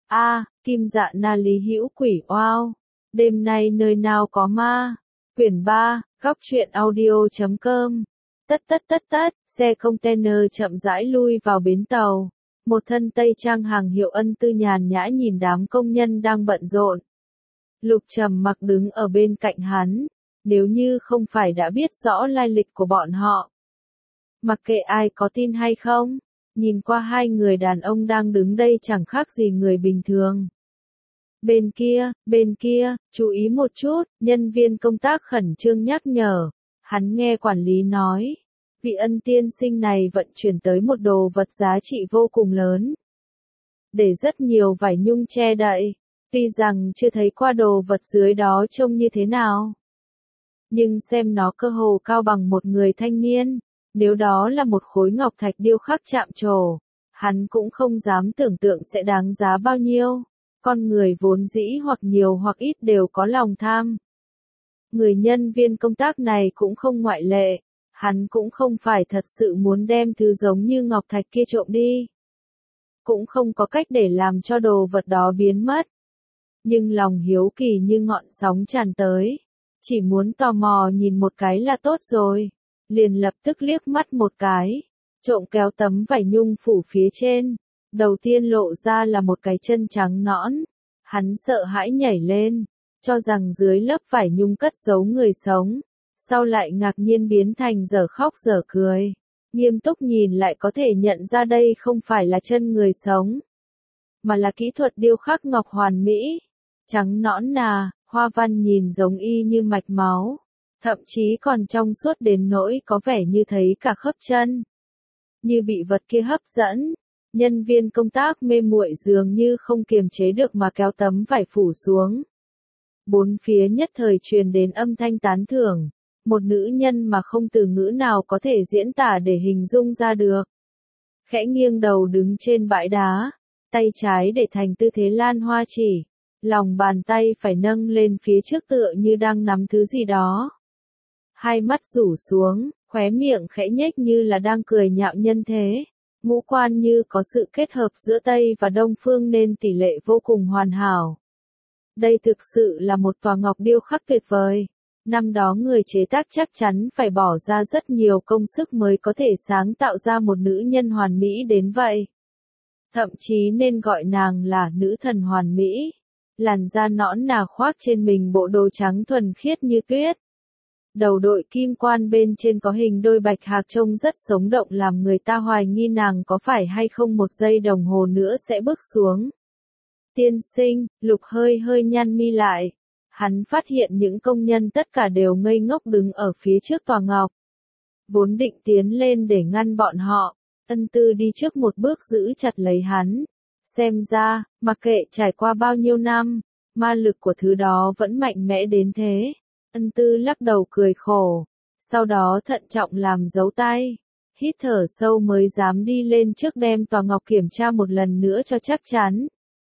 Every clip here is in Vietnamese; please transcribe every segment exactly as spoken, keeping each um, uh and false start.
A, Kim Dạ Na Lý Hữu Quỷ Oao. Đêm nay nơi nào có ma. Quyển ba, góc truyện audio chấm com. Tất tất tất tất, xe container chậm rãi lui vào bến tàu. Một thân tây trang hàng hiệu Ân Tư nhàn nhã nhìn đám công nhân đang bận rộn. Lục Trầm Mặc đứng ở bên cạnh hắn. Nếu như không phải đã biết rõ lai lịch của bọn họ. Mặc kệ ai có tin hay không, nhìn qua hai người đàn ông đang đứng đây chẳng khác gì người bình thường. Bên kia, bên kia, chú ý một chút, nhân viên công tác khẩn trương nhắc nhở. Hắn nghe quản lý nói, vị Ân tiên sinh này vận chuyển tới một đồ vật giá trị vô cùng lớn. Để rất nhiều vải nhung che đậy, tuy rằng chưa thấy qua đồ vật dưới đó trông như thế nào. Nhưng xem nó cơ hồ cao bằng một người thanh niên, nếu đó là một khối ngọc thạch điêu khắc chạm trổ, hắn cũng không dám tưởng tượng sẽ đáng giá bao nhiêu. Con người vốn dĩ hoặc nhiều hoặc ít đều có lòng tham. Người nhân viên công tác này cũng không ngoại lệ, hắn cũng không phải thật sự muốn đem thứ giống như ngọc thạch kia trộm đi. Cũng không có cách để làm cho đồ vật đó biến mất. Nhưng lòng hiếu kỳ như ngọn sóng tràn tới. Chỉ muốn tò mò nhìn một cái là tốt rồi. Liền lập tức liếc mắt một cái. Trộm kéo tấm vải nhung phủ phía trên. Đầu tiên lộ ra là một cái chân trắng nõn. Hắn sợ hãi nhảy lên. Cho rằng dưới lớp vải nhung cất giấu người sống. Sau lại ngạc nhiên biến thành dở khóc dở cười. Nghiêm túc nhìn lại có thể nhận ra đây không phải là chân người sống. Mà là kỹ thuật điêu khắc ngọc hoàn mỹ. Trắng nõn nà, hoa văn nhìn giống y như mạch máu. Thậm chí còn trong suốt đến nỗi có vẻ như thấy cả khớp chân. Như bị vật kia hấp dẫn. Nhân viên công tác mê muội dường như không kiềm chế được mà kéo tấm vải phủ xuống. Bốn phía nhất thời truyền đến âm thanh tán thưởng. Một nữ nhân mà không từ ngữ nào có thể diễn tả để hình dung ra được. Khẽ nghiêng đầu đứng trên bãi đá. Tay trái để thành tư thế lan hoa chỉ. Lòng bàn tay phải nâng lên phía trước tựa như đang nắm thứ gì đó. Hai mắt rủ xuống, khóe miệng khẽ nhếch như là đang cười nhạo nhân thế. Ngũ quan như có sự kết hợp giữa Tây và Đông phương nên tỷ lệ vô cùng hoàn hảo. Đây thực sự là một tòa ngọc điêu khắc tuyệt vời. Năm đó người chế tác chắc chắn phải bỏ ra rất nhiều công sức mới có thể sáng tạo ra một nữ nhân hoàn mỹ đến vậy. Thậm chí nên gọi nàng là nữ thần hoàn mỹ. Làn da nõn nà khoác trên mình bộ đồ trắng thuần khiết như tuyết. Đầu đội kim quan bên trên có hình đôi bạch hạc trông rất sống động làm người ta hoài nghi nàng có phải hay không một giây đồng hồ nữa sẽ bước xuống. Tiên sinh, Lục hơi hơi nhăn mi lại. Hắn phát hiện những công nhân tất cả đều ngây ngốc đứng ở phía trước tòa ngọc. Vốn định tiến lên để ngăn bọn họ, Ân Tư đi trước một bước giữ chặt lấy hắn. Xem ra, mặc kệ trải qua bao nhiêu năm, ma lực của thứ đó vẫn mạnh mẽ đến thế. Ân Tư lắc đầu cười khổ, sau đó thận trọng làm dấu tay, hít thở sâu mới dám đi lên trước đem tòa ngọc kiểm tra một lần nữa cho chắc chắn.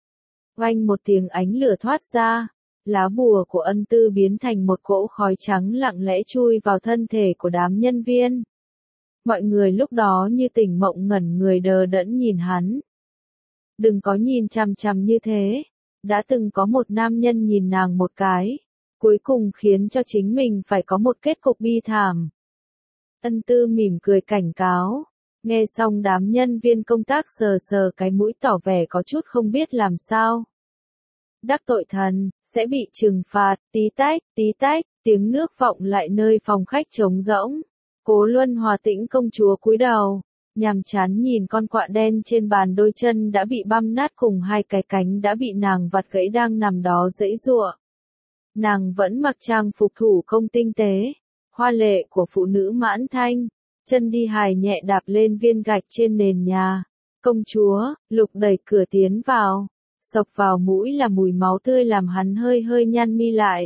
Oanh một tiếng ánh lửa thoát ra, lá bùa của Ân Tư biến thành một cỗ khói trắng lặng lẽ chui vào thân thể của đám nhân viên. Mọi người lúc đó như tỉnh mộng ngẩn người đờ đẫn nhìn hắn. Đừng có nhìn chằm chằm như thế, đã từng có một nam nhân nhìn nàng một cái. Cuối cùng khiến cho chính mình phải có một kết cục bi thảm. Ân Tư mỉm cười cảnh cáo. Nghe xong đám nhân viên công tác sờ sờ cái mũi tỏ vẻ có chút không biết làm sao. Đắc tội thần, sẽ bị trừng phạt, tí tách, tí tách, tiếng nước vọng lại nơi phòng khách trống rỗng. Cố Luân Hòa Tĩnh công chúa cúi đầu, nhàm chán nhìn con quạ đen trên bàn đôi chân đã bị băm nát cùng hai cái cánh đã bị nàng vặt gãy đang nằm đó giãy giụa. Nàng vẫn mặc trang phục thủ công tinh tế, hoa lệ của phụ nữ mãn thanh, chân đi hài nhẹ đạp lên viên gạch trên nền nhà. Công chúa, Lục đẩy cửa tiến vào, sộc vào mũi là mùi máu tươi làm hắn hơi hơi nhăn mi lại.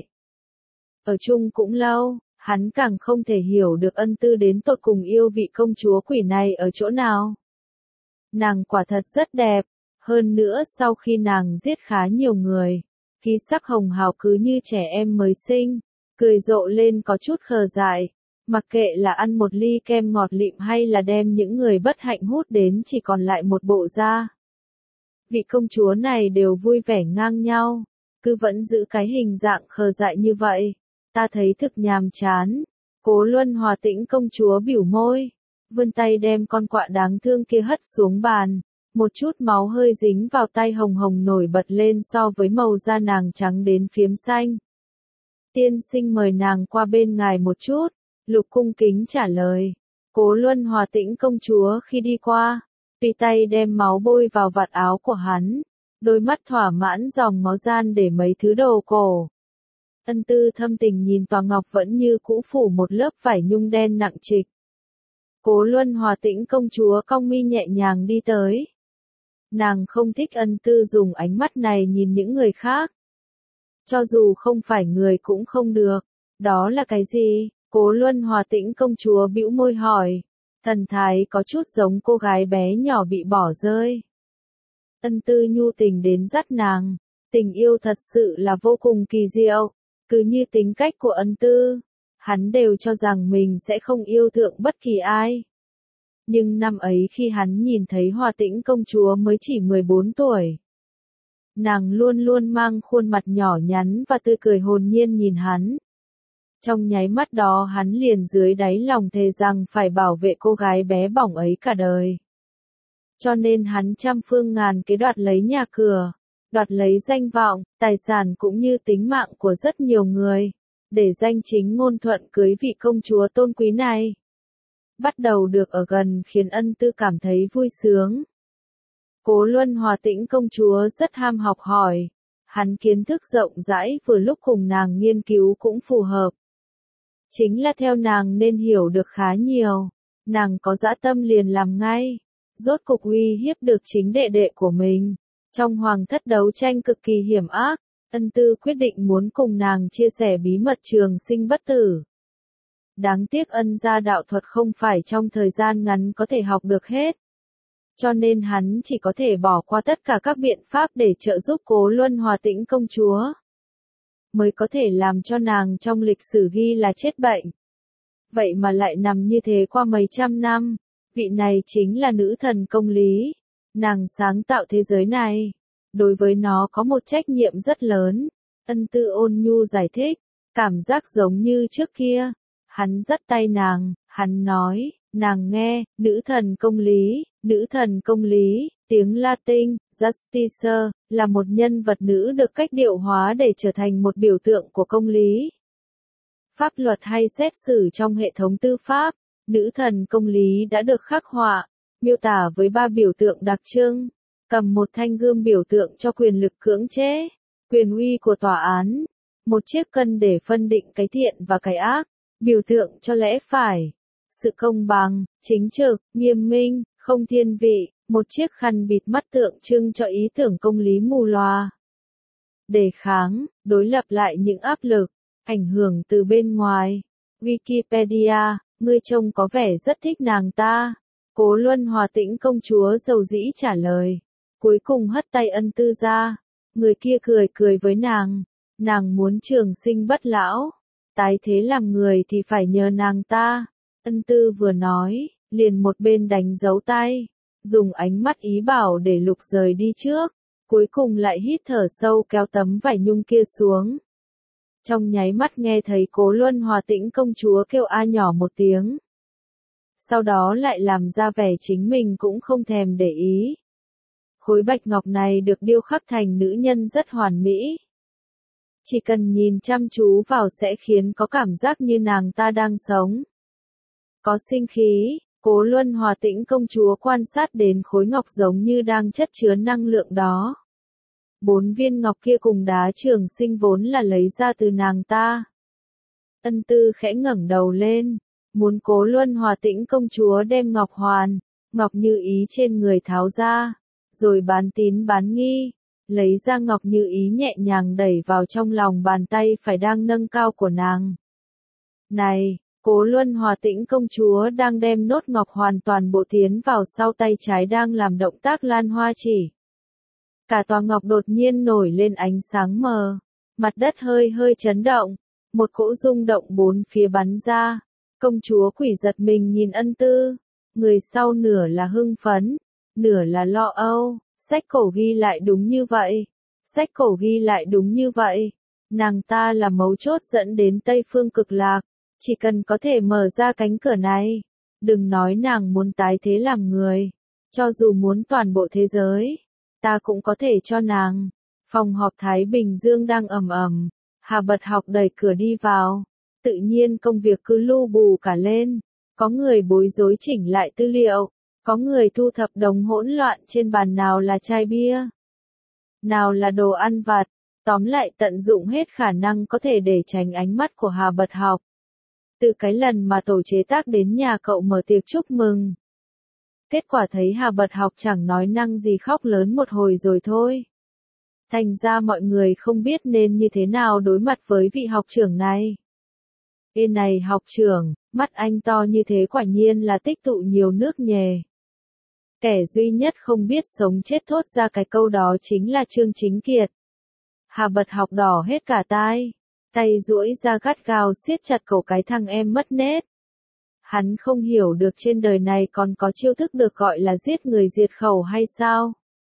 Ở chung cũng lâu, hắn càng không thể hiểu được Ân Tư đến tột cùng yêu vị công chúa quỷ này ở chỗ nào. Nàng quả thật rất đẹp, hơn nữa sau khi nàng giết khá nhiều người. Khí sắc hồng hào cứ như trẻ em mới sinh, cười rộ lên có chút khờ dại, mặc kệ là ăn một ly kem ngọt lịm hay là đem những người bất hạnh hút đến chỉ còn lại một bộ da. vị công chúa này đều vui vẻ ngang nhau, cứ vẫn giữ cái hình dạng khờ dại như vậy, ta thấy thực nhàm chán. Cố Luân Hòa Tĩnh công chúa bỉu môi, vươn tay đem con quạ đáng thương kia hất xuống bàn, một chút máu hơi dính vào tay hồng hồng nổi bật lên so với màu da nàng trắng đến phiếm xanh. Tiên sinh mời nàng qua bên ngài một chút, Lục cung kính trả lời. Cố Luân Hòa Tĩnh công chúa khi đi qua, tùy tay đem máu bôi vào vạt áo của hắn, đôi mắt thỏa mãn dòng máu gian để mấy thứ đồ cổ. Ân Tư thâm tình nhìn tòa ngọc vẫn như cũ phủ một lớp vải nhung đen nặng trịch. Cố Luân Hòa Tĩnh công chúa cong mi nhẹ nhàng đi tới. Nàng không thích Ân Tư dùng ánh mắt này nhìn những người khác. Cho dù không phải người cũng không được. Đó là cái gì? Cố Luân Hòa Tĩnh công chúa bĩu môi hỏi. Thần thái có chút giống cô gái bé nhỏ bị bỏ rơi. Ân Tư nhu tình đến dắt nàng. Tình yêu thật sự là vô cùng kỳ diệu. Cứ như tính cách của Ân Tư, hắn đều cho rằng mình sẽ không yêu thương bất kỳ ai. Nhưng năm ấy khi hắn nhìn thấy Hòa Tĩnh công chúa mới chỉ mười bốn tuổi. Nàng luôn luôn mang khuôn mặt nhỏ nhắn và tươi cười hồn nhiên nhìn hắn. Trong nháy mắt đó hắn liền dưới đáy lòng thề rằng phải bảo vệ cô gái bé bỏng ấy cả đời. Cho nên hắn trăm phương ngàn kế đoạt lấy nhà cửa, đoạt lấy danh vọng, tài sản cũng như tính mạng của rất nhiều người, để danh chính ngôn thuận cưới vị công chúa tôn quý này. Bắt đầu được ở gần khiến Ân Tư cảm thấy vui sướng. Cố Luân Hòa Tĩnh công chúa rất ham học hỏi, hắn kiến thức rộng rãi vừa lúc cùng nàng nghiên cứu cũng phù hợp. Chính là theo nàng nên hiểu được khá nhiều, nàng có dã tâm liền làm ngay, rốt cục uy hiếp được chính đệ đệ của mình. Trong hoàng thất đấu tranh cực kỳ hiểm ác, Ân Tư quyết định muốn cùng nàng chia sẻ bí mật trường sinh bất tử. Đáng tiếc Ân gia đạo thuật không phải trong thời gian ngắn có thể học được hết. Cho nên hắn chỉ có thể bỏ qua tất cả các biện pháp để trợ giúp Cố Luân Hòa Tĩnh công chúa. Mới có thể làm cho nàng trong lịch sử ghi là chết bệnh. Vậy mà lại nằm như thế qua mấy trăm năm, vị này chính là nữ thần công lý. Nàng sáng tạo thế giới này, đối với nó có một trách nhiệm rất lớn. Ân Tư ôn nhu giải thích, cảm giác giống như trước kia. Hắn dắt tay nàng, hắn nói, nàng nghe, nữ thần công lý, nữ thần công lý, tiếng Latin, Justice, là một nhân vật nữ được cách điệu hóa để trở thành một biểu tượng của công lý. Pháp luật hay xét xử trong hệ thống tư pháp, nữ thần công lý đã được khắc họa, miêu tả với ba biểu tượng đặc trưng, cầm một thanh gươm biểu tượng cho quyền lực cưỡng chế, quyền uy của tòa án, một chiếc cân để phân định cái thiện và cái ác, biểu tượng cho lẽ phải, sự công bằng, chính trực, nghiêm minh, không thiên vị, một chiếc khăn bịt mắt tượng trưng cho ý tưởng công lý mù loà. Đề kháng, đối lập lại những áp lực, ảnh hưởng từ bên ngoài. Wikipedia, ngươi trông có vẻ rất thích nàng ta. Cố Luân Hòa Tĩnh công chúa dầu dĩ trả lời. Cuối cùng hất tay Ân Tư ra. Người kia cười cười với nàng. Nàng muốn trường sinh bất lão. Tái thế làm người thì phải nhờ nàng ta. Ân Tư vừa nói, liền một bên đánh dấu tay. Dùng ánh mắt ý bảo để lục rời đi trước. Cuối cùng lại hít thở sâu kéo tấm vải nhung kia xuống. Trong nháy mắt nghe thấy Cố Luân Hòa Tĩnh công chúa kêu a nhỏ một tiếng. Sau đó lại làm ra vẻ chính mình cũng không thèm để ý. Khối bạch ngọc này được điêu khắc thành nữ nhân rất hoàn mỹ. Chỉ cần nhìn chăm chú vào sẽ khiến có cảm giác như nàng ta đang sống. Có sinh khí, Cố Luân Hòa Tĩnh công chúa quan sát đến khối ngọc giống như đang chất chứa năng lượng đó. Bốn viên ngọc kia cùng đá trường sinh vốn là lấy ra từ nàng ta. Ân Tư khẽ ngẩng đầu lên, muốn Cố Luân Hòa Tĩnh công chúa đem ngọc hoàn, ngọc như ý trên người tháo ra, rồi bán tín bán nghi, lấy ra ngọc như ý nhẹ nhàng đẩy vào trong lòng bàn tay phải đang nâng cao của nàng. Này, Cố Luân Hòa Tĩnh công chúa đang đem nốt ngọc hoàn toàn bộ tiến vào sau tay trái đang làm động tác lan hoa chỉ. Cả tòa ngọc đột nhiên nổi lên ánh sáng mờ, mặt đất hơi hơi chấn động, một cỗ rung động bốn phía bắn ra. Công chúa quỷ giật mình nhìn Ân Tư, người sau nửa là hưng phấn, nửa là lo âu, Sách cổ ghi lại đúng như vậy. Sách cổ ghi lại đúng như vậy. Nàng ta là mấu chốt dẫn đến Tây Phương Cực Lạc. Chỉ cần có thể mở ra cánh cửa này. Đừng nói nàng muốn tái thế làm người. Cho dù muốn toàn bộ thế giới. Ta cũng có thể cho nàng. Phòng họp Thái Bình Dương đang ầm ầm. Hà Bật Học đẩy cửa đi vào. Tự nhiên công việc cứ lu bù cả lên. Có người bối rối chỉnh lại tư liệu. Có người thu thập đống hỗn loạn trên bàn, nào là chai bia. Nào là đồ ăn vặt. Tóm lại tận dụng hết khả năng có thể để tránh ánh mắt của Hà Bật Học. Từ cái lần mà tổ chế tác đến nhà cậu mở tiệc chúc mừng. Kết quả thấy Hà Bật Học chẳng nói năng gì, khóc lớn một hồi rồi thôi. Thành ra mọi người không biết nên như thế nào đối mặt với vị học trưởng này. Ê này học trưởng, mắt anh to như thế quả nhiên là tích tụ nhiều nước nhề. Kẻ duy nhất không biết sống chết thốt ra cái câu đó chính là Trương Chính Kiệt. Hà Bật Học đỏ hết cả tai, tay duỗi ra gắt gao siết chặt cổ cái thằng em mất nết. Hắn không hiểu được trên đời này còn có chiêu thức được gọi là giết người diệt khẩu hay sao?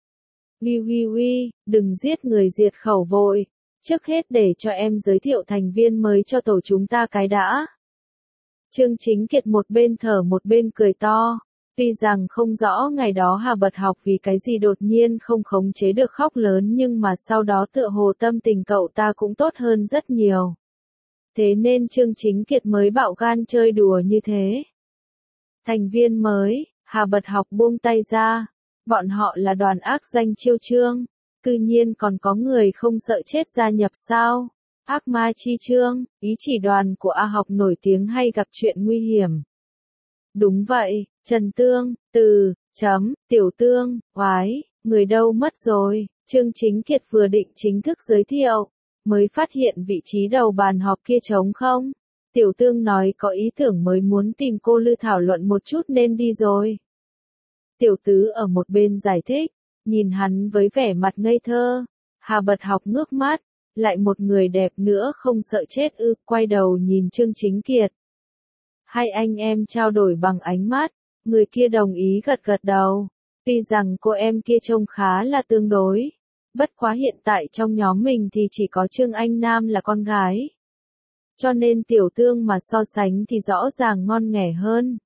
Uy uy uy, đừng giết người diệt khẩu vội. Trước hết để cho em giới thiệu thành viên mới cho tổ chúng ta cái đã. Trương Chính Kiệt một bên thở một bên cười to. Tuy rằng không rõ ngày đó Hà Bật Học vì cái gì đột nhiên không khống chế được khóc lớn, nhưng mà sau đó tựa hồ tâm tình cậu ta cũng tốt hơn rất nhiều. Thế nên Trương Chính Kiệt mới bạo gan chơi đùa như thế. Thành viên mới, Hà Bật Học buông tay ra. Bọn họ là đoàn ác danh chiêu trương. Cư nhiên còn có người không sợ chết gia nhập sao? Ác ma chi trương, ý chỉ đoàn của A Học nổi tiếng hay gặp chuyện nguy hiểm. Đúng vậy, Trần Tương, Từ, chấm, Tiểu Tương, Oái, người đâu mất rồi? Trương Chính Kiệt vừa định chính thức giới thiệu, mới phát hiện vị trí đầu bàn họp kia trống không. Tiểu Tương nói có ý tưởng mới muốn tìm cô Lư thảo luận một chút nên đi rồi. Tiểu Tứ ở một bên giải thích, nhìn hắn với vẻ mặt ngây thơ. Hà Bật Học ngước mắt, lại một người đẹp nữa không sợ chết ư? Quay đầu nhìn Trương Chính Kiệt. Hai anh em trao đổi bằng ánh mắt, người kia đồng ý gật gật đầu. Tuy rằng cô em kia trông khá là tương đối. Bất quá hiện tại trong nhóm mình thì chỉ có Trương Anh Nam là con gái. Cho nên Tiểu Tương mà so sánh thì rõ ràng ngon nghẻ hơn.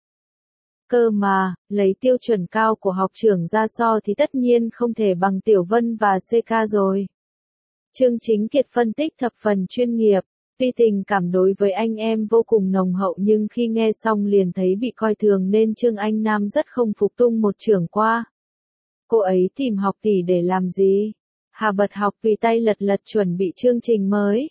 Cơ mà, lấy tiêu chuẩn cao của học trưởng ra so thì tất nhiên không thể bằng Tiểu Vân và xê ca rồi. Trương Chính Kiệt phân tích thập phần chuyên nghiệp. Tuy tình cảm đối với anh em vô cùng nồng hậu, nhưng khi nghe xong liền thấy bị coi thường nên Trương Anh Nam rất không phục, tung một chưởng qua. Cô ấy tìm Học tỷ để làm gì? Hà Bật Học tùy tay lật lật chuẩn bị chương trình mới.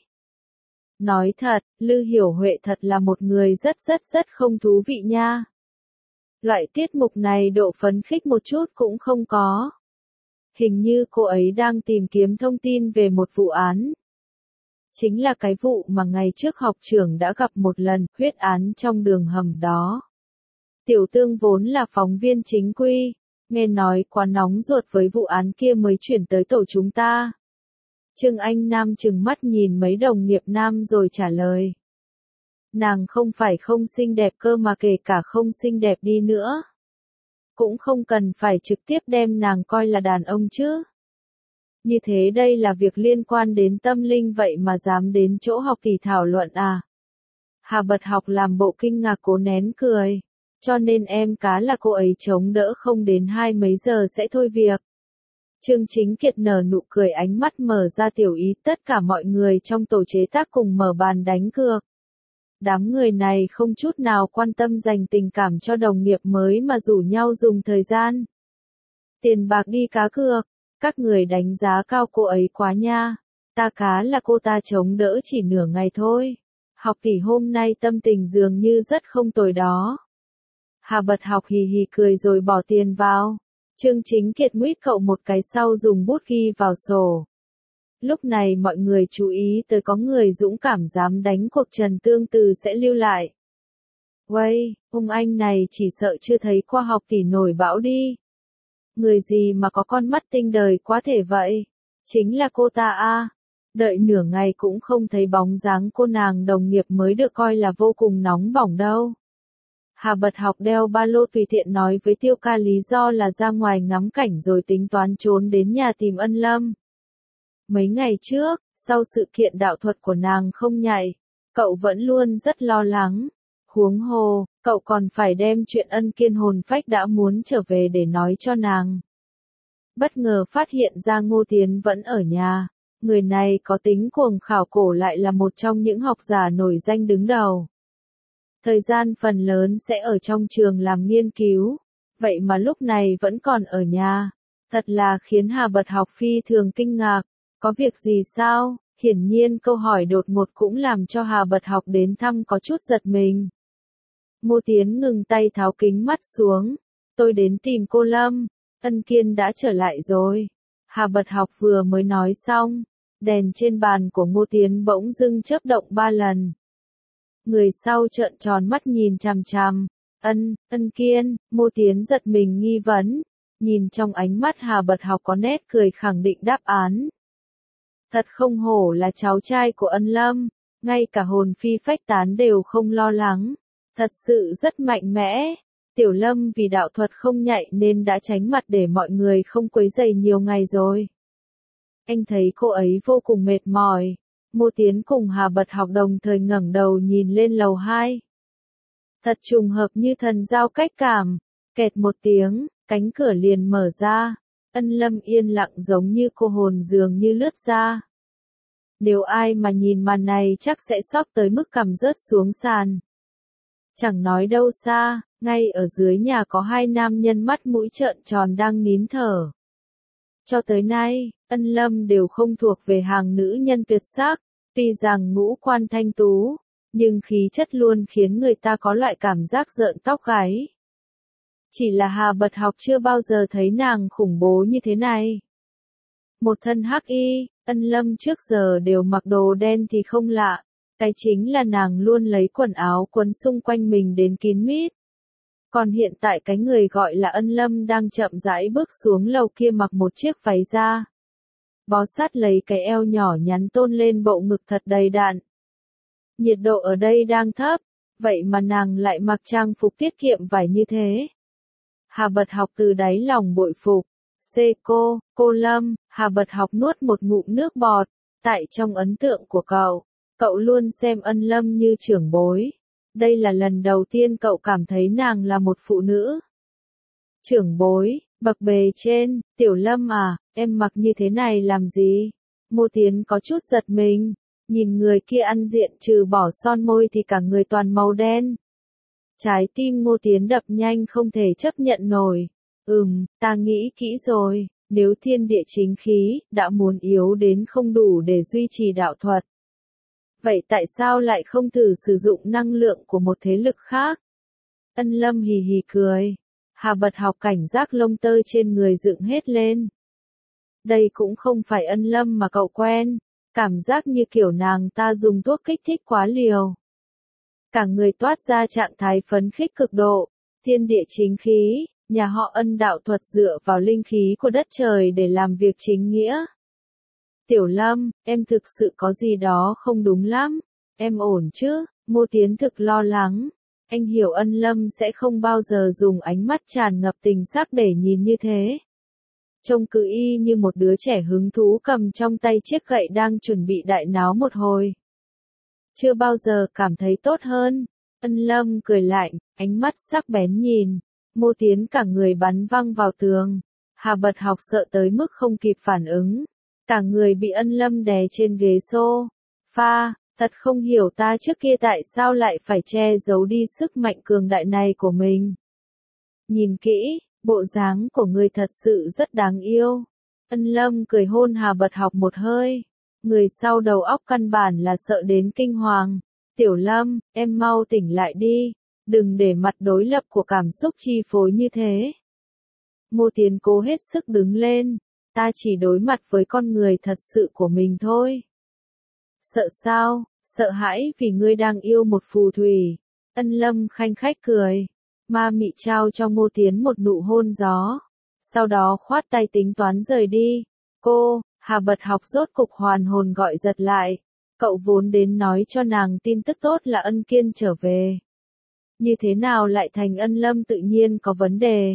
Nói thật, Lư Hiểu Huệ thật là một người rất rất rất không thú vị nha. Loại tiết mục này độ phấn khích một chút cũng không có. Hình như cô ấy đang tìm kiếm thông tin về một vụ án. Chính là cái vụ mà ngày trước học trưởng đã gặp một lần, huyết án trong đường hầm đó. Tiểu Tương vốn là phóng viên chính quy, nghe nói quá nóng ruột với vụ án kia mới chuyển tới tổ chúng ta. Trương Anh Nam trừng mắt nhìn mấy đồng nghiệp nam rồi trả lời. Nàng không phải không xinh đẹp cơ mà kể cả không xinh đẹp đi nữa. Cũng không cần phải trực tiếp đem nàng coi là đàn ông chứ. Như thế đây là việc liên quan đến tâm linh vậy mà dám đến chỗ Học tỷ thảo luận à? Hà Bật Học làm bộ kinh ngạc cố nén cười. Cho nên em cá là cô ấy chống đỡ không đến hai mấy giờ sẽ thôi việc. Trương Chính Kiệt nở nụ cười, ánh mắt mở ra tiểu ý, tất cả mọi người trong tổ chế tác cùng mở bàn đánh cược. Đám người này không chút nào quan tâm dành tình cảm cho đồng nghiệp mới mà rủ nhau dùng thời gian. Tiền bạc đi cá cược. Các người đánh giá cao cô ấy quá nha. Ta cá là cô ta chống đỡ chỉ nửa ngày thôi. Học tỷ hôm nay tâm tình dường như rất không tồi đó. Hà Bật Học hì hì cười rồi bỏ tiền vào. Trương Chính Kiệt nguyết cậu một cái sau dùng bút ghi vào sổ. Lúc này mọi người chú ý tới có người dũng cảm dám đánh cuộc, Trần Tương Từ sẽ lưu lại. Uây, ông anh này chỉ sợ chưa thấy qua Học tỷ nổi bão đi. Người gì mà có con mắt tinh đời quá thể vậy? Chính là cô ta a. Đợi nửa ngày cũng không thấy bóng dáng cô nàng đồng nghiệp mới được coi là vô cùng nóng bỏng đâu. Hà Bật Học đeo ba lô tùy tiện nói với Tiêu Ca lý do là ra ngoài ngắm cảnh rồi tính toán trốn đến nhà tìm Ân Lâm. Mấy ngày trước, sau sự kiện đạo thuật của nàng không nhảy, cậu vẫn luôn rất lo lắng. Huống hồ, cậu còn phải đem chuyện Ân Kiên hồn phách đã muốn trở về để nói cho nàng. Bất ngờ phát hiện ra Ngô Tiến vẫn ở nhà. Người này có tính cuồng khảo cổ lại là một trong những học giả nổi danh đứng đầu. Thời gian phần lớn sẽ ở trong trường làm nghiên cứu, vậy mà lúc này vẫn còn ở nhà. Thật là khiến Hà Bật Học phi thường kinh ngạc. Có việc gì sao? Hiển nhiên câu hỏi đột ngột cũng làm cho Hà Bật Học đến thăm có chút giật mình. Ngô Tiến ngừng tay tháo kính mắt xuống. Tôi đến tìm cô Lâm, Ân Kiên đã trở lại rồi. Hà Bật Học vừa mới nói xong, đèn trên bàn của Ngô Tiến bỗng dưng chớp động ba lần. Người sau trợn tròn mắt nhìn chằm chằm. Ân, Ân Kiên, Ngô Tiến giật mình nghi vấn. Nhìn trong ánh mắt Hà Bật Học có nét cười khẳng định đáp án. Thật không hổ là cháu trai của Ân Lâm, ngay cả hồn phi phách tán đều không lo lắng. Thật sự rất mạnh mẽ. Tiểu Lâm vì đạo thuật không nhạy nên đã tránh mặt để mọi người không quấy rầy nhiều ngày rồi. Anh thấy cô ấy vô cùng mệt mỏi. Ngô Tiến cùng Hà Bật Học đồng thời ngẩng đầu nhìn lên lầu hai. Thật trùng hợp như thần giao cách cảm. Kẹt một tiếng, cánh cửa liền mở ra. Ân Lâm yên lặng giống như cô hồn dường như lướt ra. Nếu ai mà nhìn màn này chắc sẽ sốc tới mức cằm rớt xuống sàn. Chẳng nói đâu xa, ngay ở dưới nhà có hai nam nhân mắt mũi trợn tròn đang nín thở. Cho tới nay, Ân Lâm đều không thuộc về hàng nữ nhân tuyệt sắc, tuy rằng ngũ quan thanh tú, nhưng khí chất luôn khiến người ta có loại cảm giác rợn tóc gáy. Chỉ là Hà Bật Học chưa bao giờ thấy nàng khủng bố như thế này. Một thân hắc y, Ân Lâm trước giờ đều mặc đồ đen thì không lạ, cái chính là nàng luôn lấy quần áo quấn xung quanh mình đến kín mít. Còn hiện tại cái người gọi là Ân Lâm đang chậm rãi bước xuống lầu kia mặc một chiếc váy da. Bó sát lấy cái eo nhỏ nhắn tôn lên bộ ngực thật đầy đặn. Nhiệt độ ở đây đang thấp, vậy mà nàng lại mặc trang phục tiết kiệm vải như thế. Hà Bật Học từ đáy lòng bội phục. Xê cô, cô Lâm, Hà Bật Học nuốt một ngụm nước bọt. Tại trong ấn tượng của cậu, cậu luôn xem Ân Lâm như trưởng bối. Đây là lần đầu tiên cậu cảm thấy nàng là một phụ nữ. Trưởng bối, bậc bề trên, Tiểu Lâm à, em mặc như thế này làm gì? Ngô Tiến có chút giật mình, nhìn người kia ăn diện trừ bỏ son môi thì cả người toàn màu đen. Trái tim Ngô Tiến đập nhanh không thể chấp nhận nổi. Ừm, ta nghĩ kỹ rồi, nếu thiên địa chính khí đã muốn yếu đến không đủ để duy trì đạo thuật. Vậy tại sao lại không thử sử dụng năng lượng của một thế lực khác? Ân Lâm hì hì cười. Hà Bật Học cảnh giác lông tơ trên người dựng hết lên. Đây cũng không phải Ân Lâm mà cậu quen. Cảm giác như kiểu nàng ta dùng thuốc kích thích quá liều. Cả người toát ra trạng thái phấn khích cực độ. Thiên địa chính khí, nhà họ Ân đạo thuật dựa vào linh khí của đất trời để làm việc chính nghĩa. Tiểu Lâm, em thực sự có gì đó không đúng lắm. Em ổn chứ? Ngô Tiến thực lo lắng. Anh hiểu Ân Lâm sẽ không bao giờ dùng ánh mắt tràn ngập tình sắc để nhìn như thế. Trông cứ y như một đứa trẻ hứng thú cầm trong tay chiếc gậy đang chuẩn bị đại náo một hồi. Chưa bao giờ cảm thấy tốt hơn. Ân Lâm cười lạnh, ánh mắt sắc bén nhìn. Ngô Tiến cả người bắn văng vào tường. Hà Bật Học sợ tới mức không kịp phản ứng. Cả người bị Ân Lâm đè trên ghế sofa. Thật không hiểu ta trước kia tại sao lại phải che giấu đi sức mạnh cường đại này của mình. Nhìn kỹ, bộ dáng của người thật sự rất đáng yêu. Ân Lâm cười hôn Hà Bật Học một hơi. Người sau đầu óc căn bản là sợ đến kinh hoàng. Tiểu Lâm, em mau tỉnh lại đi. Đừng để mặt đối lập của cảm xúc chi phối như thế. Ngô Tiến cố hết sức đứng lên. Ta chỉ đối mặt với con người thật sự của mình thôi. Sợ sao? Sợ hãi vì ngươi đang yêu một phù thủy. Ân Lâm khanh khách cười. Ma mị trao cho Ngô Tiến một nụ hôn gió. Sau đó khoát tay tính toán rời đi. Cô, Hà Bật Học rốt cục hoàn hồn gọi giật lại. Cậu vốn đến nói cho nàng tin tức tốt là Ân Kiên trở về. Như thế nào lại thành Ân Lâm tự nhiên có vấn đề.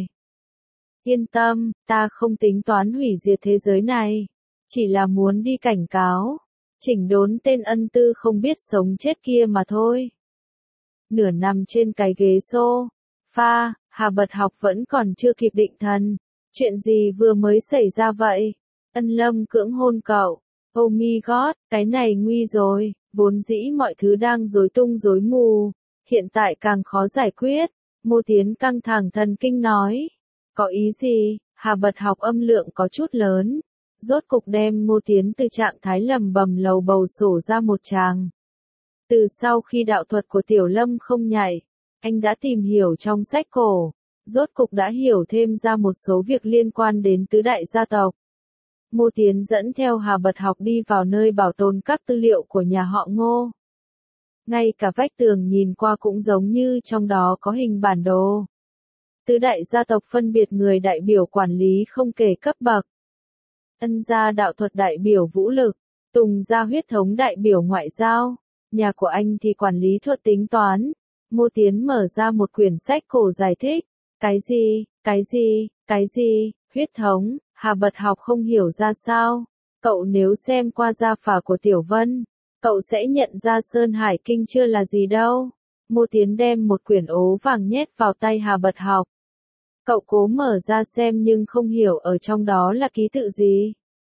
Yên tâm, ta không tính toán hủy diệt thế giới này. Chỉ là muốn đi cảnh cáo. Chỉnh đốn tên ân tư không biết sống chết kia mà thôi. Nửa nằm trên cái ghế xô. Pha, Hà Bật Học vẫn còn chưa kịp định thần. Chuyện gì vừa mới xảy ra vậy? Ân Lâm cưỡng hôn cậu. Oh my god, cái này nguy rồi. Vốn dĩ mọi thứ đang rối tung rối mù. Hiện tại càng khó giải quyết. Mô Tiến căng thẳng thần kinh nói. Có ý gì? Hà Bật Học âm lượng có chút lớn. Rốt cục đem Ngô Tiến từ trạng thái lầm bầm lầu bầu sổ ra một tràng. Từ sau khi đạo thuật của Tiểu Lâm không nhảy, anh đã tìm hiểu trong sách cổ, rốt cục đã hiểu thêm ra một số việc liên quan đến tứ đại gia tộc. Ngô Tiến dẫn theo Hà Bật Học đi vào nơi bảo tồn các tư liệu của nhà họ Ngô. Ngay cả vách tường nhìn qua cũng giống như trong đó có hình bản đồ. Tứ đại gia tộc phân biệt người đại biểu quản lý không kể cấp bậc. Ân gia đạo thuật đại biểu vũ lực, Tùng gia huyết thống đại biểu ngoại giao, nhà của anh thì quản lý thuật tính toán. Ngô Tiến mở ra một quyển sách cổ giải thích. Cái gì, cái gì, cái gì, huyết thống, Hà Bật Học không hiểu ra sao. Cậu nếu xem qua gia phả của Tiểu Vân, cậu sẽ nhận ra Sơn Hải Kinh chưa là gì đâu. Ngô Tiến đem một quyển ố vàng nhét vào tay Hà Bật Học. Cậu cố mở ra xem nhưng không hiểu ở trong đó là ký tự gì.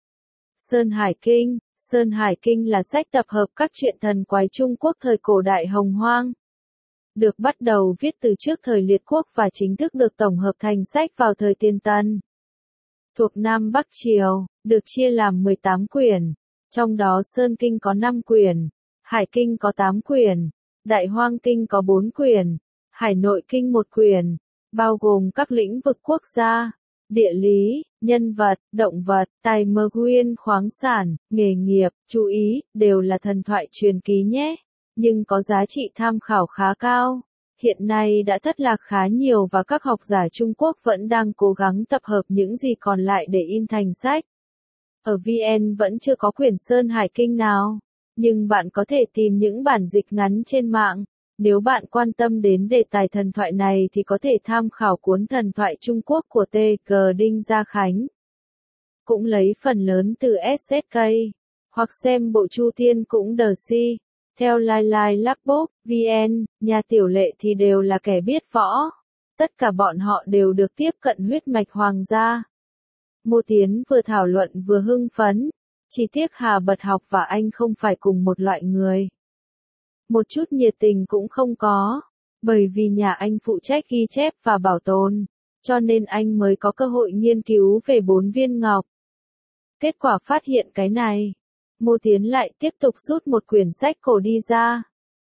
Sơn Hải Kinh, Sơn Hải Kinh là sách tập hợp các truyện thần quái Trung Quốc thời cổ đại Hồng Hoang. Được bắt đầu viết từ trước thời Liệt Quốc và chính thức được tổng hợp thành sách vào thời Tiên Tân. Thuộc Nam Bắc Triều, được chia làm mười tám quyển, trong đó Sơn Kinh có năm quyển, Hải Kinh có tám quyển, Đại Hoang Kinh có bốn quyển, Hải Nội Kinh một quyển, bao gồm các lĩnh vực quốc gia, địa lý, nhân vật, động vật, tài nguyên khoáng sản, nghề nghiệp, chú ý, đều là thần thoại truyền ký nhé, nhưng có giá trị tham khảo khá cao. Hiện nay đã thất lạc khá nhiều và các học giả Trung Quốc vẫn đang cố gắng tập hợp những gì còn lại để in thành sách. Ở vê en vẫn chưa có quyển Sơn Hải Kinh nào, nhưng bạn có thể tìm những bản dịch ngắn trên mạng. Nếu bạn quan tâm đến đề tài thần thoại này thì có thể tham khảo cuốn Thần thoại Trung Quốc của tê giê Đinh Gia Khánh. Cũng lấy phần lớn từ ét ét ca, hoặc xem bộ Chu Thiên cũng đờ si. Theo Lai Lai Lapbook, vê en, nhà Tiểu Lệ thì đều là kẻ biết võ. Tất cả bọn họ đều được tiếp cận huyết mạch hoàng gia. Ngô Tiến vừa thảo luận vừa hưng phấn. Chỉ tiếc Hà Bật Học và anh không phải cùng một loại người. Một chút nhiệt tình cũng không có, bởi vì nhà anh phụ trách ghi chép và bảo tồn, cho nên anh mới có cơ hội nghiên cứu về bốn viên ngọc. Kết quả phát hiện cái này, Ngô Tiến lại tiếp tục rút một quyển sách cổ đi ra.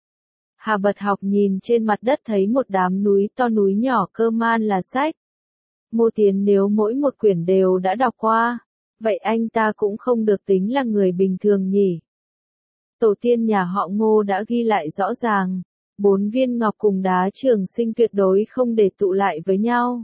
Hà Bật Học nhìn trên mặt đất thấy một đám núi to núi nhỏ cơ man là sách. Ngô Tiến nếu mỗi một quyển đều đã đọc qua, vậy anh ta cũng không được tính là người bình thường nhỉ. Tổ tiên nhà họ Ngô đã ghi lại rõ ràng, bốn viên ngọc cùng đá trường sinh tuyệt đối không để tụ lại với nhau.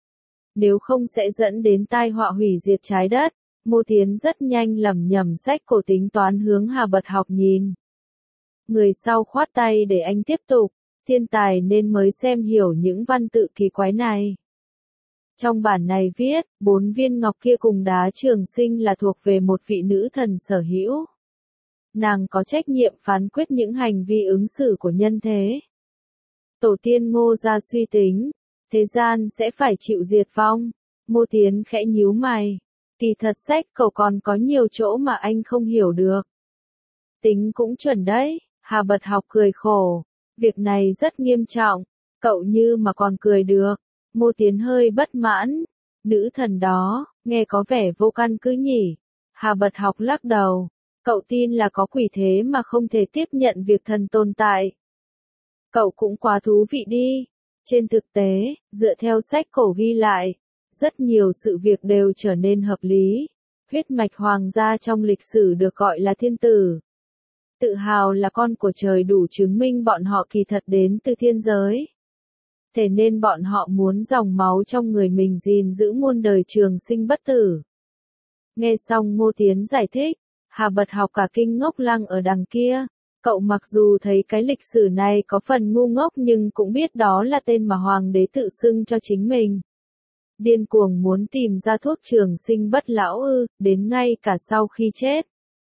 Nếu không sẽ dẫn đến tai họa hủy diệt trái đất. Ngô Tiến rất nhanh lẩm nhẩm sách cổ tính toán hướng Hà Bật Học nhìn. Người sau khoát tay để anh tiếp tục, thiên tài nên mới xem hiểu những văn tự kỳ quái này. Trong bản này viết, bốn viên ngọc kia cùng đá trường sinh là thuộc về một vị nữ thần sở hữu. Nàng có trách nhiệm phán quyết những hành vi ứng xử của nhân thế. Tổ tiên Ngô gia suy tính, thế gian sẽ phải chịu diệt vong. Ngô Tiến khẽ nhíu mày. Kỳ thật sách cậu còn có nhiều chỗ mà anh không hiểu được. Tính cũng chuẩn đấy, Hà Bật Học cười khổ. Việc này rất nghiêm trọng, cậu như mà còn cười được. Ngô Tiến hơi bất mãn. Nữ thần đó, nghe có vẻ vô căn cứ nhỉ. Hà Bật Học lắc đầu. Cậu tin là có quỷ thế mà không thể tiếp nhận việc thần tồn tại. Cậu cũng quá thú vị đi. Trên thực tế, dựa theo sách cổ ghi lại, rất nhiều sự việc đều trở nên hợp lý. Huyết mạch hoàng gia trong lịch sử được gọi là thiên tử. Tự hào là con của trời đủ chứng minh bọn họ kỳ thật đến từ thiên giới. Thế nên bọn họ muốn dòng máu trong người mình gìn giữ muôn đời trường sinh bất tử. Nghe xong Ngô Tiến giải thích, Hà Bật Học cả kinh ngốc lăng ở đằng kia. Cậu mặc dù thấy cái lịch sử này có phần ngu ngốc nhưng cũng biết đó là tên mà hoàng đế tự xưng cho chính mình. Điên cuồng muốn tìm ra thuốc trường sinh bất lão ư, đến ngay cả sau khi chết.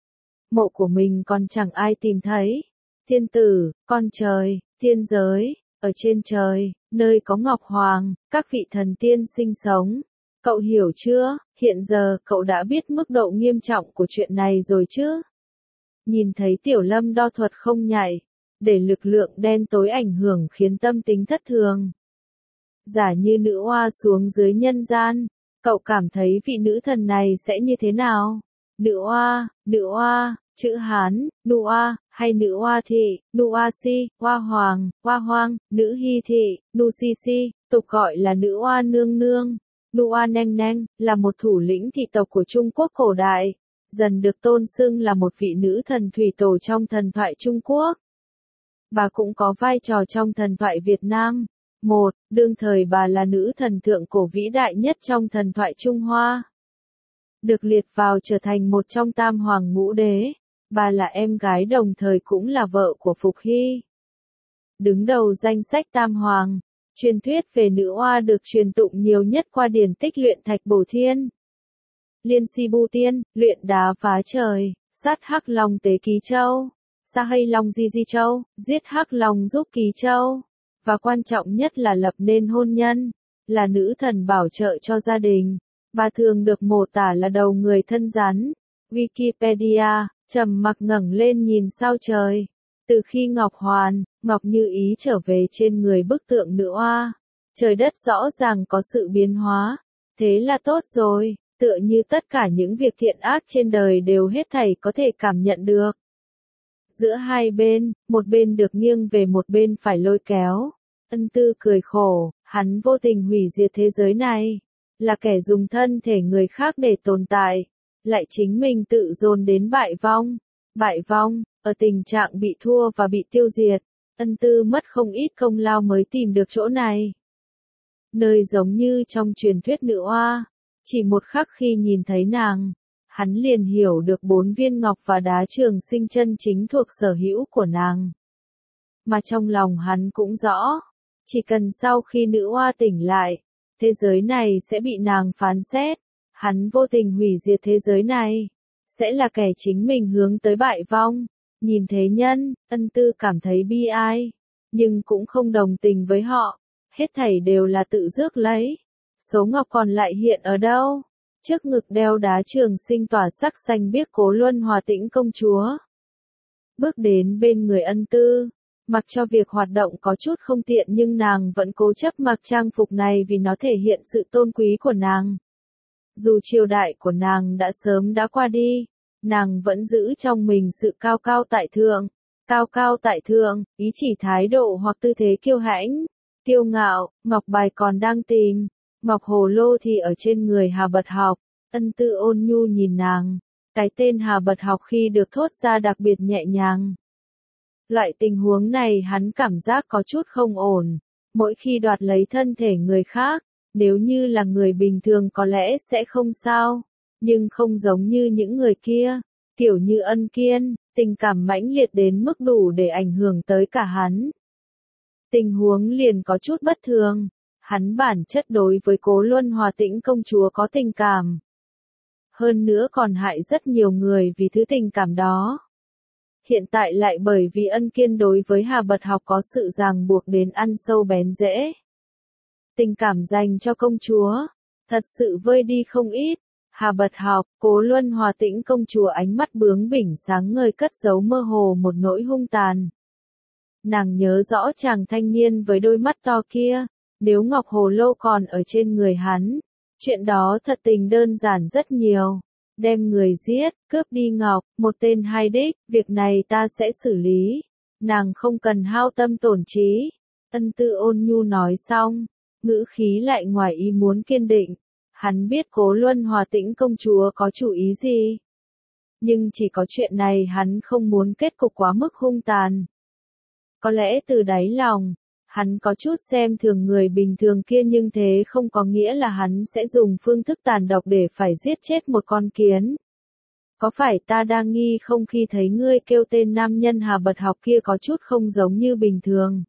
Mộ của mình còn chẳng ai tìm thấy. Thiên tử, con trời, thiên giới, ở trên trời, nơi có Ngọc Hoàng, các vị thần tiên sinh sống. Cậu hiểu chưa, hiện giờ cậu đã biết mức độ nghiêm trọng của chuyện này rồi chứ? Nhìn thấy Tiểu Lâm đo thuật không nhảy, để lực lượng đen tối ảnh hưởng khiến tâm tính thất thường. Giả như nữ oa xuống dưới nhân gian, cậu cảm thấy vị nữ thần này sẽ như thế nào? Nữ oa, nữ oa, chữ Hán, nu oa, hay nữ oa thị, nu oa si, oa hoàng, oa hoang, nữ hy thị, nu si si, tục gọi là nữ oa nương nương. Nu oa neng neng, là một thủ lĩnh thị tộc của Trung Quốc cổ đại, dần được tôn xưng là một vị nữ thần thủy tổ trong thần thoại Trung Quốc. Bà cũng có vai trò trong thần thoại Việt Nam. Một, đương thời bà là nữ thần thượng cổ vĩ đại nhất trong thần thoại Trung Hoa. Được liệt vào trở thành một trong tam hoàng ngũ đế, bà là em gái đồng thời cũng là vợ của Phục Hy. Đứng đầu danh sách tam hoàng, truyền thuyết về nữ oa được truyền tụng nhiều nhất qua điển tích luyện thạch bổ thiên. Liên si bu tiên, luyện đá phá trời, sát hắc long tế ký châu, sa hay long di di châu, giết hắc long giúp ký châu. Và quan trọng nhất là lập nên hôn nhân, là nữ thần bảo trợ cho gia đình. Bà thường được mô tả là đầu người thân rắn. Wikipedia, trầm mặc ngẩng lên nhìn sao trời. Từ khi Ngọc Hoàn, Ngọc Như Ý trở về trên người bức tượng nữ oa, trời đất rõ ràng có sự biến hóa. Thế là tốt rồi, tựa như tất cả những việc thiện ác trên đời đều hết thảy có thể cảm nhận được. Giữa hai bên, một bên được nghiêng về một bên phải lôi kéo. Ân Tư cười khổ, hắn vô tình hủy diệt thế giới này, là kẻ dùng thân thể người khác để tồn tại, lại chính mình tự dồn đến bại vong. Bại vong, ở tình trạng bị thua và bị tiêu diệt, Ân Tư mất không ít công lao mới tìm được chỗ này. Nơi giống như trong truyền thuyết nữ oa, chỉ một khắc khi nhìn thấy nàng, hắn liền hiểu được bốn viên ngọc và đá trường sinh chân chính thuộc sở hữu của nàng. Mà trong lòng hắn cũng rõ, chỉ cần sau khi nữ oa tỉnh lại, thế giới này sẽ bị nàng phán xét, hắn vô tình hủy diệt thế giới này, sẽ là kẻ chính mình hướng tới bại vong. Nhìn thế nhân, Ân Tư cảm thấy bi ai, nhưng cũng không đồng tình với họ, hết thảy đều là tự rước lấy. Số ngọc còn lại hiện ở đâu? Trước ngực đeo đá trường sinh tỏa sắc xanh biếc Cố Luân Hòa Tĩnh công chúa. Bước đến bên người Ân Tư, mặc cho việc hoạt động có chút không tiện nhưng nàng vẫn cố chấp mặc trang phục này vì nó thể hiện sự tôn quý của nàng. Dù triều đại của nàng đã sớm đã qua đi, nàng vẫn giữ trong mình sự cao cao tại thượng. Cao cao tại thượng, ý chỉ thái độ hoặc tư thế kiêu hãnh, kiêu ngạo. Ngọc bài còn đang tìm, ngọc hồ lô thì ở trên người Hà Bật Học. Ân Tư ôn nhu nhìn nàng, cái tên Hà Bật Học khi được thốt ra đặc biệt nhẹ nhàng. Loại tình huống này hắn cảm giác có chút không ổn, mỗi khi đoạt lấy thân thể người khác, nếu như là người bình thường có lẽ sẽ không sao, nhưng không giống như những người kia, kiểu như Ân Kiên, tình cảm mãnh liệt đến mức đủ để ảnh hưởng tới cả hắn. Tình huống liền có chút bất thường, hắn bản chất đối với Cố Luân Hòa Tĩnh công chúa có tình cảm. Hơn nữa còn hại rất nhiều người vì thứ tình cảm đó. Hiện tại lại bởi vì Ân Kiên đối với Hà Bật Học có sự ràng buộc đến ăn sâu bén rễ. Tình cảm dành cho công chúa, thật sự vơi đi không ít. Hà Bật Học, Cố Luân Hòa Tĩnh công chúa ánh mắt bướng bỉnh sáng ngời cất giấu mơ hồ một nỗi hung tàn. Nàng nhớ rõ chàng thanh niên với đôi mắt to kia, nếu ngọc hồ lô còn ở trên người hắn, chuyện đó thật tình đơn giản rất nhiều. Đem người giết, cướp đi ngọc, một tên hai đích, việc này ta sẽ xử lý. Nàng không cần hao tâm tổn trí. Ân Tư ôn nhu nói xong, ngữ khí lại ngoài ý muốn kiên định. Hắn biết Cố Luân Hòa Tĩnh công chúa có chủ ý gì. Nhưng chỉ có chuyện này hắn không muốn kết cục quá mức hung tàn. Có lẽ từ đáy lòng, hắn có chút xem thường người bình thường kia nhưng thế không có nghĩa là hắn sẽ dùng phương thức tàn độc để phải giết chết một con kiến. Có phải ta đang nghi không khi thấy ngươi kêu tên nam nhân Hà Bật Học kia có chút không giống như bình thường?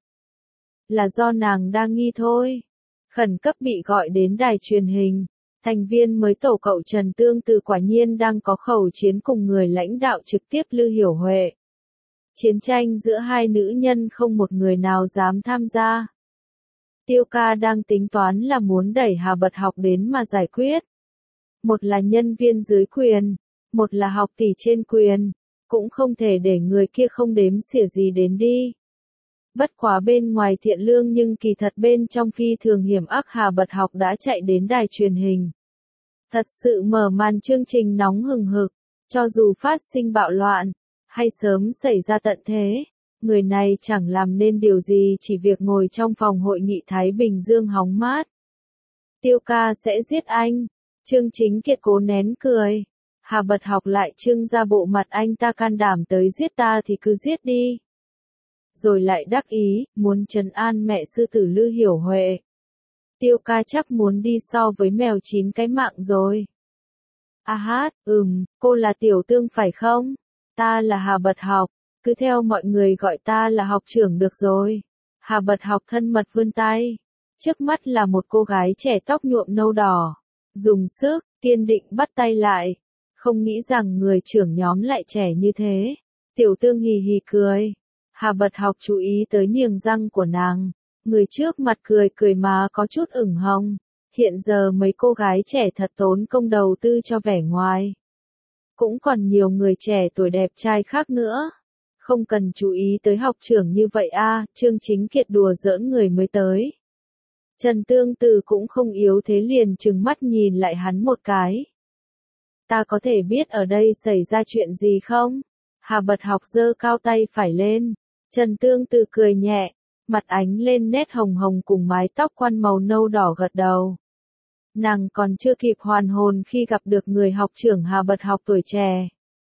Là do nàng đang nghi thôi. Khẩn cấp bị gọi đến đài truyền hình. Thành viên mới tổ cậu Trần Tương Từ quả nhiên đang có khẩu chiến cùng người lãnh đạo trực tiếp Lư Hiểu Huệ. Chiến tranh giữa hai nữ nhân không một người nào dám tham gia. Tiêu ca đang tính toán là muốn đẩy Hà Bật Học đến mà giải quyết. Một là nhân viên dưới quyền, một là học tỷ trên quyền, cũng không thể để người kia không đếm xỉa gì đến đi. Bất quá bên ngoài thiện lương nhưng kỳ thật bên trong phi thường hiểm ác Hà Bật Học đã chạy đến đài truyền hình. Thật sự mở màn chương trình nóng hừng hực, cho dù phát sinh bạo loạn, hay sớm xảy ra tận thế, người này chẳng làm nên điều gì chỉ việc ngồi trong phòng hội nghị Thái Bình Dương hóng mát. Tiêu ca sẽ giết anh, Trương Chính Kiệt cố nén cười. Hà Bật Học lại trưng ra bộ mặt anh ta can đảm tới giết ta thì cứ giết đi. Rồi lại đắc ý, muốn trấn an mẹ sư tử Lư Hiểu Huệ. Tiêu ca chắc muốn đi so với mèo chín cái mạng rồi. A hát, ừm, cô là Tiểu Tương phải không? Ta là Hà Bật Học, cứ theo mọi người gọi ta là học trưởng được rồi. Hà Bật Học thân mật vươn tay. Trước mắt là một cô gái trẻ tóc nhuộm nâu đỏ. Dùng sức, kiên định bắt tay lại. Không nghĩ rằng người trưởng nhóm lại trẻ như thế. Tiểu Tương hì hì cười. Hà Bật Học chú ý tới niềng răng của nàng. Người trước mặt cười cười mà có chút ửng hồng. Hiện giờ mấy cô gái trẻ thật tốn công đầu tư cho vẻ ngoài. Cũng còn nhiều người trẻ tuổi đẹp trai khác nữa. Không cần chú ý tới học trưởng như vậy a, à, Trương Chính Kiệt đùa giỡn người mới tới. Trần Tương Từ cũng không yếu thế liền trừng mắt nhìn lại hắn một cái. Ta có thể biết ở đây xảy ra chuyện gì không? Hà Bật Học giơ cao tay phải lên. Trần Tương Từ cười nhẹ, mặt ánh lên nét hồng hồng cùng mái tóc quăn màu nâu đỏ gật đầu. Nàng còn chưa kịp hoàn hồn khi gặp được người học trưởng Hà Bật Học tuổi trẻ.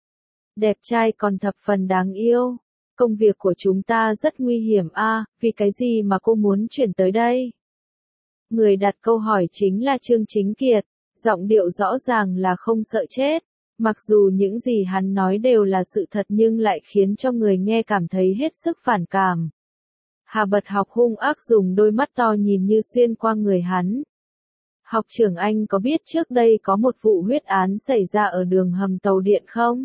Đẹp trai còn thập phần đáng yêu. Công việc của chúng ta rất nguy hiểm a, à, vì cái gì mà cô muốn chuyển tới đây? Người đặt câu hỏi chính là Trương Chính Kiệt, giọng điệu rõ ràng là không sợ chết. Mặc dù những gì hắn nói đều là sự thật nhưng lại khiến cho người nghe cảm thấy hết sức phản cảm. Hà Bật Học hung ác dùng đôi mắt to nhìn như xuyên qua người hắn. Học trưởng anh có biết trước đây có một vụ huyết án xảy ra ở đường hầm tàu điện không?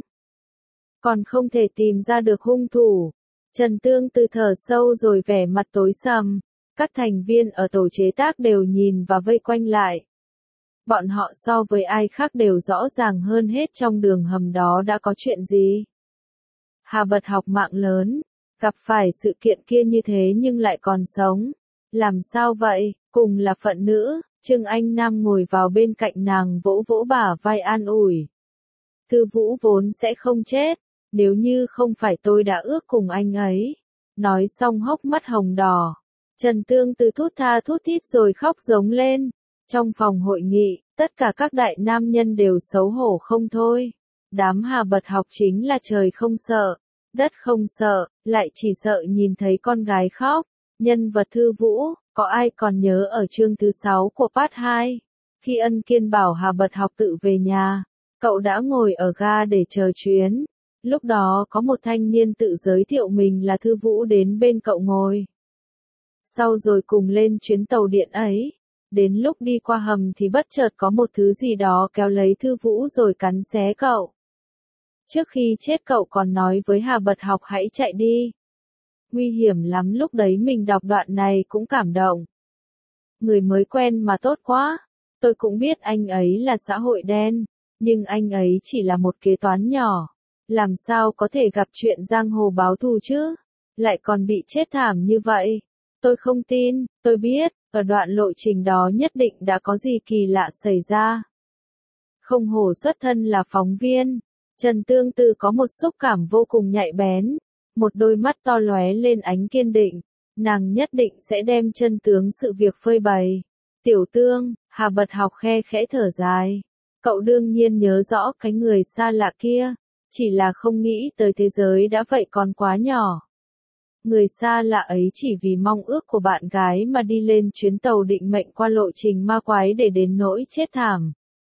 Còn không thể tìm ra được hung thủ. Trần Tương Từ thở sâu rồi vẻ mặt tối sầm. Các thành viên ở tổ chế tác đều nhìn và vây quanh lại. Bọn họ so với ai khác đều rõ ràng hơn hết trong đường hầm đó đã có chuyện gì. Hà Bật Học mạng lớn, gặp phải sự kiện kia như thế nhưng lại còn sống. Làm sao vậy? Cùng là phận nữ, Trương Anh Nam ngồi vào bên cạnh nàng vỗ vỗ bả vai an ủi. Thư Vũ vốn sẽ không chết, nếu như không phải tôi đã ước cùng anh ấy. Nói xong hốc mắt hồng đỏ. Trần Tương Từ thút tha thút thít rồi khóc giống lên. Trong phòng hội nghị, tất cả các đại nam nhân đều xấu hổ không thôi. Đám Hà Bật Học chính là trời không sợ, đất không sợ, lại chỉ sợ nhìn thấy con gái khóc. Nhân vật Thư Vũ, có ai còn nhớ ở chương thứ sáu của part hai? Khi Ân Kiên bảo Hà Bật Học tự về nhà, cậu đã ngồi ở ga để chờ chuyến. Lúc đó có một thanh niên tự giới thiệu mình là Thư Vũ đến bên cậu ngồi. Sau rồi cùng lên chuyến tàu điện ấy. Đến lúc đi qua hầm thì bất chợt có một thứ gì đó kéo lấy Thư Vũ rồi cắn xé cậu. Trước khi chết cậu còn nói với Hà Bật Học hãy chạy đi. Nguy hiểm lắm, lúc đấy mình đọc đoạn này cũng cảm động. Người mới quen mà tốt quá. Tôi cũng biết anh ấy là xã hội đen, nhưng anh ấy chỉ là một kế toán nhỏ. Làm sao có thể gặp chuyện giang hồ báo thù chứ? Lại còn bị chết thảm như vậy. Tôi không tin, tôi biết, ở đoạn lộ trình đó nhất định đã có gì kỳ lạ xảy ra. Không hổ xuất thân là phóng viên, Trần Tương Từ có một xúc cảm vô cùng nhạy bén, một đôi mắt to lóe lên ánh kiên định, nàng nhất định sẽ đem chân tướng sự việc phơi bày. Tiểu Tương, Hà Bật Học khe khẽ thở dài, cậu đương nhiên nhớ rõ cái người xa lạ kia, chỉ là không nghĩ tới thế giới đã vậy còn quá nhỏ. Người xa lạ ấy chỉ vì mong ước của bạn gái mà đi lên chuyến tàu định mệnh qua lộ trình ma quái để đến nỗi chết thảm.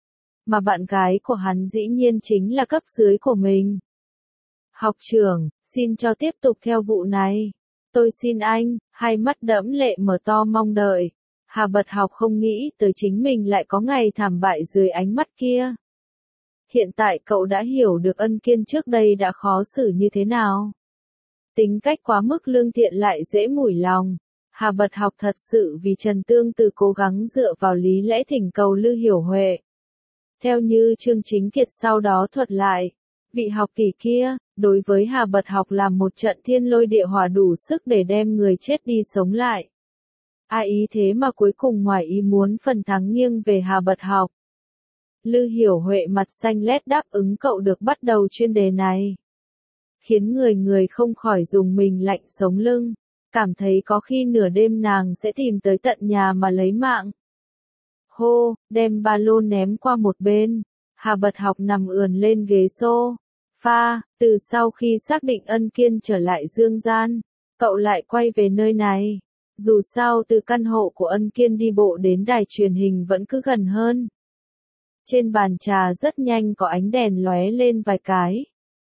mà bạn gái của hắn dĩ nhiên chính là cấp dưới của mình. Học trưởng, xin cho tiếp tục theo vụ này. Tôi xin anh, hai mắt đẫm lệ mở to mong đợi. Hà Bật Học không nghĩ tới chính mình lại có ngày thảm bại dưới ánh mắt kia. Hiện tại cậu đã hiểu được Ân Kiên trước đây đã khó xử như thế nào. Tính cách quá mức lương thiện lại dễ mủi lòng. Hà Bật Học thật sự vì Trần Tương Từ cố gắng dựa vào lý lẽ thỉnh cầu Lư Hiểu Huệ. Theo như Trương Chính Kiệt sau đó thuật lại, vị học tỷ kia, đối với Hà Bật Học làm một trận thiên lôi địa hỏa đủ sức để đem người chết đi sống lại. Ai ý thế mà cuối cùng ngoài ý muốn phần thắng nghiêng về Hà Bật Học. Lư Hiểu Huệ mặt xanh lét đáp ứng cậu được bắt đầu chuyên đề này. Khiến người người không khỏi dùng mình lạnh sống lưng, cảm thấy có khi nửa đêm nàng sẽ tìm tới tận nhà mà lấy mạng. Hô, đem ba lô ném qua một bên, Hà Bật Học nằm ườn lên ghế xô. Pha, từ sau khi xác định Ân Kiên trở lại dương gian, cậu lại quay về nơi này. Dù sao từ căn hộ của Ân Kiên đi bộ đến đài truyền hình vẫn cứ gần hơn. Trên bàn trà rất nhanh có ánh đèn lóe lên vài cái.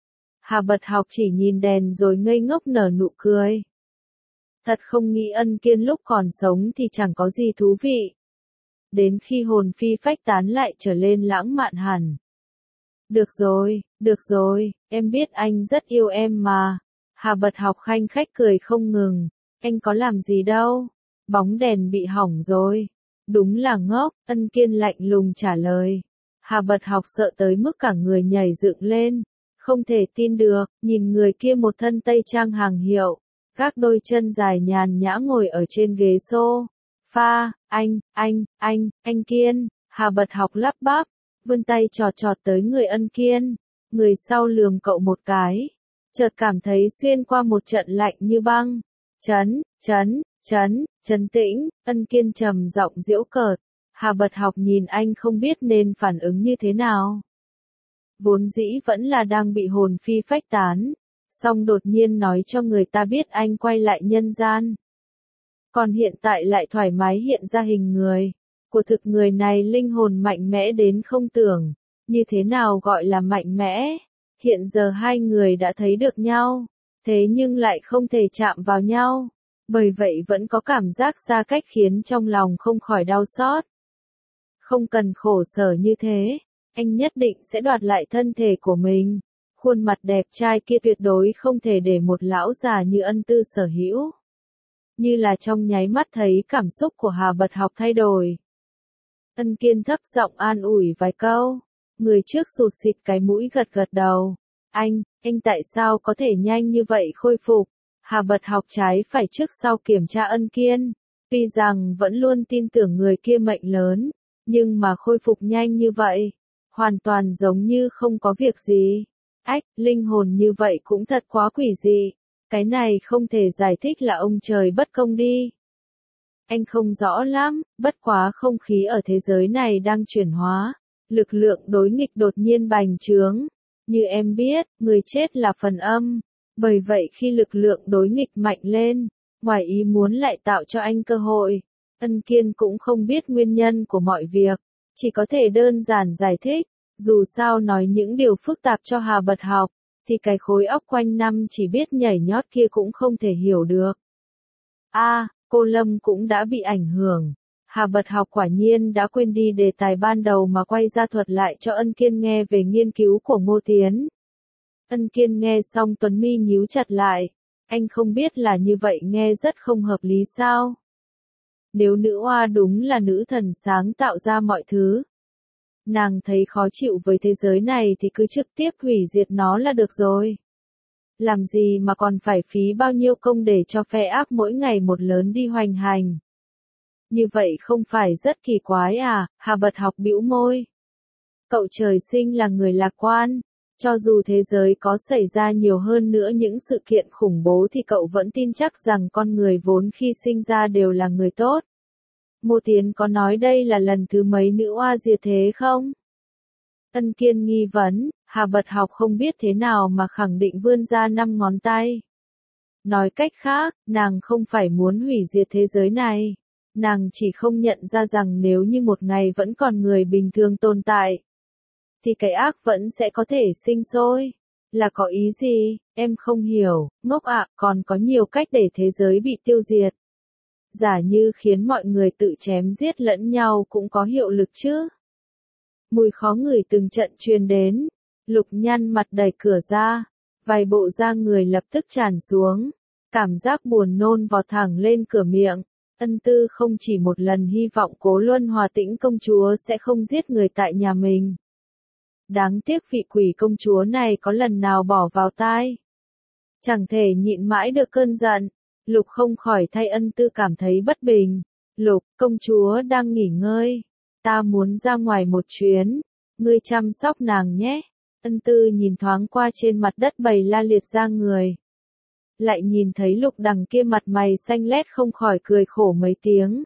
Hà Bật Học chỉ nhìn đèn rồi ngây ngốc nở nụ cười. Thật không nghĩ Ân Kiên lúc còn sống thì chẳng có gì thú vị. Đến khi hồn phi phách tán lại trở lên lãng mạn hẳn. Được rồi, được rồi, em biết anh rất yêu em mà. Hà Bật Học khanh khách cười không ngừng. Anh có làm gì đâu. Bóng đèn bị hỏng rồi. Đúng là ngốc, Ân Kiên lạnh lùng trả lời. Hà Bật Học sợ tới mức cả người nhảy dựng lên. Không thể tin được, nhìn người kia một thân tây trang hàng hiệu. Các đôi chân dài nhàn nhã ngồi ở trên ghế xô. Pha, anh, anh, anh, anh Kiên. Hà Bật Học lắp bắp, vươn tay trọt trọt tới người Ân Kiên. Người sau lườm cậu một cái. Chợt cảm thấy xuyên qua một trận lạnh như băng. Chấn, chấn, chấn, chấn tĩnh, Ân Kiên trầm giọng giễu cợt. Hà Bật Học nhìn anh không biết nên phản ứng như thế nào. Vốn dĩ vẫn là đang bị hồn phi phách tán, song đột nhiên nói cho người ta biết anh quay lại nhân gian. Còn hiện tại lại thoải mái hiện ra hình người. Của thực người này linh hồn mạnh mẽ đến không tưởng. Như thế nào gọi là mạnh mẽ? Hiện giờ hai người đã thấy được nhau. Thế nhưng lại không thể chạm vào nhau. Bởi vậy vẫn có cảm giác xa cách khiến trong lòng không khỏi đau xót. Không cần khổ sở như thế. Anh nhất định sẽ đoạt lại thân thể của mình. Khuôn mặt đẹp trai kia tuyệt đối không thể để một lão già như Ân Tư sở hữu. Như là trong nháy mắt thấy cảm xúc của Hà Bật Học thay đổi. Ân Kiên thấp giọng an ủi vài câu. Người trước sụt xịt cái mũi gật gật đầu. Anh, anh tại sao có thể nhanh như vậy khôi phục? Hà Bật Học trái phải trước sau kiểm tra Ân Kiên. Tuy rằng vẫn luôn tin tưởng người kia mệnh lớn, nhưng mà khôi phục nhanh như vậy. Hoàn toàn giống như không có việc gì. Ách, linh hồn như vậy cũng thật quá quỷ dị. Cái này không thể giải thích là ông trời bất công đi. Anh không rõ lắm, bất quá không khí ở thế giới này đang chuyển hóa. Lực lượng đối nghịch đột nhiên bành trướng. Như em biết, người chết là phần âm. Bởi vậy khi lực lượng đối nghịch mạnh lên, ngoài ý muốn lại tạo cho anh cơ hội. Ân Kiên cũng không biết nguyên nhân của mọi việc. Chỉ có thể đơn giản giải thích. Dù sao nói những điều phức tạp cho Hà Bật Học, thì cái khối óc quanh năm chỉ biết nhảy nhót kia cũng không thể hiểu được. A, à, cô Lâm cũng đã bị ảnh hưởng. Hà Bật Học quả nhiên đã quên đi đề tài ban đầu mà quay ra thuật lại cho Ân Kiên nghe về nghiên cứu của Ngô Tiến. Ân Kiên nghe xong tuấn mi nhíu chặt lại. Anh không biết là như vậy nghe rất không hợp lý sao? Nếu nữ oa đúng là nữ thần sáng tạo ra mọi thứ. Nàng thấy khó chịu với thế giới này thì cứ trực tiếp hủy diệt nó là được rồi. Làm gì mà còn phải phí bao nhiêu công để cho phe ác mỗi ngày một lớn đi hoành hành. Như vậy không phải rất kỳ quái à? Hà Bật Học bĩu môi. Cậu trời sinh là người lạc quan. Cho dù thế giới có xảy ra nhiều hơn nữa những sự kiện khủng bố thì cậu vẫn tin chắc rằng con người vốn khi sinh ra đều là người tốt. Ngô Tiến có nói đây là lần thứ mấy nữ oa diệt thế không? Ân Kiên nghi vấn, Hà Bật Học không biết thế nào mà khẳng định vươn ra năm ngón tay. Nói cách khác, nàng không phải muốn hủy diệt thế giới này. Nàng chỉ không nhận ra rằng nếu như một ngày vẫn còn người bình thường tồn tại, thì cái ác vẫn sẽ có thể sinh sôi. Là có ý gì? Em không hiểu, ngốc ạ, còn có nhiều cách để thế giới bị tiêu diệt. Giả như khiến mọi người tự chém giết lẫn nhau cũng có hiệu lực chứ. Mùi khó ngửi từng trận truyền đến. Lục nhăn mặt đẩy cửa ra. Vài bộ da người lập tức tràn xuống. Cảm giác buồn nôn vọt thẳng lên cửa miệng. Ân Tư không chỉ một lần hy vọng Cố Luân Hòa Tĩnh công chúa sẽ không giết người tại nhà mình. Đáng tiếc vị quỷ công chúa này có lần nào bỏ vào tai. Chẳng thể nhịn mãi được cơn giận. Lục không khỏi thay Ân Tư cảm thấy bất bình. Lục, công chúa đang nghỉ ngơi. Ta muốn ra ngoài một chuyến. Ngươi chăm sóc nàng nhé. Ân Tư nhìn thoáng qua trên mặt đất bầy la liệt da người. Lại nhìn thấy Lục đằng kia mặt mày xanh lét không khỏi cười khổ mấy tiếng.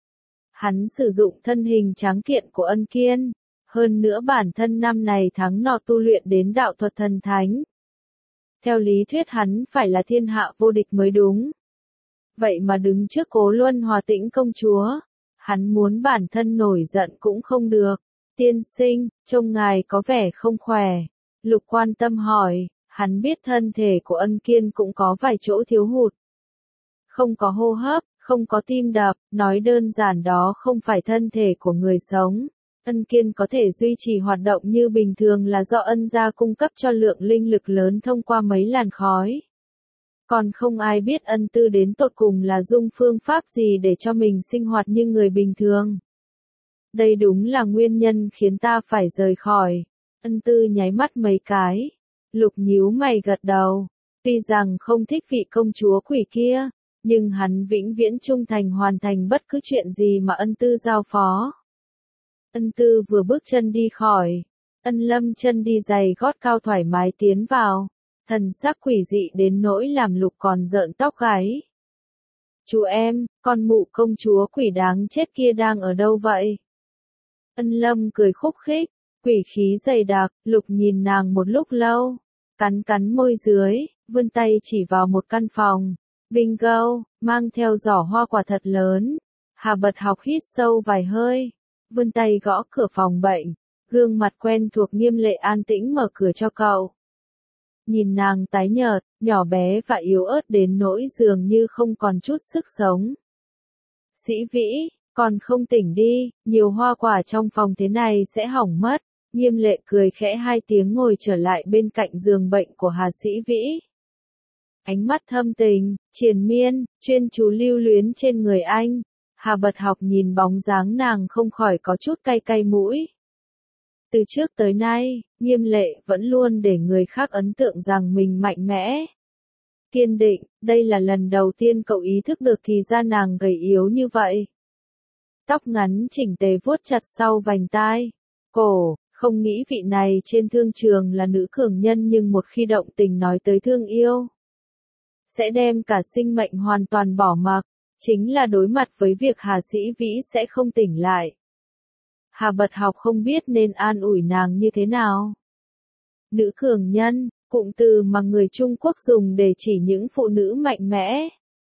Hắn sử dụng thân hình tráng kiện của Ân Kiên. Hơn nữa bản thân năm này tháng nọ tu luyện đến đạo thuật thần thánh. Theo lý thuyết hắn phải là thiên hạ vô địch mới đúng. Vậy mà đứng trước Cố Luân Hòa Tĩnh công chúa. Hắn muốn bản thân nổi giận cũng không được. Tiên sinh, trông ngài có vẻ không khỏe. Lục quan tâm hỏi, hắn biết thân thể của Ân Kiên cũng có vài chỗ thiếu hụt. Không có hô hấp, không có tim đập, nói đơn giản đó không phải thân thể của người sống. Ân Kiên có thể duy trì hoạt động như bình thường là do ân gia cung cấp cho lượng linh lực lớn thông qua mấy làn khói. Còn không ai biết Ân Tư đến tột cùng là dùng phương pháp gì để cho mình sinh hoạt như người bình thường. Đây đúng là nguyên nhân khiến ta phải rời khỏi. Ân Tư nháy mắt mấy cái. Lục nhíu mày gật đầu. Tuy rằng không thích vị công chúa quỷ kia, nhưng hắn vĩnh viễn trung thành hoàn thành bất cứ chuyện gì mà Ân Tư giao phó. Ân Tư vừa bước chân đi khỏi. Ân Lâm chân đi giày gót cao thoải mái tiến vào. Thần sắc quỷ dị đến nỗi làm Lục còn rợn tóc gáy. Chú em, con mụ công chúa quỷ đáng chết kia đang ở đâu vậy? Ân Lâm cười khúc khích, quỷ khí dày đặc, Lục nhìn nàng một lúc lâu, cắn cắn môi dưới, vươn tay chỉ vào một căn phòng. Bingo, mang theo giỏ hoa quả thật lớn. Hà Bật Học hít sâu vài hơi, vươn tay gõ cửa phòng bệnh, gương mặt quen thuộc Nghiêm Lệ an tĩnh mở cửa cho cậu. Nhìn nàng tái nhợt, nhỏ bé và yếu ớt đến nỗi dường như không còn chút sức sống. Sĩ Vĩ, còn không tỉnh đi, nhiều hoa quả trong phòng thế này sẽ hỏng mất. Nghiêm Lệ cười khẽ hai tiếng ngồi trở lại bên cạnh giường bệnh của Hà Sĩ Vĩ. Ánh mắt thâm tình, triền miên, chuyên chú lưu luyến trên người anh. Hà Bật Học nhìn bóng dáng nàng không khỏi có chút cay cay mũi. Từ trước tới nay, Nghiêm Lệ vẫn luôn để người khác ấn tượng rằng mình mạnh mẽ, kiên định, đây là lần đầu tiên cậu ý thức được thì ra nàng gầy yếu như vậy. Tóc ngắn chỉnh tề vuốt chặt sau vành tai, cổ, không nghĩ vị này trên thương trường là nữ cường nhân nhưng một khi động tình nói tới thương yêu, sẽ đem cả sinh mệnh hoàn toàn bỏ mặc, chính là đối mặt với việc Hà Sĩ Vĩ sẽ không tỉnh lại. Hà Bật Học không biết nên an ủi nàng như thế nào. Nữ cường nhân, cụm từ mà người Trung Quốc dùng để chỉ những phụ nữ mạnh mẽ,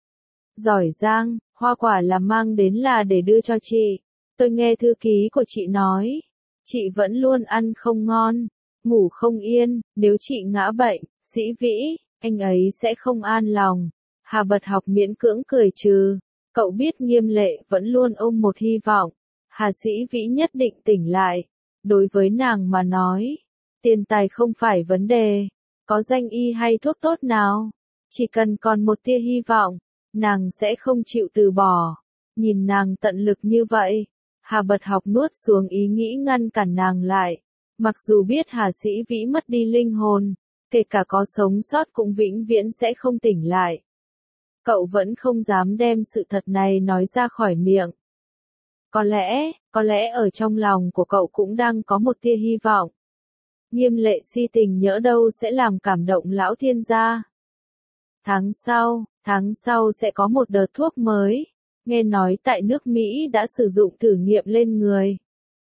giỏi giang, hoa quả là mang đến là để đưa cho chị. Tôi nghe thư ký của chị nói, chị vẫn luôn ăn không ngon, ngủ không yên, nếu chị ngã bệnh, Sĩ Vĩ, anh ấy sẽ không an lòng. Hà Bật Học miễn cưỡng cười trừ, cậu biết Nghiêm Lệ vẫn luôn ôm một hy vọng, Hà Sĩ Vĩ nhất định tỉnh lại. Đối với nàng mà nói, tiền tài không phải vấn đề, có danh y hay thuốc tốt nào, chỉ cần còn một tia hy vọng, nàng sẽ không chịu từ bỏ. Nhìn nàng tận lực như vậy, Hà Bật Học nuốt xuống ý nghĩ ngăn cản nàng lại. Mặc dù biết Hà Sĩ Vĩ mất đi linh hồn, kể cả có sống sót cũng vĩnh viễn sẽ không tỉnh lại. Cậu vẫn không dám đem sự thật này nói ra khỏi miệng. Có lẽ, có lẽ ở trong lòng của cậu cũng đang có một tia hy vọng. Nghiêm Lệ si tình nhỡ đâu sẽ làm cảm động lão thiên gia. Tháng sau, tháng sau sẽ có một đợt thuốc mới. Nghe nói tại nước Mỹ đã sử dụng thử nghiệm lên người.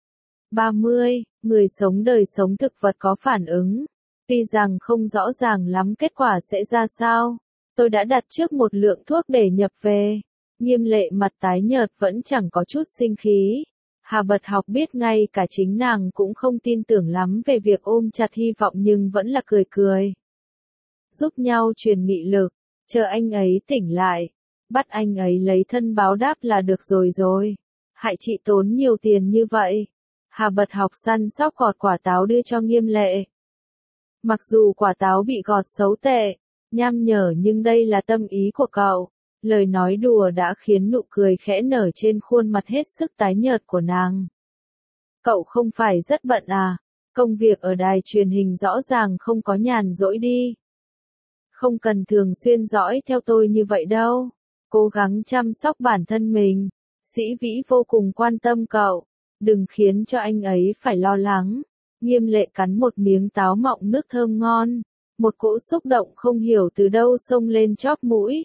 ba mươi, người sống đời sống thực vật có phản ứng. Tuy rằng không rõ ràng lắm kết quả sẽ ra sao. Tôi đã đặt trước một lượng thuốc để nhập về. Nghiêm Lệ mặt tái nhợt vẫn chẳng có chút sinh khí. Hà Bật Học biết ngay cả chính nàng cũng không tin tưởng lắm về việc ôm chặt hy vọng nhưng vẫn là cười cười. Giúp nhau truyền nghị lực, chờ anh ấy tỉnh lại, bắt anh ấy lấy thân báo đáp là được rồi rồi. Hại chị tốn nhiều tiền như vậy. Hà Bật Học săn sóc gọt quả táo đưa cho Nghiêm Lệ. Mặc dù quả táo bị gọt xấu tệ, nham nhở nhưng đây là tâm ý của cậu. Lời nói đùa đã khiến nụ cười khẽ nở trên khuôn mặt hết sức tái nhợt của nàng. Cậu không phải rất bận à? Công việc ở đài truyền hình rõ ràng không có nhàn rỗi đi. Không cần thường xuyên dõi theo tôi như vậy đâu. Cố gắng chăm sóc bản thân mình. Sĩ Vĩ vô cùng quan tâm cậu. Đừng khiến cho anh ấy phải lo lắng. Nghiêm Lệ cắn một miếng táo mọng nước thơm ngon. Một cỗ xúc động không hiểu từ đâu xông lên chóp mũi.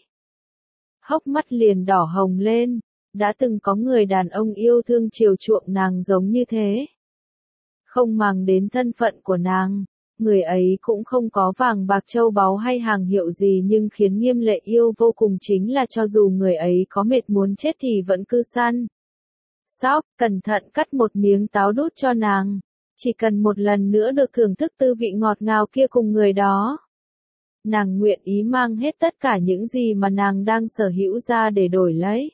Hốc mắt liền đỏ hồng lên. Đã từng có người đàn ông yêu thương chiều chuộng nàng giống như thế. Không màng đến thân phận của nàng. Người ấy cũng không có vàng bạc châu báu hay hàng hiệu gì nhưng khiến Nghiêm Lệ yêu vô cùng chính là cho dù người ấy có mệt muốn chết thì vẫn cứ săn. Sóc, cẩn thận cắt một miếng táo đút cho nàng. Chỉ cần một lần nữa được thưởng thức tư vị ngọt ngào kia cùng người đó. Nàng nguyện ý mang hết tất cả những gì mà nàng đang sở hữu ra để đổi lấy.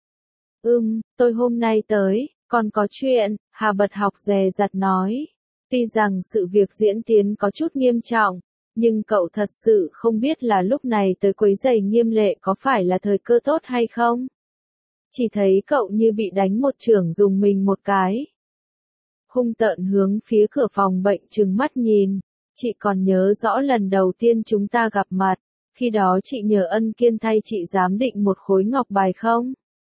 Ừm, tôi hôm nay tới, còn có chuyện, Hà Bật Học dè dặt nói. Tuy rằng sự việc diễn tiến có chút nghiêm trọng, nhưng cậu thật sự không biết là lúc này tới quấy rầy Nghiêm Lệ có phải là thời cơ tốt hay không. Chỉ thấy cậu như bị đánh một chưởng dùng mình một cái. Hung tợn hướng phía cửa phòng bệnh trừng mắt nhìn. Chị còn nhớ rõ lần đầu tiên chúng ta gặp mặt, khi đó chị nhờ Ân Kiên thay chị giám định một khối ngọc bài không?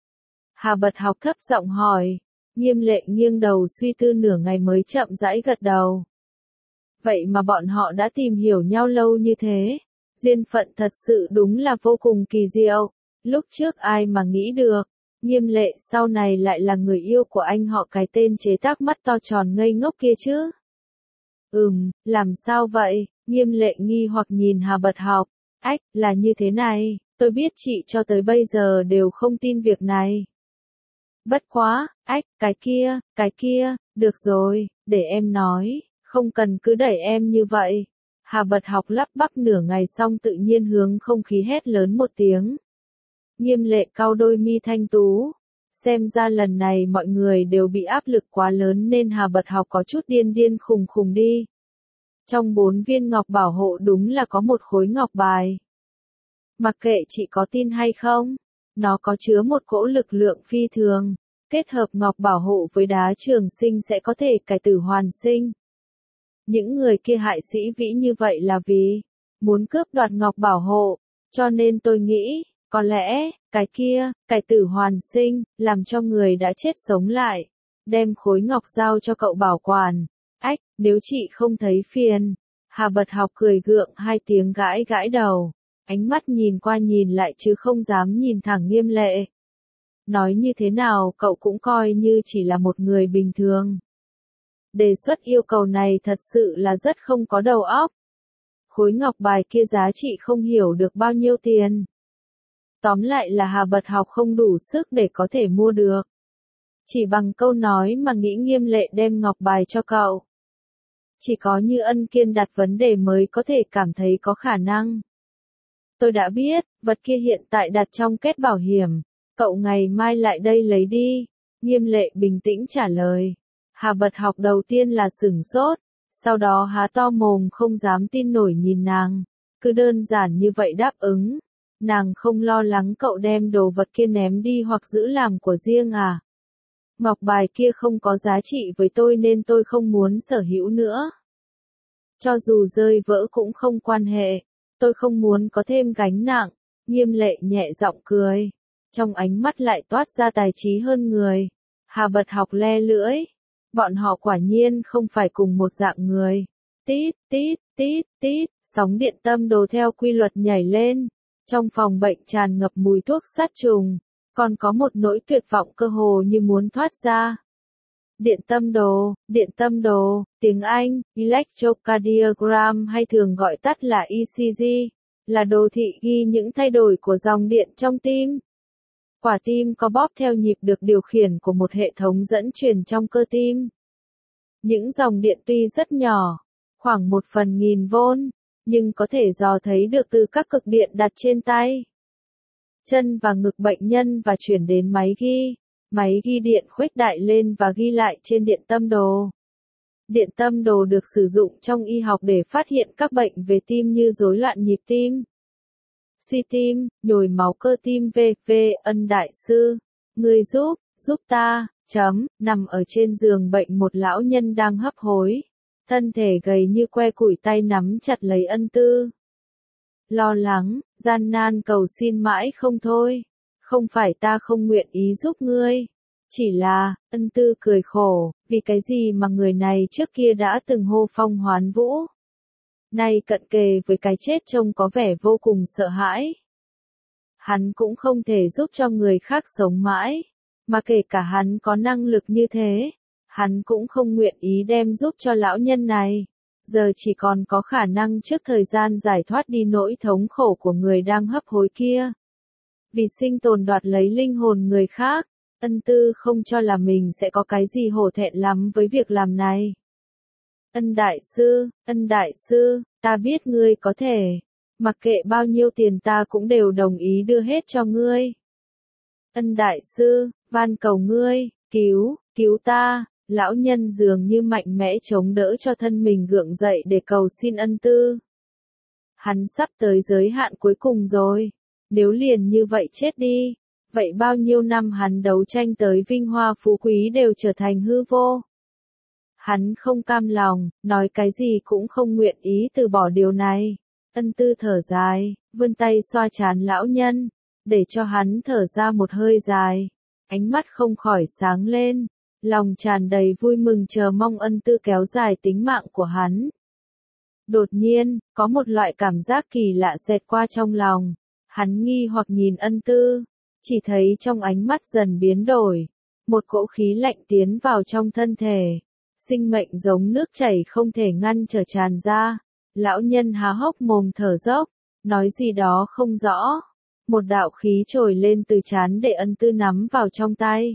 Hà Bật Học thấp giọng hỏi. Nghiêm Lệ nghiêng đầu suy tư nửa ngày mới chậm rãi gật đầu. Vậy mà bọn họ đã tìm hiểu nhau lâu như thế. Duyên phận thật sự đúng là vô cùng kỳ diệu. Lúc trước ai mà nghĩ được. Nghiêm Lệ sau này lại là người yêu của anh họ cái tên chế tác mắt to tròn ngây ngốc kia chứ. Ừm, làm sao vậy? Nghiêm Lệ nghi hoặc nhìn Hà Bật Học. Ách, là như thế này, tôi biết chị cho tới bây giờ đều không tin việc này. Bất quá, ách, cái kia, cái kia, được rồi, để em nói, không cần cứ đẩy em như vậy. Hà Bật Học lắp bắp nửa ngày xong tự nhiên hướng không khí hét lớn một tiếng. Nghiêm Lệ cau đôi mi thanh tú. Xem ra lần này mọi người đều bị áp lực quá lớn nên Hà Bật Học có chút điên điên khùng khùng đi. Trong bốn viên ngọc bảo hộ đúng là có một khối ngọc bài. Mặc kệ chị có tin hay không, nó có chứa một cỗ lực lượng phi thường, kết hợp ngọc bảo hộ với đá trường sinh sẽ có thể cải tử hoàn sinh. Những người kia hại Sĩ Vĩ như vậy là vì muốn cướp đoạt ngọc bảo hộ, cho nên tôi nghĩ, có lẽ, cái kia, cải tử hoàn sinh, làm cho người đã chết sống lại, đem khối ngọc giao cho cậu bảo quản. Ách, nếu chị không thấy phiền. Hà Bật Học cười gượng hai tiếng gãi gãi đầu, ánh mắt nhìn qua nhìn lại chứ không dám nhìn thẳng Nghiêm Lệ. Nói như thế nào cậu cũng coi như chỉ là một người bình thường. Đề xuất yêu cầu này thật sự là rất không có đầu óc. Khối ngọc bài kia giá trị không hiểu được bao nhiêu tiền. Tóm lại là Hà Bật Học không đủ sức để có thể mua được. Chỉ bằng câu nói mà nghĩ Nghiêm Lệ đem ngọc bài cho cậu. Chỉ có như Ân Kiên đặt vấn đề mới có thể cảm thấy có khả năng. Tôi đã biết, vật kia hiện tại đặt trong két bảo hiểm. Cậu ngày mai lại đây lấy đi. Nghiêm Lệ bình tĩnh trả lời. Hà Bật Học đầu tiên là sửng sốt. Sau đó há to mồm không dám tin nổi nhìn nàng. Cứ đơn giản như vậy đáp ứng. Nàng không lo lắng cậu đem đồ vật kia ném đi hoặc giữ làm của riêng à? Ngọc bài kia không có giá trị với tôi nên tôi không muốn sở hữu nữa. Cho dù rơi vỡ cũng không quan hệ. Tôi không muốn có thêm gánh nặng. Nghiêm Lệ nhẹ giọng cười. Trong ánh mắt lại toát ra tài trí hơn người. Hà Bật Học le lưỡi. Bọn họ quả nhiên không phải cùng một dạng người. Tít, tít, tít, tít, sóng điện tâm đồ theo quy luật nhảy lên. Trong phòng bệnh tràn ngập mùi thuốc sát trùng, còn có một nỗi tuyệt vọng cơ hồ như muốn thoát ra. Điện tâm đồ, điện tâm đồ, tiếng Anh, electrocardiogram hay thường gọi tắt là E C G, là đồ thị ghi những thay đổi của dòng điện trong tim. Quả tim có bóp theo nhịp được điều khiển của một hệ thống dẫn truyền trong cơ tim. Những dòng điện tuy rất nhỏ, khoảng một phần nghìn vôn, nhưng có thể dò thấy được từ các cực điện đặt trên tay, chân và ngực bệnh nhân và chuyển đến máy ghi. Máy ghi điện khuếch đại lên và ghi lại trên điện tâm đồ. Điện tâm đồ được sử dụng trong y học để phát hiện các bệnh về tim như rối loạn nhịp tim, suy tim, nhồi máu cơ tim vân vân. Ân đại sư, người giúp, giúp ta, chấm, nằm ở trên giường bệnh một lão nhân đang hấp hối. Thân thể gầy như que củi, tay nắm chặt lấy Ân Tư. Lo lắng, gian nan cầu xin mãi không thôi. Không phải ta không nguyện ý giúp ngươi. Chỉ là, Ân Tư cười khổ, vì cái gì mà người này trước kia đã từng hô phong hoán vũ. Nay cận kề với cái chết trông có vẻ vô cùng sợ hãi. Hắn cũng không thể giúp cho người khác sống mãi, mà kể cả hắn có năng lực như thế, hắn cũng không nguyện ý đem giúp cho lão nhân này. Giờ chỉ còn có khả năng trước thời gian giải thoát đi nỗi thống khổ của người đang hấp hối kia. Vì sinh tồn đoạt lấy linh hồn người khác, Ân Tư không cho là mình sẽ có cái gì hổ thẹn lắm với việc làm này. Ân đại sư, ân đại sư, ta biết ngươi có thể, mặc kệ bao nhiêu tiền ta cũng đều đồng ý đưa hết cho ngươi. Ân đại sư, van cầu ngươi, cứu, cứu ta. Lão nhân dường như mạnh mẽ chống đỡ cho thân mình gượng dậy để cầu xin Ân Tư. Hắn sắp tới giới hạn cuối cùng rồi. Nếu liền như vậy chết đi, vậy bao nhiêu năm hắn đấu tranh tới vinh hoa phú quý đều trở thành hư vô. Hắn không cam lòng, nói cái gì cũng không nguyện ý từ bỏ điều này. Ân Tư thở dài, vươn tay xoa trán lão nhân, để cho hắn thở ra một hơi dài. Ánh mắt không khỏi sáng lên, lòng tràn đầy vui mừng chờ mong Ân Tư kéo dài tính mạng của hắn. Đột nhiên, có một loại cảm giác kỳ lạ xẹt qua trong lòng. Hắn nghi hoặc nhìn Ân Tư, chỉ thấy trong ánh mắt dần biến đổi, một cỗ khí lạnh tiến vào trong thân thể, sinh mệnh giống nước chảy không thể ngăn trở tràn ra. Lão nhân há hốc mồm thở dốc, nói gì đó không rõ. Một đạo khí trồi lên từ trán để Ân Tư nắm vào trong tay.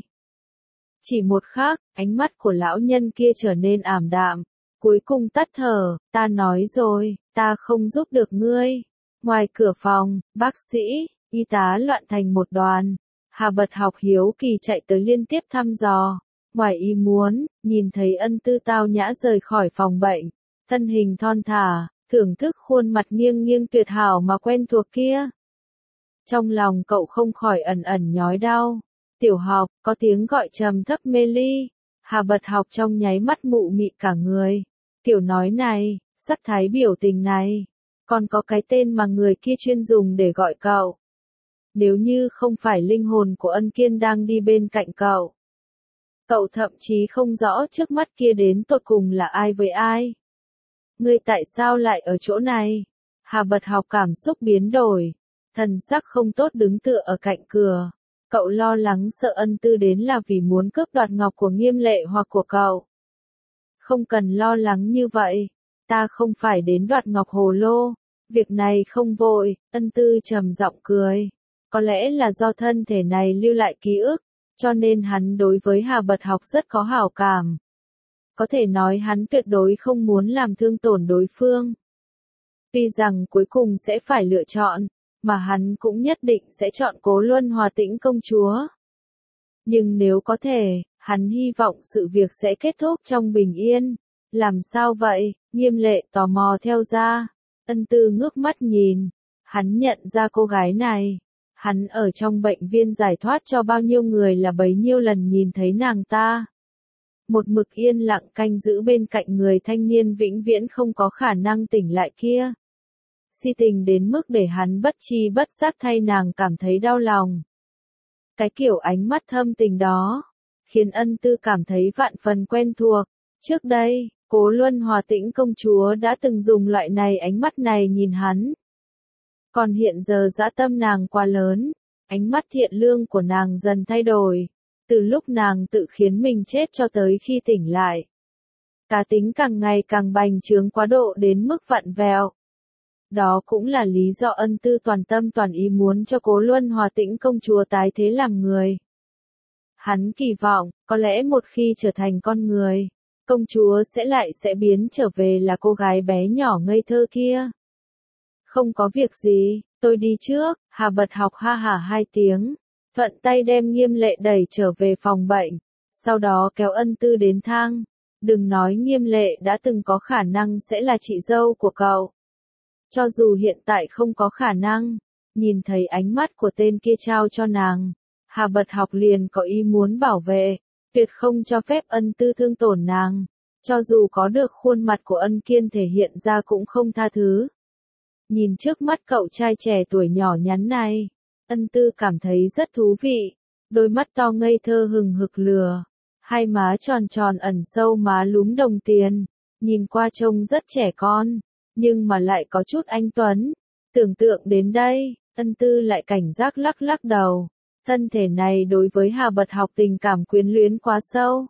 Chỉ một khắc, ánh mắt của lão nhân kia trở nên ảm đạm, cuối cùng tắt thở. Ta nói rồi, ta không giúp được ngươi. Ngoài cửa phòng, bác sĩ, y tá loạn thành một đoàn. Hà Bật Học hiếu kỳ chạy tới liên tiếp thăm dò. Ngoài ý muốn, nhìn thấy Ân Tư tao nhã rời khỏi phòng bệnh. Thân hình thon thả, thưởng thức khuôn mặt nghiêng nghiêng tuyệt hảo mà quen thuộc kia. Trong lòng cậu không khỏi ẩn ẩn nhói đau. Tiểu Học, có tiếng gọi trầm thấp mê ly. Hà Bật Học trong nháy mắt mụ mị cả người. Kiểu nói này, sắc thái biểu tình này, còn có cái tên mà người kia chuyên dùng để gọi cậu. Nếu như không phải linh hồn của Ân Kiên đang đi bên cạnh cậu, cậu thậm chí không rõ trước mắt kia đến tột cùng là ai với ai. Ngươi tại sao lại ở chỗ này? Hà Bật Học cảm xúc biến đổi, thần sắc không tốt đứng tựa ở cạnh cửa. Cậu lo lắng sợ Ân Tư đến là vì muốn cướp đoạt ngọc của Nghiêm Lệ hoặc của cậu. Không cần lo lắng như vậy, ta không phải đến đoạt ngọc hồ lô, việc này không vội. Ân Tư trầm giọng cười. Có lẽ là do thân thể này lưu lại ký ức, cho nên hắn đối với Hà Bật Học rất có hảo cảm. Có thể nói hắn tuyệt đối không muốn làm thương tổn đối phương. Tuy rằng cuối cùng sẽ phải lựa chọn, mà hắn cũng nhất định sẽ chọn Cố Luân Hòa Tĩnh công chúa. Nhưng nếu có thể, hắn hy vọng sự việc sẽ kết thúc trong bình yên. Làm sao vậy? Nghiêm Lệ tò mò theo ra. Ân Tư ngước mắt nhìn. Hắn nhận ra cô gái này. Hắn ở trong bệnh viên giải thoát cho bao nhiêu người là bấy nhiêu lần nhìn thấy nàng ta. Một mực yên lặng canh giữ bên cạnh người thanh niên vĩnh viễn không có khả năng tỉnh lại kia. Si tình đến mức để hắn bất chi bất giác thay nàng cảm thấy đau lòng. Cái kiểu ánh mắt thâm tình đó, khiến Ân Tư cảm thấy vạn phần quen thuộc. Trước đây, Cố Luân Hòa Tĩnh công chúa đã từng dùng loại này ánh mắt này nhìn hắn. Còn hiện giờ dã tâm nàng quá lớn, ánh mắt thiện lương của nàng dần thay đổi. Từ lúc nàng tự khiến mình chết cho tới khi tỉnh lại. Cá tính càng ngày càng bành trướng quá độ đến mức vặn vẹo. Đó cũng là lý do Ân Tư toàn tâm toàn ý muốn cho Cố Luân Hòa Tĩnh công chúa tái thế làm người. Hắn kỳ vọng, có lẽ một khi trở thành con người, công chúa sẽ lại sẽ biến trở về là cô gái bé nhỏ ngây thơ kia. Không có việc gì, tôi đi trước, Hà Bật Học ha hả hai tiếng, thuận tay đem Nghiêm Lệ đẩy trở về phòng bệnh, sau đó kéo Ân Tư đến thang. Đừng nói Nghiêm Lệ đã từng có khả năng sẽ là chị dâu của cậu. Cho dù hiện tại không có khả năng, nhìn thấy ánh mắt của tên kia trao cho nàng, Hà Bật Học liền có ý muốn bảo vệ, tuyệt không cho phép Ân Tư thương tổn nàng, cho dù có được khuôn mặt của Ân Kiên thể hiện ra cũng không tha thứ. Nhìn trước mắt cậu trai trẻ tuổi nhỏ nhắn này, Ân Tư cảm thấy rất thú vị, đôi mắt to ngây thơ hừng hực lừa, hai má tròn tròn ẩn sâu má lúm đồng tiền, nhìn qua trông rất trẻ con, nhưng mà lại có chút anh tuấn. Tưởng tượng đến đây, Ân Tư lại cảnh giác lắc lắc đầu. Thân thể này đối với Hà Bật Học tình cảm quyến luyến quá sâu.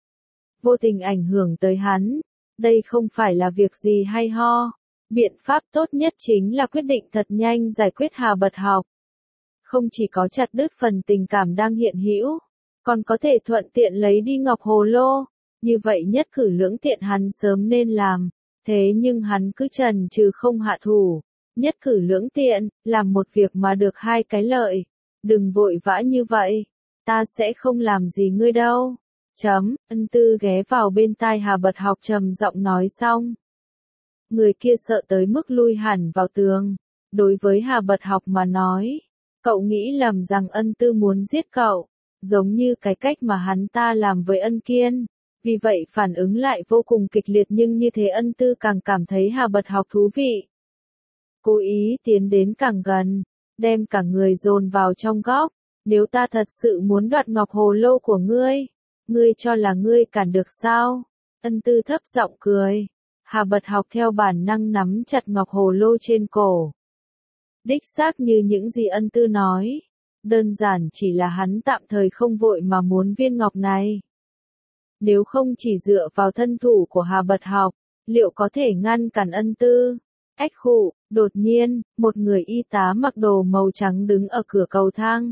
Vô tình ảnh hưởng tới hắn. Đây không phải là việc gì hay ho. Biện pháp tốt nhất chính là quyết định thật nhanh giải quyết Hà Bật Học. Không chỉ có chặt đứt phần tình cảm đang hiện hữu, còn có thể thuận tiện lấy đi ngọc hồ lô. Như vậy nhất cử lưỡng tiện hắn sớm nên làm. Thế nhưng hắn cứ chần chừ không hạ thủ. Nhất cử lưỡng tiện, làm một việc mà được hai cái lợi. Đừng vội vã như vậy, ta sẽ không làm gì ngươi đâu. Chấm, Ân Tư ghé vào bên tai Hà Bật Học trầm giọng nói xong. Người kia sợ tới mức lui hẳn vào tường. Đối với Hà Bật Học mà nói, cậu nghĩ lầm rằng Ân Tư muốn giết cậu, giống như cái cách mà hắn ta làm với Ân Kiên. Vì vậy phản ứng lại vô cùng kịch liệt, nhưng như thế Ân Tư càng cảm thấy Hà Bật Học thú vị. Cố ý tiến đến càng gần, đem cả người dồn vào trong góc. Nếu ta thật sự muốn đoạt ngọc hồ lô của ngươi, ngươi cho là ngươi cản được sao? Ân Tư thấp giọng cười. Hà Bật Học theo bản năng nắm chặt ngọc hồ lô trên cổ. Đích xác như những gì Ân Tư nói. Đơn giản chỉ là hắn tạm thời không vội mà muốn viên ngọc này. Nếu không chỉ dựa vào thân thủ của Hà Bật Học, liệu có thể ngăn cản Ân Tư? Ách khụ, đột nhiên, một người y tá mặc đồ màu trắng đứng ở cửa cầu thang.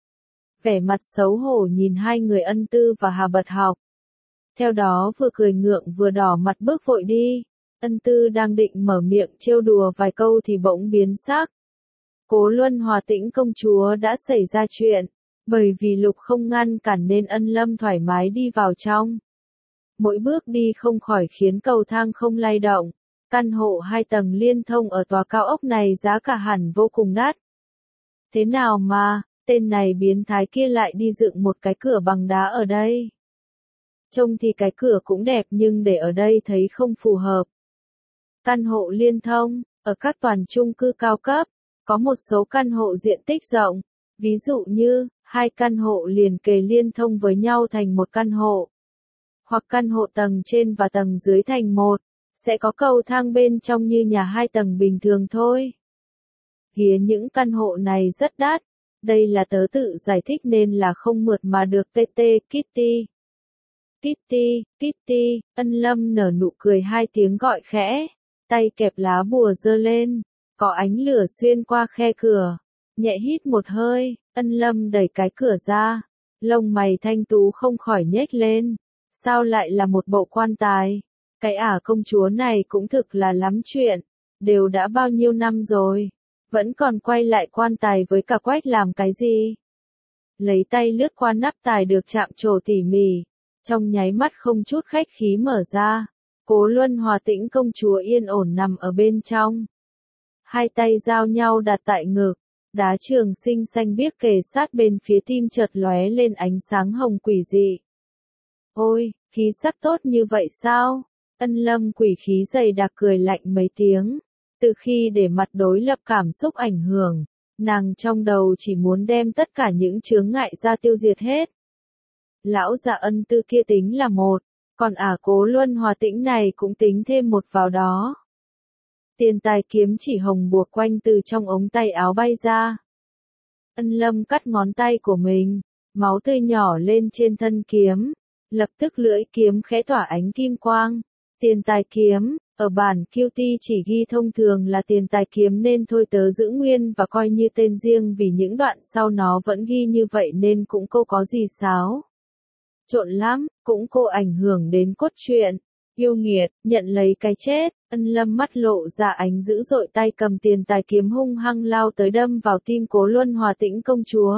Vẻ mặt xấu hổ nhìn hai người Ân Tư và Hà Bật Học. Theo đó vừa cười ngượng vừa đỏ mặt bước vội đi. Ân Tư đang định mở miệng trêu đùa vài câu thì bỗng biến sắc. Cố Luân Hòa Tĩnh công chúa đã xảy ra chuyện, bởi vì Lục không ngăn cản nên Ân Lâm thoải mái đi vào trong. Mỗi bước đi không khỏi khiến cầu thang không lay động. Căn hộ hai tầng liên thông ở tòa cao ốc này giá cả hẳn vô cùng đắt. Thế nào mà, tên này biến thái kia lại đi dựng một cái cửa bằng đá ở đây. Trông thì cái cửa cũng đẹp nhưng để ở đây thấy không phù hợp. Căn hộ liên thông, ở các toàn chung cư cao cấp, có một số căn hộ diện tích rộng. Ví dụ như, hai căn hộ liền kề liên thông với nhau thành một căn hộ. Hoặc căn hộ tầng trên và tầng dưới thành một. Sẽ có cầu thang bên trong như nhà hai tầng bình thường thôi. Phía những căn hộ này rất đắt. Đây là tớ tự giải thích nên là không mượt mà được tê tê, Kitty. Kitty, Kitty, Ân Lâm nở nụ cười hai tiếng gọi khẽ. Tay kẹp lá bùa giơ lên. Có ánh lửa xuyên qua khe cửa. Nhẹ hít một hơi, Ân Lâm đẩy cái cửa ra. Lông mày thanh tú không khỏi nhếch lên. Sao lại là một bộ quan tài? Cái ả công chúa này cũng thực là lắm chuyện, đều đã bao nhiêu năm rồi, vẫn còn quay lại quan tài với cả Quách làm cái gì? Lấy tay lướt qua nắp tài được chạm trổ tỉ mỉ, trong nháy mắt không chút khách khí mở ra, Cố Luân Hòa Tĩnh công chúa yên ổn nằm ở bên trong. Hai tay giao nhau đặt tại ngực, đá trường sinh xanh biếc kề sát bên phía tim chợt lóe lên ánh sáng hồng quỷ dị. Ôi, khí sắc tốt như vậy sao? Ân Lâm quỷ khí dày đặc cười lạnh mấy tiếng. Từ khi để mặt đối lập cảm xúc ảnh hưởng, nàng trong đầu chỉ muốn đem tất cả những chướng ngại ra tiêu diệt hết. Lão già Ân Tư kia tính là một, còn ả Cố Luân Hòa Tĩnh này cũng tính thêm một vào đó. Tiền tài kiếm chỉ hồng buộc quanh từ trong ống tay áo bay ra. Ân Lâm cắt ngón tay của mình, máu tươi nhỏ lên trên thân kiếm, lập tức lưỡi kiếm khẽ tỏa ánh kim quang. Tiền tài kiếm, ở bản Q T chỉ ghi thông thường là tiền tài kiếm nên thôi tớ giữ nguyên và coi như tên riêng vì những đoạn sau nó vẫn ghi như vậy nên cũng cô có gì xáo trộn lắm, cũng cô ảnh hưởng đến cốt truyện. Yêu nghiệt, nhận lấy cái chết, Ân Lâm mắt lộ ra ánh dữ dội, tay cầm tiền tài kiếm hung hăng lao tới đâm vào tim Cố Luân Hòa Tĩnh công chúa.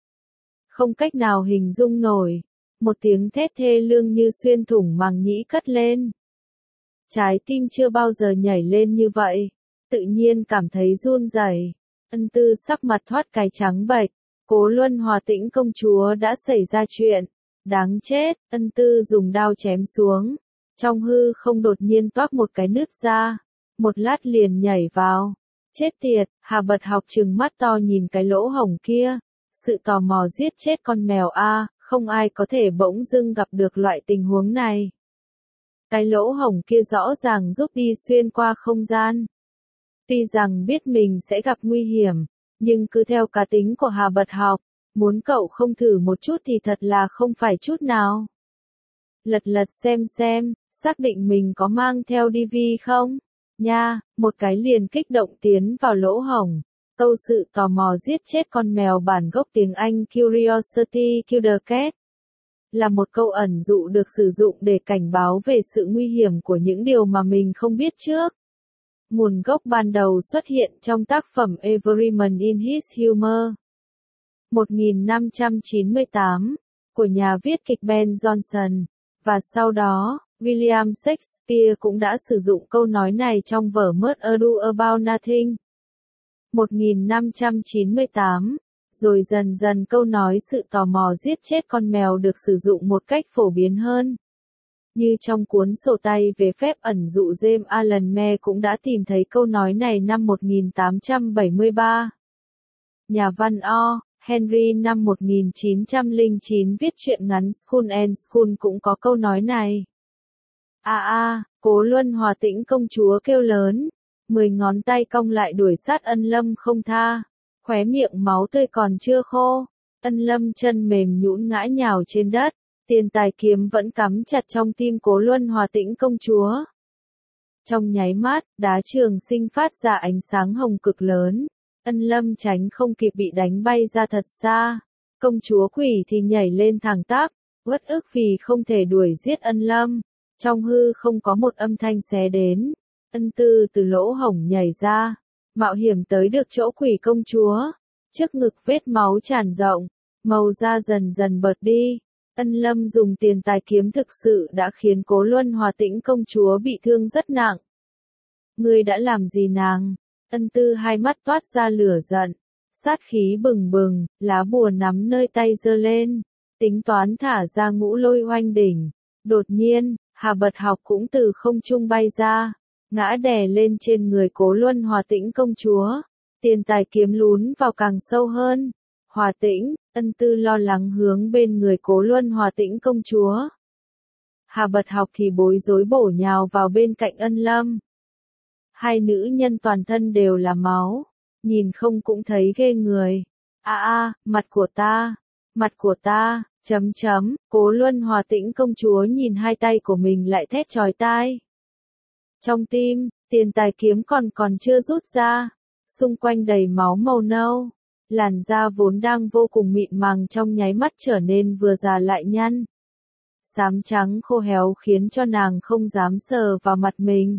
Không cách nào hình dung nổi, một tiếng thét thê lương như xuyên thủng màng nhĩ cất lên. Trái tim chưa bao giờ nhảy lên như vậy, tự nhiên cảm thấy run rẩy. Ân Tư sắc mặt thoát cái trắng bệch, Cố Luân Hòa Tĩnh công chúa đã xảy ra chuyện, đáng chết. Ân Tư dùng đao chém xuống, trong hư không đột nhiên toác một cái nứt ra, một lát liền nhảy vào. Chết tiệt, Hà Bật Học trừng mắt to nhìn cái lỗ hổng kia, sự tò mò giết chết con mèo a, không ai có thể bỗng dưng gặp được loại tình huống này. Cái lỗ hổng kia rõ ràng giúp đi xuyên qua không gian. Tuy rằng biết mình sẽ gặp nguy hiểm, nhưng cứ theo cá tính của Hà Bật Học, muốn cậu không thử một chút thì thật là không phải chút nào. Lật lật xem xem, xác định mình có mang theo đê vê không? Nha, một cái liền kích động tiến vào lỗ hổng. Câu sự tò mò giết chết con mèo bản gốc tiếng Anh Curiosity Killed the Cat là một câu ẩn dụ được sử dụng để cảnh báo về sự nguy hiểm của những điều mà mình không biết trước. Nguồn gốc ban đầu xuất hiện trong tác phẩm Everyman in His Humor một nghìn năm trăm chín mươi tám của nhà viết kịch Ben Jonson, và sau đó, William Shakespeare cũng đã sử dụng câu nói này trong vở Murder Ado About Nothing một nghìn năm trăm chín mươi tám, rồi dần dần câu nói sự tò mò giết chết con mèo được sử dụng một cách phổ biến hơn. Như trong cuốn sổ tay về phép ẩn dụ James Allen Mae cũng đã tìm thấy câu nói này năm một nghìn tám trăm bảy mươi ba. Nhà văn O. Henry năm một nghìn chín trăm lẻ chín viết truyện ngắn School and School cũng có câu nói này. A a, Cố Luân Hòa Tĩnh công chúa kêu lớn, mười ngón tay cong lại đuổi sát Ân Lâm không tha, khóe miệng máu tươi còn chưa khô. Ân Lâm chân mềm nhũn ngã nhào trên đất, tiền tài kiếm vẫn cắm chặt trong tim Cố Luân Hòa Tĩnh công chúa. Trong nháy mắt, đá trường sinh phát ra ánh sáng hồng cực lớn. Ân Lâm tránh không kịp bị đánh bay ra thật xa. Công chúa quỷ thì nhảy lên thẳng tắp, uất ức vì không thể đuổi giết Ân Lâm. Trong hư không có một âm thanh xé đến. Ân Tư từ lỗ hổng nhảy ra, mạo hiểm tới được chỗ quỷ công chúa. Trước ngực vết máu tràn rộng, màu da dần dần bợt đi. Ân Lâm dùng tiền tài kiếm thực sự đã khiến Cố Luân Hòa Tĩnh công chúa bị thương rất nặng. Ngươi đã làm gì nàng? Ân Tư hai mắt toát ra lửa giận, sát khí bừng bừng, lá bùa nắm nơi tay giơ lên, tính toán thả ra ngũ lôi oanh đỉnh. Đột nhiên, Hà Bật Học cũng từ không trung bay ra, ngã đè lên trên người Cố Luân Hòa Tĩnh công chúa. Tiền tài kiếm lún vào càng sâu hơn. Hòa Tĩnh, Ân Tư lo lắng hướng bên người Cố Luân Hòa Tĩnh công chúa. Hà Bật Học thì bối rối bổ nhào vào bên cạnh Ân Lâm. Hai nữ nhân toàn thân đều là máu, nhìn không cũng thấy ghê người. A a, mặt của ta, mặt của ta, chấm chấm, Cố Luân Hòa Tĩnh công chúa nhìn hai tay của mình lại thét chói tai. Trong tim, tiền tài kiếm còn còn chưa rút ra, xung quanh đầy máu màu nâu, làn da vốn đang vô cùng mịn màng trong nháy mắt trở nên vừa già lại nhăn. Xám trắng khô héo khiến cho nàng không dám sờ vào mặt mình.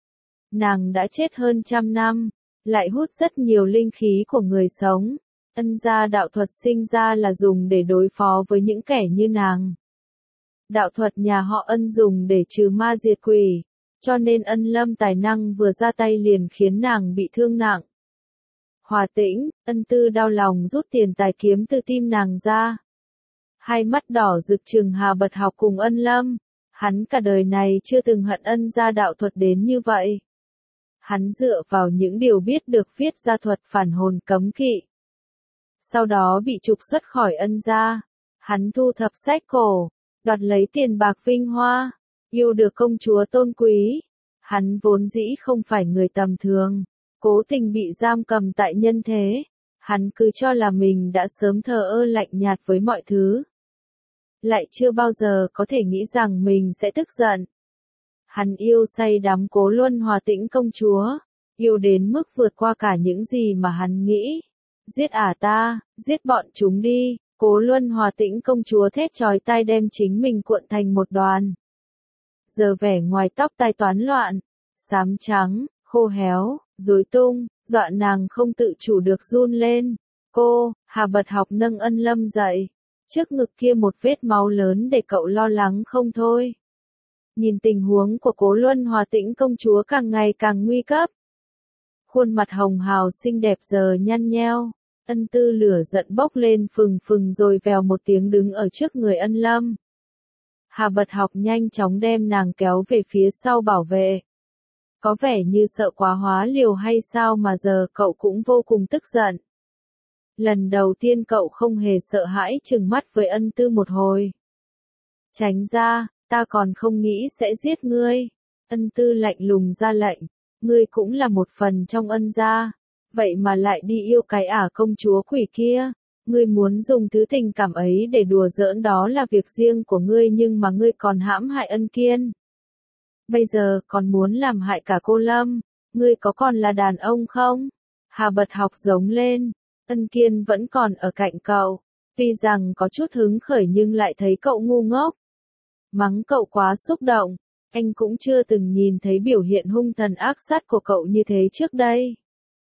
Nàng đã chết hơn trăm năm, lại hút rất nhiều linh khí của người sống. Ân gia đạo thuật sinh ra là dùng để đối phó với những kẻ như nàng. Đạo thuật nhà họ Ân dùng để trừ ma diệt quỷ, cho nên Ân Lâm tài năng vừa ra tay liền khiến nàng bị thương nặng. Hòa Tĩnh, Ân Tư đau lòng rút tiền tài kiếm từ tim nàng ra. Hai mắt đỏ rực trừng Hà Bật Học cùng Ân Lâm. Hắn cả đời này chưa từng hận Ân gia đạo thuật đến như vậy. Hắn dựa vào những điều biết được viết ra thuật phản hồn cấm kỵ. Sau đó bị trục xuất khỏi Ân gia. Hắn thu thập sách cổ, đoạt lấy tiền bạc vinh hoa, yêu được công chúa tôn quý. Hắn vốn dĩ không phải người tầm thường, cố tình bị giam cầm tại nhân thế. Hắn cứ cho là mình đã sớm thờ ơ lạnh nhạt với mọi thứ. Lại chưa bao giờ có thể nghĩ rằng mình sẽ tức giận. Hắn yêu say đắm Cố Luân Hòa Tĩnh công chúa, yêu đến mức vượt qua cả những gì mà hắn nghĩ. Giết ả ta, giết bọn chúng đi, Cố Luân Hòa Tĩnh công chúa thét chói tai đem chính mình cuộn thành một đoàn. Giờ vẻ ngoài tóc tai toán loạn, xám trắng, khô héo, rối tung, dọa nàng không tự chủ được run lên. Cô, Hà Bật Học nâng Ân Lâm dậy. Trước ngực kia một vết máu lớn để cậu lo lắng không thôi. Nhìn tình huống của Cố Luân Hòa Tĩnh công chúa càng ngày càng nguy cấp. Khuôn mặt hồng hào xinh đẹp giờ nhăn nheo. Ân Tư lửa giận bốc lên phừng phừng rồi vèo một tiếng đứng ở trước người Ân Lâm. Hà Bật Học nhanh chóng đem nàng kéo về phía sau bảo vệ. Có vẻ như sợ quá hóa liều hay sao mà giờ cậu cũng vô cùng tức giận. Lần đầu tiên cậu không hề sợ hãi trừng mắt với Ân Tư một hồi. Tránh ra, ta còn không nghĩ sẽ giết ngươi. Ân Tư lạnh lùng ra lệnh, ngươi cũng là một phần trong Ân gia, vậy mà lại đi yêu cái ả công chúa quỷ kia. Ngươi muốn dùng thứ tình cảm ấy để đùa giỡn đó là việc riêng của ngươi nhưng mà ngươi còn hãm hại Ân Kiên. Bây giờ còn muốn làm hại cả cô Lâm, ngươi có còn là đàn ông không? Hà Bật Học giống lên, Ân Kiên vẫn còn ở cạnh cậu, tuy rằng có chút hứng khởi nhưng lại thấy cậu ngu ngốc. Mắng cậu quá xúc động, anh cũng chưa từng nhìn thấy biểu hiện hung thần ác sát của cậu như thế trước đây.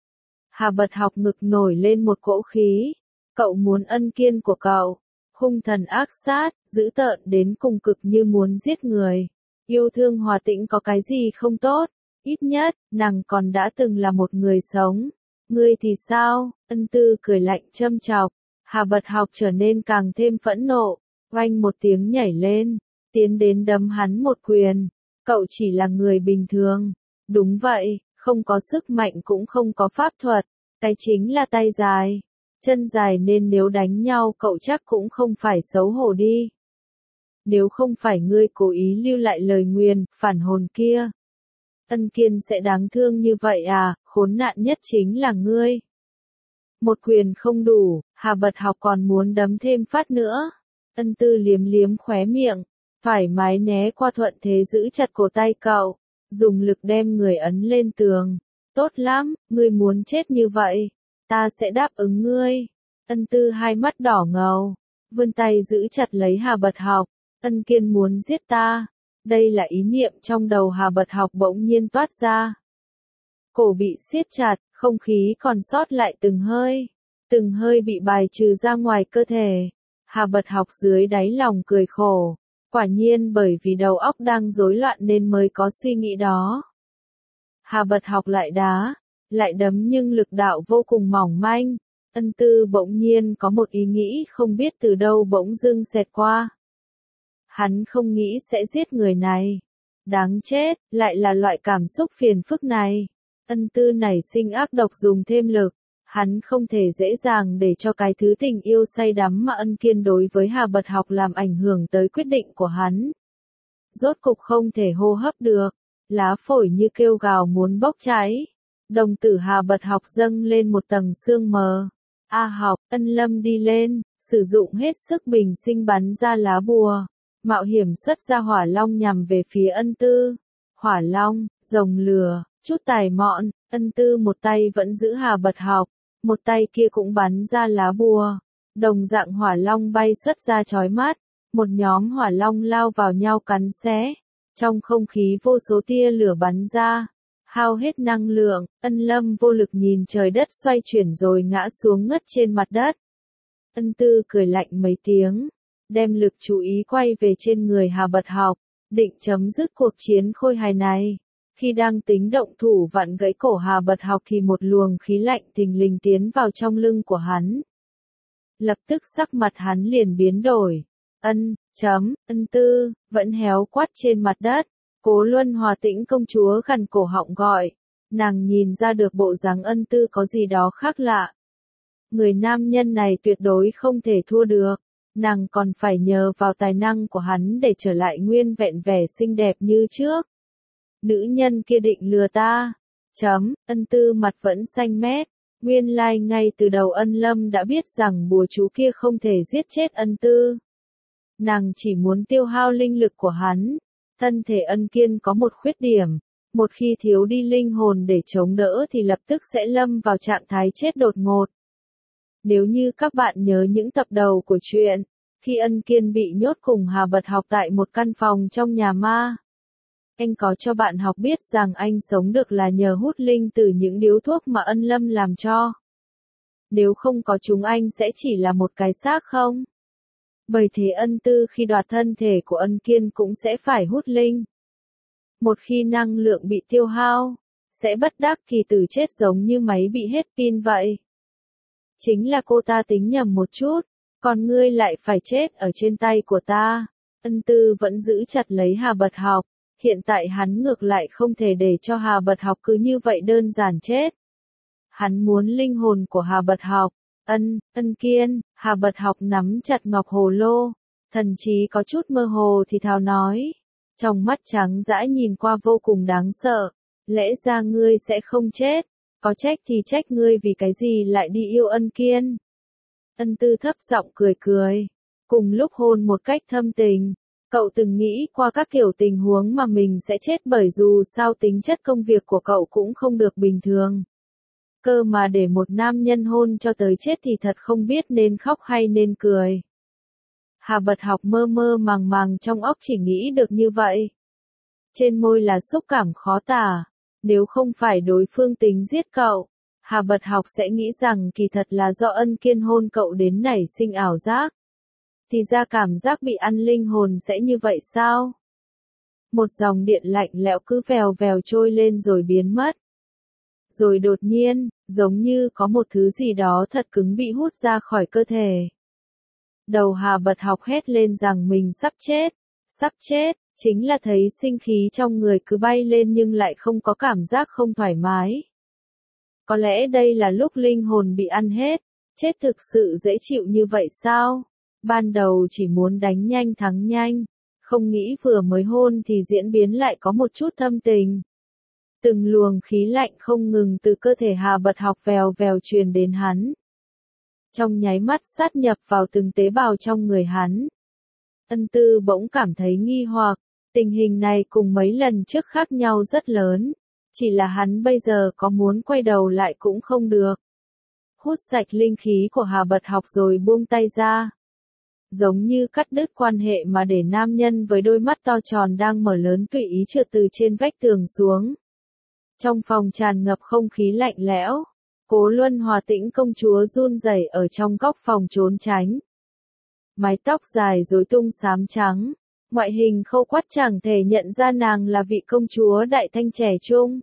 Hà Bật Học ngực nổi lên một cỗ khí, cậu muốn Ân Kiên của cậu, hung thần ác sát, dữ tợn đến cùng cực như muốn giết người. Yêu thương Hòa Tĩnh có cái gì không tốt, ít nhất, nàng còn đã từng là một người sống. Ngươi thì sao? Ân Tư cười lạnh châm chọc. Hà Bật Học trở nên càng thêm phẫn nộ, oanh một tiếng nhảy lên, tiến đến đấm hắn một quyền. Cậu chỉ là người bình thường. Đúng vậy, không có sức mạnh cũng không có pháp thuật, cái chính là tay dài, chân dài nên nếu đánh nhau cậu chắc cũng không phải xấu hổ đi. Nếu không phải ngươi cố ý lưu lại lời nguyền, phản hồn kia. Ân Kiên sẽ đáng thương như vậy à, khốn nạn nhất chính là ngươi. Một quyền không đủ, Hà Bật Học còn muốn đấm thêm phát nữa. Ân Tư liếm liếm khóe miệng, thoải mái né qua thuận thế giữ chặt cổ tay cậu, dùng lực đem người ấn lên tường. Tốt lắm, ngươi muốn chết như vậy, ta sẽ đáp ứng ngươi. Ân Tư hai mắt đỏ ngầu, vươn tay giữ chặt lấy Hà Bật Học. Ân Kiên muốn giết ta. Đây là ý niệm trong đầu Hà Bật Học bỗng nhiên toát ra. Cổ bị siết chặt, không khí còn sót lại từng hơi. Từng hơi bị bài trừ ra ngoài cơ thể. Hà Bật Học dưới đáy lòng cười khổ. Quả nhiên bởi vì đầu óc đang rối loạn nên mới có suy nghĩ đó. Hà Bật Học lại đá, lại đấm nhưng lực đạo vô cùng mỏng manh. Ân Tư bỗng nhiên có một ý nghĩ không biết từ đâu bỗng dưng xẹt qua. Hắn không nghĩ sẽ giết người này. Đáng chết, lại là loại cảm xúc phiền phức này. Ân Tư nảy sinh ác độc dùng thêm lực. Hắn không thể dễ dàng để cho cái thứ tình yêu say đắm mà Ân Kiên đối với Hà Bật Học làm ảnh hưởng tới quyết định của hắn. Rốt cục không thể hô hấp được. Lá phổi như kêu gào muốn bốc cháy. Đồng tử Hà Bật Học dâng lên một tầng sương mờ. A Học, Ân Lâm đi lên, sử dụng hết sức bình sinh bắn ra lá bùa. Mạo hiểm xuất ra hỏa long nhằm về phía Ân Tư. Hỏa long, rồng lửa, chút tài mọn, Ân Tư một tay vẫn giữ Hà Bật Học, một tay kia cũng bắn ra lá bùa. Đồng dạng hỏa long bay xuất ra chói mắt, một nhóm hỏa long lao vào nhau cắn xé. Trong không khí vô số tia lửa bắn ra, hao hết năng lượng, Ân Lâm vô lực nhìn trời đất xoay chuyển rồi ngã xuống ngất trên mặt đất. Ân Tư cười lạnh mấy tiếng, đem lực chú ý quay về trên người Hà Bật Học, định chấm dứt cuộc chiến khôi hài này. Khi đang tính động thủ vặn gãy cổ Hà Bật Học thì một luồng khí lạnh thình lình tiến vào trong lưng của hắn. Lập tức sắc mặt hắn liền biến đổi. Ân, chấm, Ân Tư, vẫn héo quắt trên mặt đất. Cố Luân Hòa Tĩnh công chúa gằn cổ họng gọi. Nàng nhìn ra được bộ dáng Ân Tư có gì đó khác lạ. Người nam nhân này tuyệt đối không thể thua được. Nàng còn phải nhờ vào tài năng của hắn để trở lại nguyên vẹn vẻ xinh đẹp như trước. Nữ nhân kia định lừa ta. Chấm, Ân Tư mặt vẫn xanh mét. Nguyên lai like ngay từ đầu Ân Lâm đã biết rằng bùa chú kia không thể giết chết Ân Tư. Nàng chỉ muốn tiêu hao linh lực của hắn. Thân thể Ân Kiên có một khuyết điểm, một khi thiếu đi linh hồn để chống đỡ thì lập tức sẽ lâm vào trạng thái chết đột ngột. Nếu như các bạn nhớ những tập đầu của truyện, khi Ân Kiên bị nhốt cùng Hà Bật Học tại một căn phòng trong nhà ma, anh có cho bạn học biết rằng anh sống được là nhờ hút linh từ những điếu thuốc mà Ân Lâm làm cho. Nếu không có chúng anh sẽ chỉ là một cái xác không? Bởi thế Ân Tư khi đoạt thân thể của Ân Kiên cũng sẽ phải hút linh. Một khi năng lượng bị tiêu hao, sẽ bất đắc kỳ tử chết giống như máy bị hết pin vậy. Chính là cô ta tính nhầm một chút, còn ngươi lại phải chết ở trên tay của ta. Ân Tư vẫn giữ chặt lấy Hà Bật Học, hiện tại hắn ngược lại không thể để cho Hà Bật Học cứ như vậy đơn giản chết. Hắn muốn linh hồn của Hà Bật Học. Ân, Ân Kiên, Hà Bật Học nắm chặt ngọc hồ lô, thần trí có chút mơ hồ thì thào nói. Trong mắt trắng dã nhìn qua vô cùng đáng sợ, lẽ ra ngươi sẽ không chết, có trách thì trách ngươi vì cái gì lại đi yêu Ân Kiên. Ân Tư thấp giọng cười cười, cùng lúc hôn một cách thâm tình, cậu từng nghĩ qua các kiểu tình huống mà mình sẽ chết bởi dù sao tính chất công việc của cậu cũng không được bình thường. Cơ mà để một nam nhân hôn cho tới chết thì thật không biết nên khóc hay nên cười. Hà Bật Học mơ mơ màng màng trong óc chỉ nghĩ được như vậy. Trên môi là xúc cảm khó tả, nếu không phải đối phương tính giết cậu, Hà Bật Học sẽ nghĩ rằng kỳ thật là do Ân Kiên hôn cậu đến nảy sinh ảo giác. Thì ra cảm giác bị ăn linh hồn sẽ như vậy sao? Một dòng điện lạnh lẽo cứ vèo vèo trôi lên rồi biến mất. Rồi đột nhiên, giống như có một thứ gì đó thật cứng bị hút ra khỏi cơ thể. Đầu Hà Bật Học hét lên rằng mình sắp chết, sắp chết, chính là thấy sinh khí trong người cứ bay lên nhưng lại không có cảm giác không thoải mái. Có lẽ đây là lúc linh hồn bị ăn hết, chết thực sự dễ chịu như vậy sao? Ban đầu chỉ muốn đánh nhanh thắng nhanh, không nghĩ vừa mới hôn thì diễn biến lại có một chút thâm tình. Từng luồng khí lạnh không ngừng từ cơ thể Hà Bật Học vèo vèo truyền đến hắn. Trong nháy mắt sát nhập vào từng tế bào trong người hắn. Ân Tư bỗng cảm thấy nghi hoặc, tình hình này cùng mấy lần trước khác nhau rất lớn, chỉ là hắn bây giờ có muốn quay đầu lại cũng không được. Hút sạch linh khí của Hà Bật Học rồi buông tay ra. Giống như cắt đứt quan hệ mà để nam nhân với đôi mắt to tròn đang mở lớn tùy ý trượt từ trên vách tường xuống. Trong phòng tràn ngập không khí lạnh lẽo, Cố Luân Hòa Tĩnh công chúa run rẩy ở trong góc phòng trốn tránh. Mái tóc dài rối tung xám trắng, ngoại hình khâu quắt chẳng thể nhận ra nàng là vị công chúa đại thanh trẻ trung.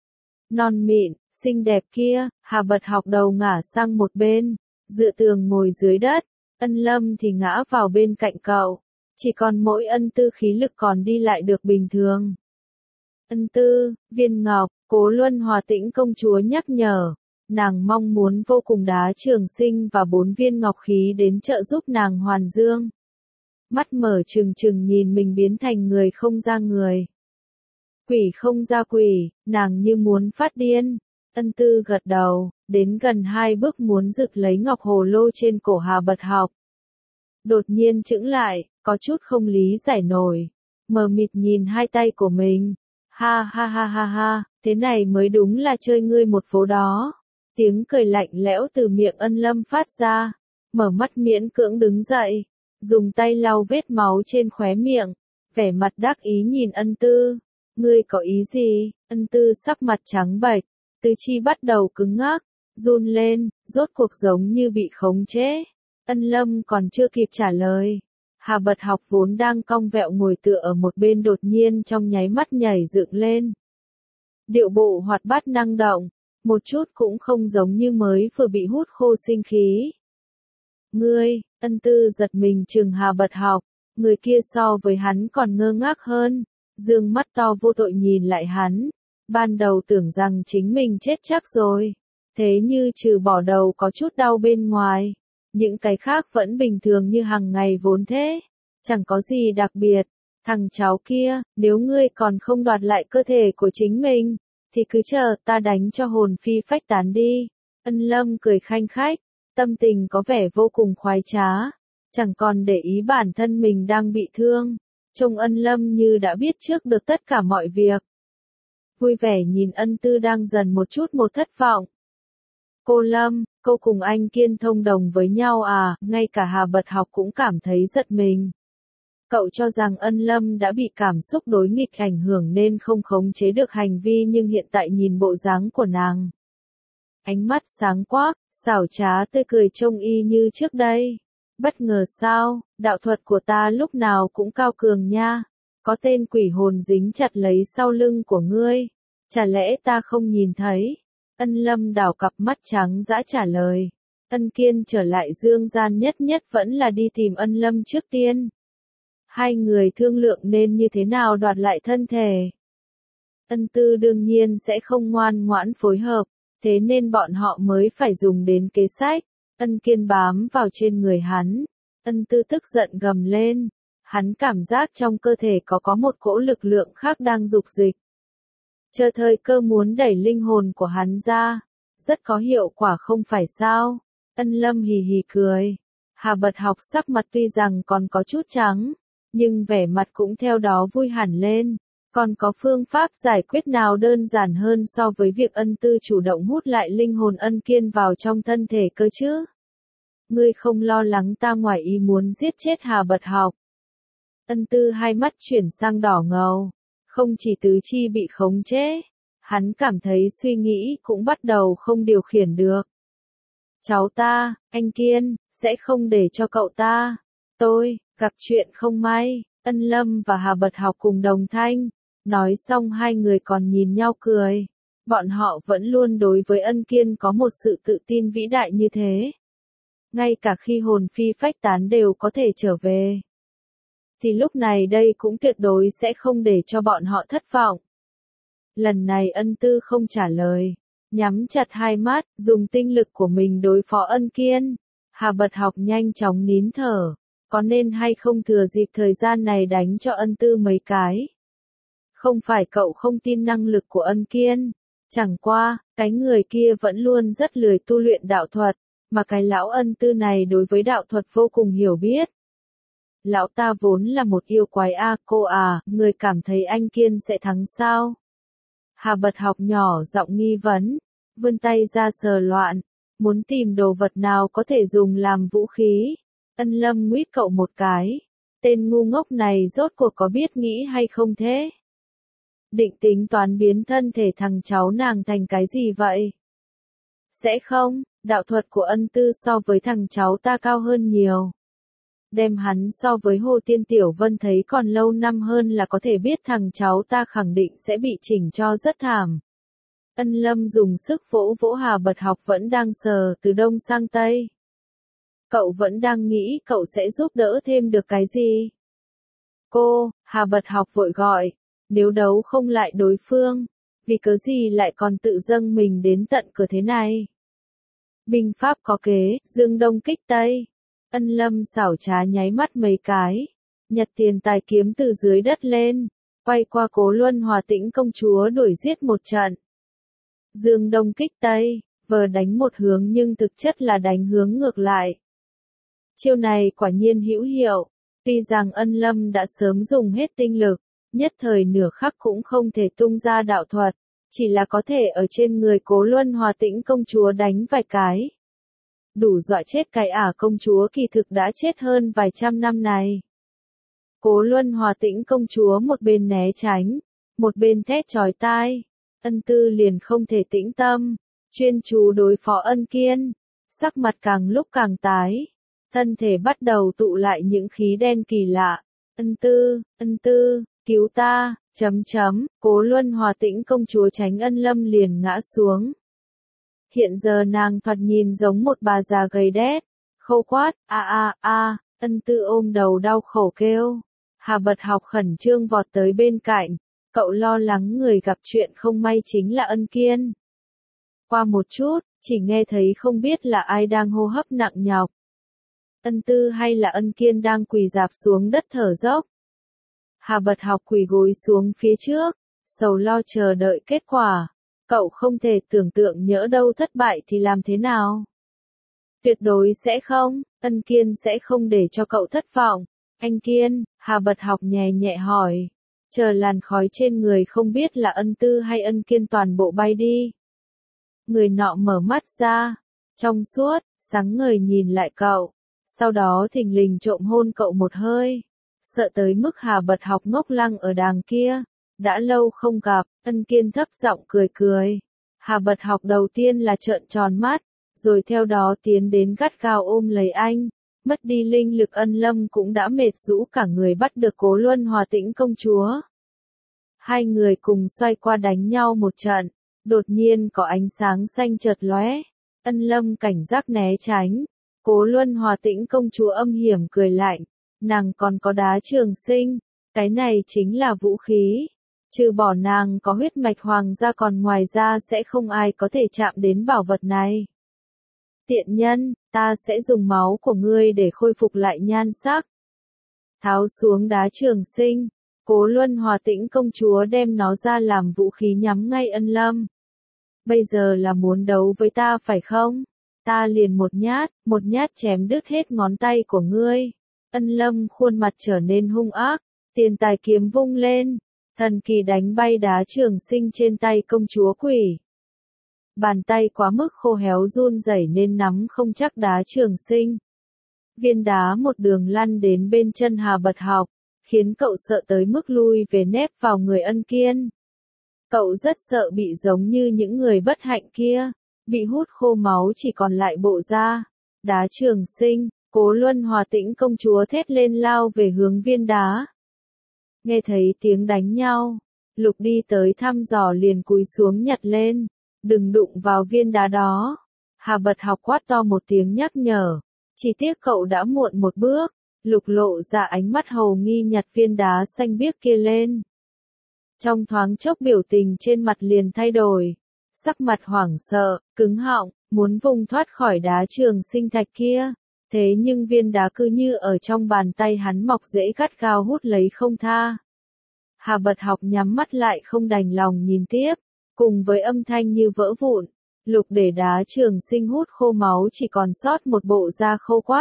Non mịn, xinh đẹp kia, Hà Bật Học đầu ngả sang một bên, dựa tường ngồi dưới đất, Ân Lâm thì ngã vào bên cạnh cậu, chỉ còn mỗi Ân Tư khí lực còn đi lại được bình thường. Ân Tư, viên ngọc, Cố Luân Hòa Tĩnh công chúa nhắc nhở, nàng mong muốn vô cùng đá Trường Sinh và bốn viên ngọc khí đến trợ giúp nàng hoàn dương. Mắt mở trừng trừng nhìn mình biến thành người không ra người. Quỷ không ra quỷ, nàng như muốn phát điên. Ân Tư gật đầu, đến gần hai bước muốn giựt lấy ngọc hồ lô trên cổ Hà Bật Học. Đột nhiên chững lại, có chút không lý giải nổi, mờ mịt nhìn hai tay của mình. Ha ha ha ha ha, thế này mới đúng là chơi ngươi một phố đó. Tiếng cười lạnh lẽo từ miệng Ân Lâm phát ra, mở mắt miễn cưỡng đứng dậy, dùng tay lau vết máu trên khóe miệng, vẻ mặt đắc ý nhìn Ân Tư. Ngươi có ý gì? Ân Tư sắc mặt trắng bệch, tứ chi bắt đầu cứng ngắc, run lên, rốt cuộc giống như bị khống chế. Ân Lâm còn chưa kịp trả lời. Hà Bật Học vốn đang cong vẹo ngồi tựa ở một bên đột nhiên trong nháy mắt nhảy dựng lên. Điệu bộ hoạt bát năng động, một chút cũng không giống như mới vừa bị hút khô sinh khí. Ngươi, Ân Tư giật mình trừng Hà Bật Học, người kia so với hắn còn ngơ ngác hơn, dương mắt to vô tội nhìn lại hắn, ban đầu tưởng rằng chính mình chết chắc rồi, thế như trừ bỏ đầu có chút đau bên ngoài, những cái khác vẫn bình thường như hàng ngày vốn thế, chẳng có gì đặc biệt. Thằng cháu kia, nếu ngươi còn không đoạt lại cơ thể của chính mình, thì cứ chờ ta đánh cho hồn phi phách tán đi. Ân Lâm cười khanh khách, tâm tình có vẻ vô cùng khoái trá, chẳng còn để ý bản thân mình đang bị thương. Trông Ân Lâm như đã biết trước được tất cả mọi việc. Vui vẻ nhìn Ân Tư đang dần một chút một thất vọng. Cô Lâm, cô cùng anh Kiên thông đồng với nhau à, ngay cả Hà Bật Học cũng cảm thấy giật mình. Cậu cho rằng Ân Lâm đã bị cảm xúc đối nghịch ảnh hưởng nên không khống chế được hành vi, nhưng hiện tại nhìn bộ dáng của nàng. Ánh mắt sáng quắc, xảo trá tươi cười trông y như trước đây. Bất ngờ sao, đạo thuật của ta lúc nào cũng cao cường nha. Có tên quỷ hồn dính chặt lấy sau lưng của ngươi. Chả lẽ ta không nhìn thấy? Ân Lâm đảo cặp mắt trắng dã trả lời. Ân Kiên trở lại dương gian nhất nhất vẫn là đi tìm Ân Lâm trước tiên. Hai người thương lượng nên như thế nào đoạt lại thân thể. Ân Tư đương nhiên sẽ không ngoan ngoãn phối hợp, thế nên bọn họ mới phải dùng đến kế sách. Ân Kiên bám vào trên người hắn. Ân Tư tức giận gầm lên. Hắn cảm giác trong cơ thể có có một cỗ lực lượng khác đang dục dịch. Chờ thời cơ muốn đẩy linh hồn của hắn ra. Rất có hiệu quả không phải sao? Ân Lâm hì hì cười. Hà Bật Học sắc mặt tuy rằng còn có chút trắng, nhưng vẻ mặt cũng theo đó vui hẳn lên. Còn có phương pháp giải quyết nào đơn giản hơn so với việc Ân Tư chủ động hút lại linh hồn Ân Kiên vào trong thân thể cơ chứ? Ngươi không lo lắng ta ngoài ý muốn giết chết Hà Bật Học? Ân Tư hai mắt chuyển sang đỏ ngầu. Không chỉ tứ chi bị khống chế, hắn cảm thấy suy nghĩ cũng bắt đầu không điều khiển được. Cháu ta, anh Kiên, sẽ không để cho cậu ta. Tôi, gặp chuyện không may. Ân Lâm và Hà Bật Học cùng đồng thanh. Nói xong hai người còn nhìn nhau cười. Bọn họ vẫn luôn đối với Ân Kiên có một sự tự tin vĩ đại như thế. Ngay cả khi hồn phi phách tán đều có thể trở về. Thì lúc này đây cũng tuyệt đối sẽ không để cho bọn họ thất vọng. Lần này Ân Tư không trả lời. Nhắm chặt hai mắt, dùng tinh lực của mình đối phó Ân Kiên. Hà Bật Học nhanh chóng nín thở. Có nên hay không thừa dịp thời gian này đánh cho Ân Tư mấy cái? Không phải cậu không tin năng lực của Ân Kiên. Chẳng qua, cái người kia vẫn luôn rất lười tu luyện đạo thuật. Mà cái lão Ân Tư này đối với đạo thuật vô cùng hiểu biết. Lão ta vốn là một yêu quái a, cô à, người cảm thấy anh Kiên sẽ thắng sao? Hà Bật Học nhỏ giọng nghi vấn, vươn tay ra sờ loạn, muốn tìm đồ vật nào có thể dùng làm vũ khí. Ân Lâm nguyết cậu một cái, tên ngu ngốc này rốt cuộc có biết nghĩ hay không thế? Định tính toán biến thân thể thằng cháu nàng thành cái gì vậy? Sẽ không, đạo thuật của Ân Tư so với thằng cháu ta cao hơn nhiều. Đem hắn so với Hồ Tiên Tiểu Vân thấy còn lâu năm hơn là có thể biết thằng cháu ta khẳng định sẽ bị chỉnh cho rất thảm. Ân Lâm dùng sức vỗ vỗ Hà Bật Học vẫn đang sờ từ đông sang tây. Cậu vẫn đang nghĩ cậu sẽ giúp đỡ thêm được cái gì? Cô, Hà Bật Học vội gọi, nếu đấu không lại đối phương, vì cớ gì lại còn tự dâng mình đến tận cửa thế này? Binh pháp có kế, dương đông kích tây. Ân Lâm xảo trá nháy mắt mấy cái, nhặt tiền tài kiếm từ dưới đất lên, quay qua Cố Luân Hòa Tĩnh công chúa đuổi giết một trận. Dương đông kích tây, vờ đánh một hướng nhưng thực chất là đánh hướng ngược lại. Chiêu này quả nhiên hữu hiệu, tuy rằng Ân Lâm đã sớm dùng hết tinh lực, nhất thời nửa khắc cũng không thể tung ra đạo thuật, chỉ là có thể ở trên người Cố Luân Hòa Tĩnh công chúa đánh vài cái. Đủ dọa chết cái ả công chúa kỳ thực đã chết hơn vài trăm năm này. Cố Luân Hòa Tĩnh công chúa một bên né tránh, một bên thét chói tai. Ân Tư liền không thể tĩnh tâm, chuyên chú đối phó Ân Kiên, sắc mặt càng lúc càng tái, thân thể bắt đầu tụ lại những khí đen kỳ lạ. Ân Tư, Ân Tư, cứu ta, chấm chấm, Cố Luân Hòa Tĩnh công chúa tránh Ân Lâm liền ngã xuống. Hiện giờ nàng thoạt nhìn giống một bà già gầy đét, khâu quát, a a a, Ân Tư ôm đầu đau khổ kêu. Hà Bật Học khẩn trương vọt tới bên cạnh, cậu lo lắng người gặp chuyện không may chính là Ân Kiên. Qua một chút, chỉ nghe thấy không biết là ai đang hô hấp nặng nhọc. Ân Tư hay là Ân Kiên đang quỳ rạp xuống đất thở dốc. Hà Bật Học quỳ gối xuống phía trước, sầu lo chờ đợi kết quả. Cậu không thể tưởng tượng nhỡ đâu thất bại thì làm thế nào. Tuyệt đối sẽ không, Ân Kiên sẽ không để cho cậu thất vọng. Anh Kiên, Hà Bật Học nhẹ nhẹ hỏi. Chờ làn khói trên người không biết là Ân Tư hay Ân Kiên toàn bộ bay đi. Người nọ mở mắt ra, trong suốt, sáng ngời nhìn lại cậu, sau đó thình lình trộm hôn cậu một hơi. Sợ tới mức Hà Bật Học ngốc lăng ở đàng kia, đã lâu không gặp, Ân Kiên thấp giọng cười cười. Hà Bật Học đầu tiên là trợn tròn mắt, rồi theo đó tiến đến gắt gao ôm lấy anh. Mất đi linh lực Ân Lâm cũng đã mệt rũ cả người bắt được Cố Luân Hòa Tĩnh công chúa. Hai người cùng xoay qua đánh nhau một trận, đột nhiên có ánh sáng xanh chợt lóe. Ân Lâm cảnh giác né tránh, Cố Luân Hòa Tĩnh công chúa âm hiểm cười lạnh, nàng còn có đá trường sinh, cái này chính là vũ khí. Trừ bỏ nàng có huyết mạch hoàng gia còn ngoài ra sẽ không ai có thể chạm đến bảo vật này. Tiện nhân, ta sẽ dùng máu của ngươi để khôi phục lại nhan sắc. Tháo xuống đá trường sinh, Cố Luân Hòa Tĩnh công chúa đem nó ra làm vũ khí nhắm ngay Ân Lâm. Bây giờ là muốn đấu với ta phải không? Ta liền một nhát, một nhát chém đứt hết ngón tay của ngươi. Ân Lâm khuôn mặt trở nên hung ác, tiền tài kiếm vung lên, thần kỳ đánh bay đá trường sinh trên tay công chúa quỷ. Bàn tay quá mức khô héo run rẩy nên nắm không chắc đá trường sinh. Viên đá một đường lăn đến bên chân Hà Bật Học, khiến cậu sợ tới mức lui về nép vào người Ân Kiên. Cậu rất sợ bị giống như những người bất hạnh kia, bị hút khô máu chỉ còn lại bộ da. Đá trường sinh, Cố Luân Hòa Tĩnh công chúa thét lên lao về hướng viên đá. Nghe thấy tiếng đánh nhau, Lục đi tới thăm dò liền cúi xuống nhặt lên, đừng đụng vào viên đá đó. Hà Bật Học quát to một tiếng nhắc nhở, chỉ tiếc cậu đã muộn một bước. Lục lộ ra ánh mắt hầu nghi nhặt viên đá xanh biếc kia lên. Trong thoáng chốc biểu tình trên mặt liền thay đổi, sắc mặt hoảng sợ, cứng họng, muốn vùng thoát khỏi đá trường sinh thạch kia. Thế nhưng viên đá cứ như ở trong bàn tay hắn mọc rễ gắt gao hút lấy không tha. Hà Bật Học nhắm mắt lại không đành lòng nhìn tiếp, cùng với âm thanh như vỡ vụn, Lục để đá trường sinh hút khô máu chỉ còn sót một bộ da khô quát.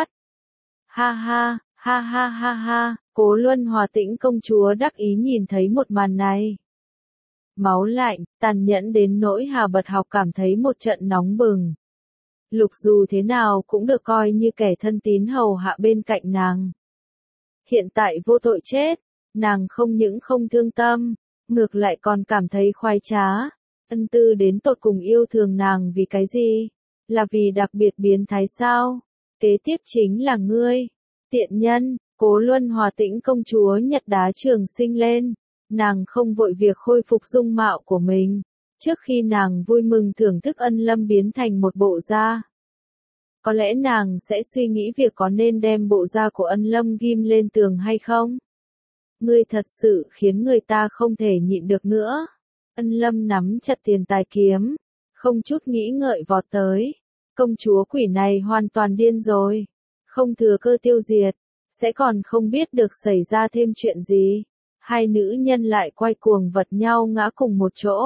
Ha ha, ha ha ha ha, Cố Luân Hòa Tĩnh công chúa đắc ý nhìn thấy một màn này. Máu lạnh, tàn nhẫn đến nỗi Hà Bật Học cảm thấy một trận nóng bừng. Lục dù thế nào cũng được coi như kẻ thân tín hầu hạ bên cạnh nàng. Hiện tại vô tội chết, nàng không những không thương tâm, ngược lại còn cảm thấy khoái trá. Ân Tư đến tột cùng yêu thương nàng vì cái gì? Là vì đặc biệt biến thái sao? Kế tiếp chính là ngươi. Tiện nhân, Cố Luân Hòa Tĩnh công chúa nhặt đá trường sinh lên. Nàng không vội việc khôi phục dung mạo của mình. Trước khi nàng vui mừng thưởng thức Ân Lâm biến thành một bộ da. Có lẽ nàng sẽ suy nghĩ việc có nên đem bộ da của Ân Lâm ghim lên tường hay không? Ngươi thật sự khiến người ta không thể nhịn được nữa. Ân Lâm nắm chặt tiền tài kiếm, không chút nghĩ ngợi vọt tới. Công chúa quỷ này hoàn toàn điên rồi. Không thừa cơ tiêu diệt, sẽ còn không biết được xảy ra thêm chuyện gì. Hai nữ nhân lại quay cuồng vật nhau ngã cùng một chỗ.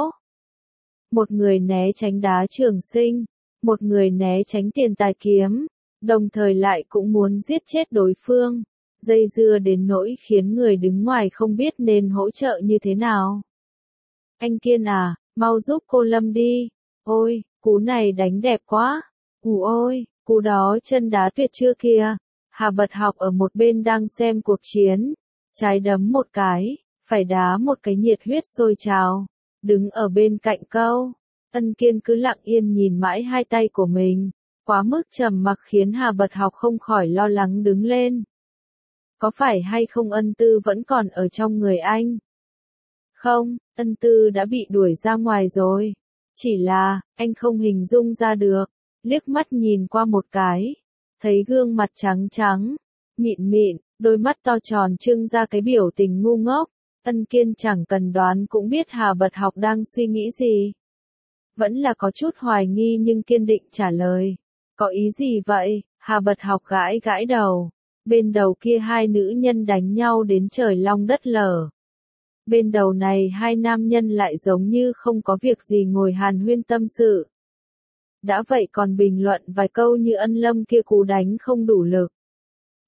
Một người né tránh đá trường sinh, một người né tránh tiền tài kiếm, đồng thời lại cũng muốn giết chết đối phương. Dây dưa đến nỗi khiến người đứng ngoài không biết nên hỗ trợ như thế nào. Anh Kiên à, mau giúp cô Lâm đi. Ôi, cú này đánh đẹp quá. Ù ôi, cú đó chân đá tuyệt chưa kìa. Hà Bật Học ở một bên đang xem cuộc chiến. Trái đấm một cái, phải đá một cái nhiệt huyết sôi trào. Đứng ở bên cạnh câu. Ân Kiên cứ lặng yên nhìn mãi hai tay của mình. Quá mức trầm mặc khiến Hà Bật Học không khỏi lo lắng đứng lên. Có phải hay không Ân Tư vẫn còn ở trong người anh? Không, Ân Tư đã bị đuổi ra ngoài rồi. Chỉ là, anh không hình dung ra được. Liếc mắt nhìn qua một cái. Thấy gương mặt trắng trắng, mịn mịn, đôi mắt to tròn trưng ra cái biểu tình ngu ngốc. Ân Kiên chẳng cần đoán cũng biết Hà Bật Học đang suy nghĩ gì. Vẫn là có chút hoài nghi nhưng kiên định trả lời. Có ý gì vậy? Hà Bật Học gãi gãi đầu. Bên đầu kia hai nữ nhân đánh nhau đến trời long đất lở. Bên đầu này hai nam nhân lại giống như không có việc gì ngồi hàn huyên tâm sự. Đã vậy còn bình luận vài câu như Ân Lâm kia cú đánh không đủ lực.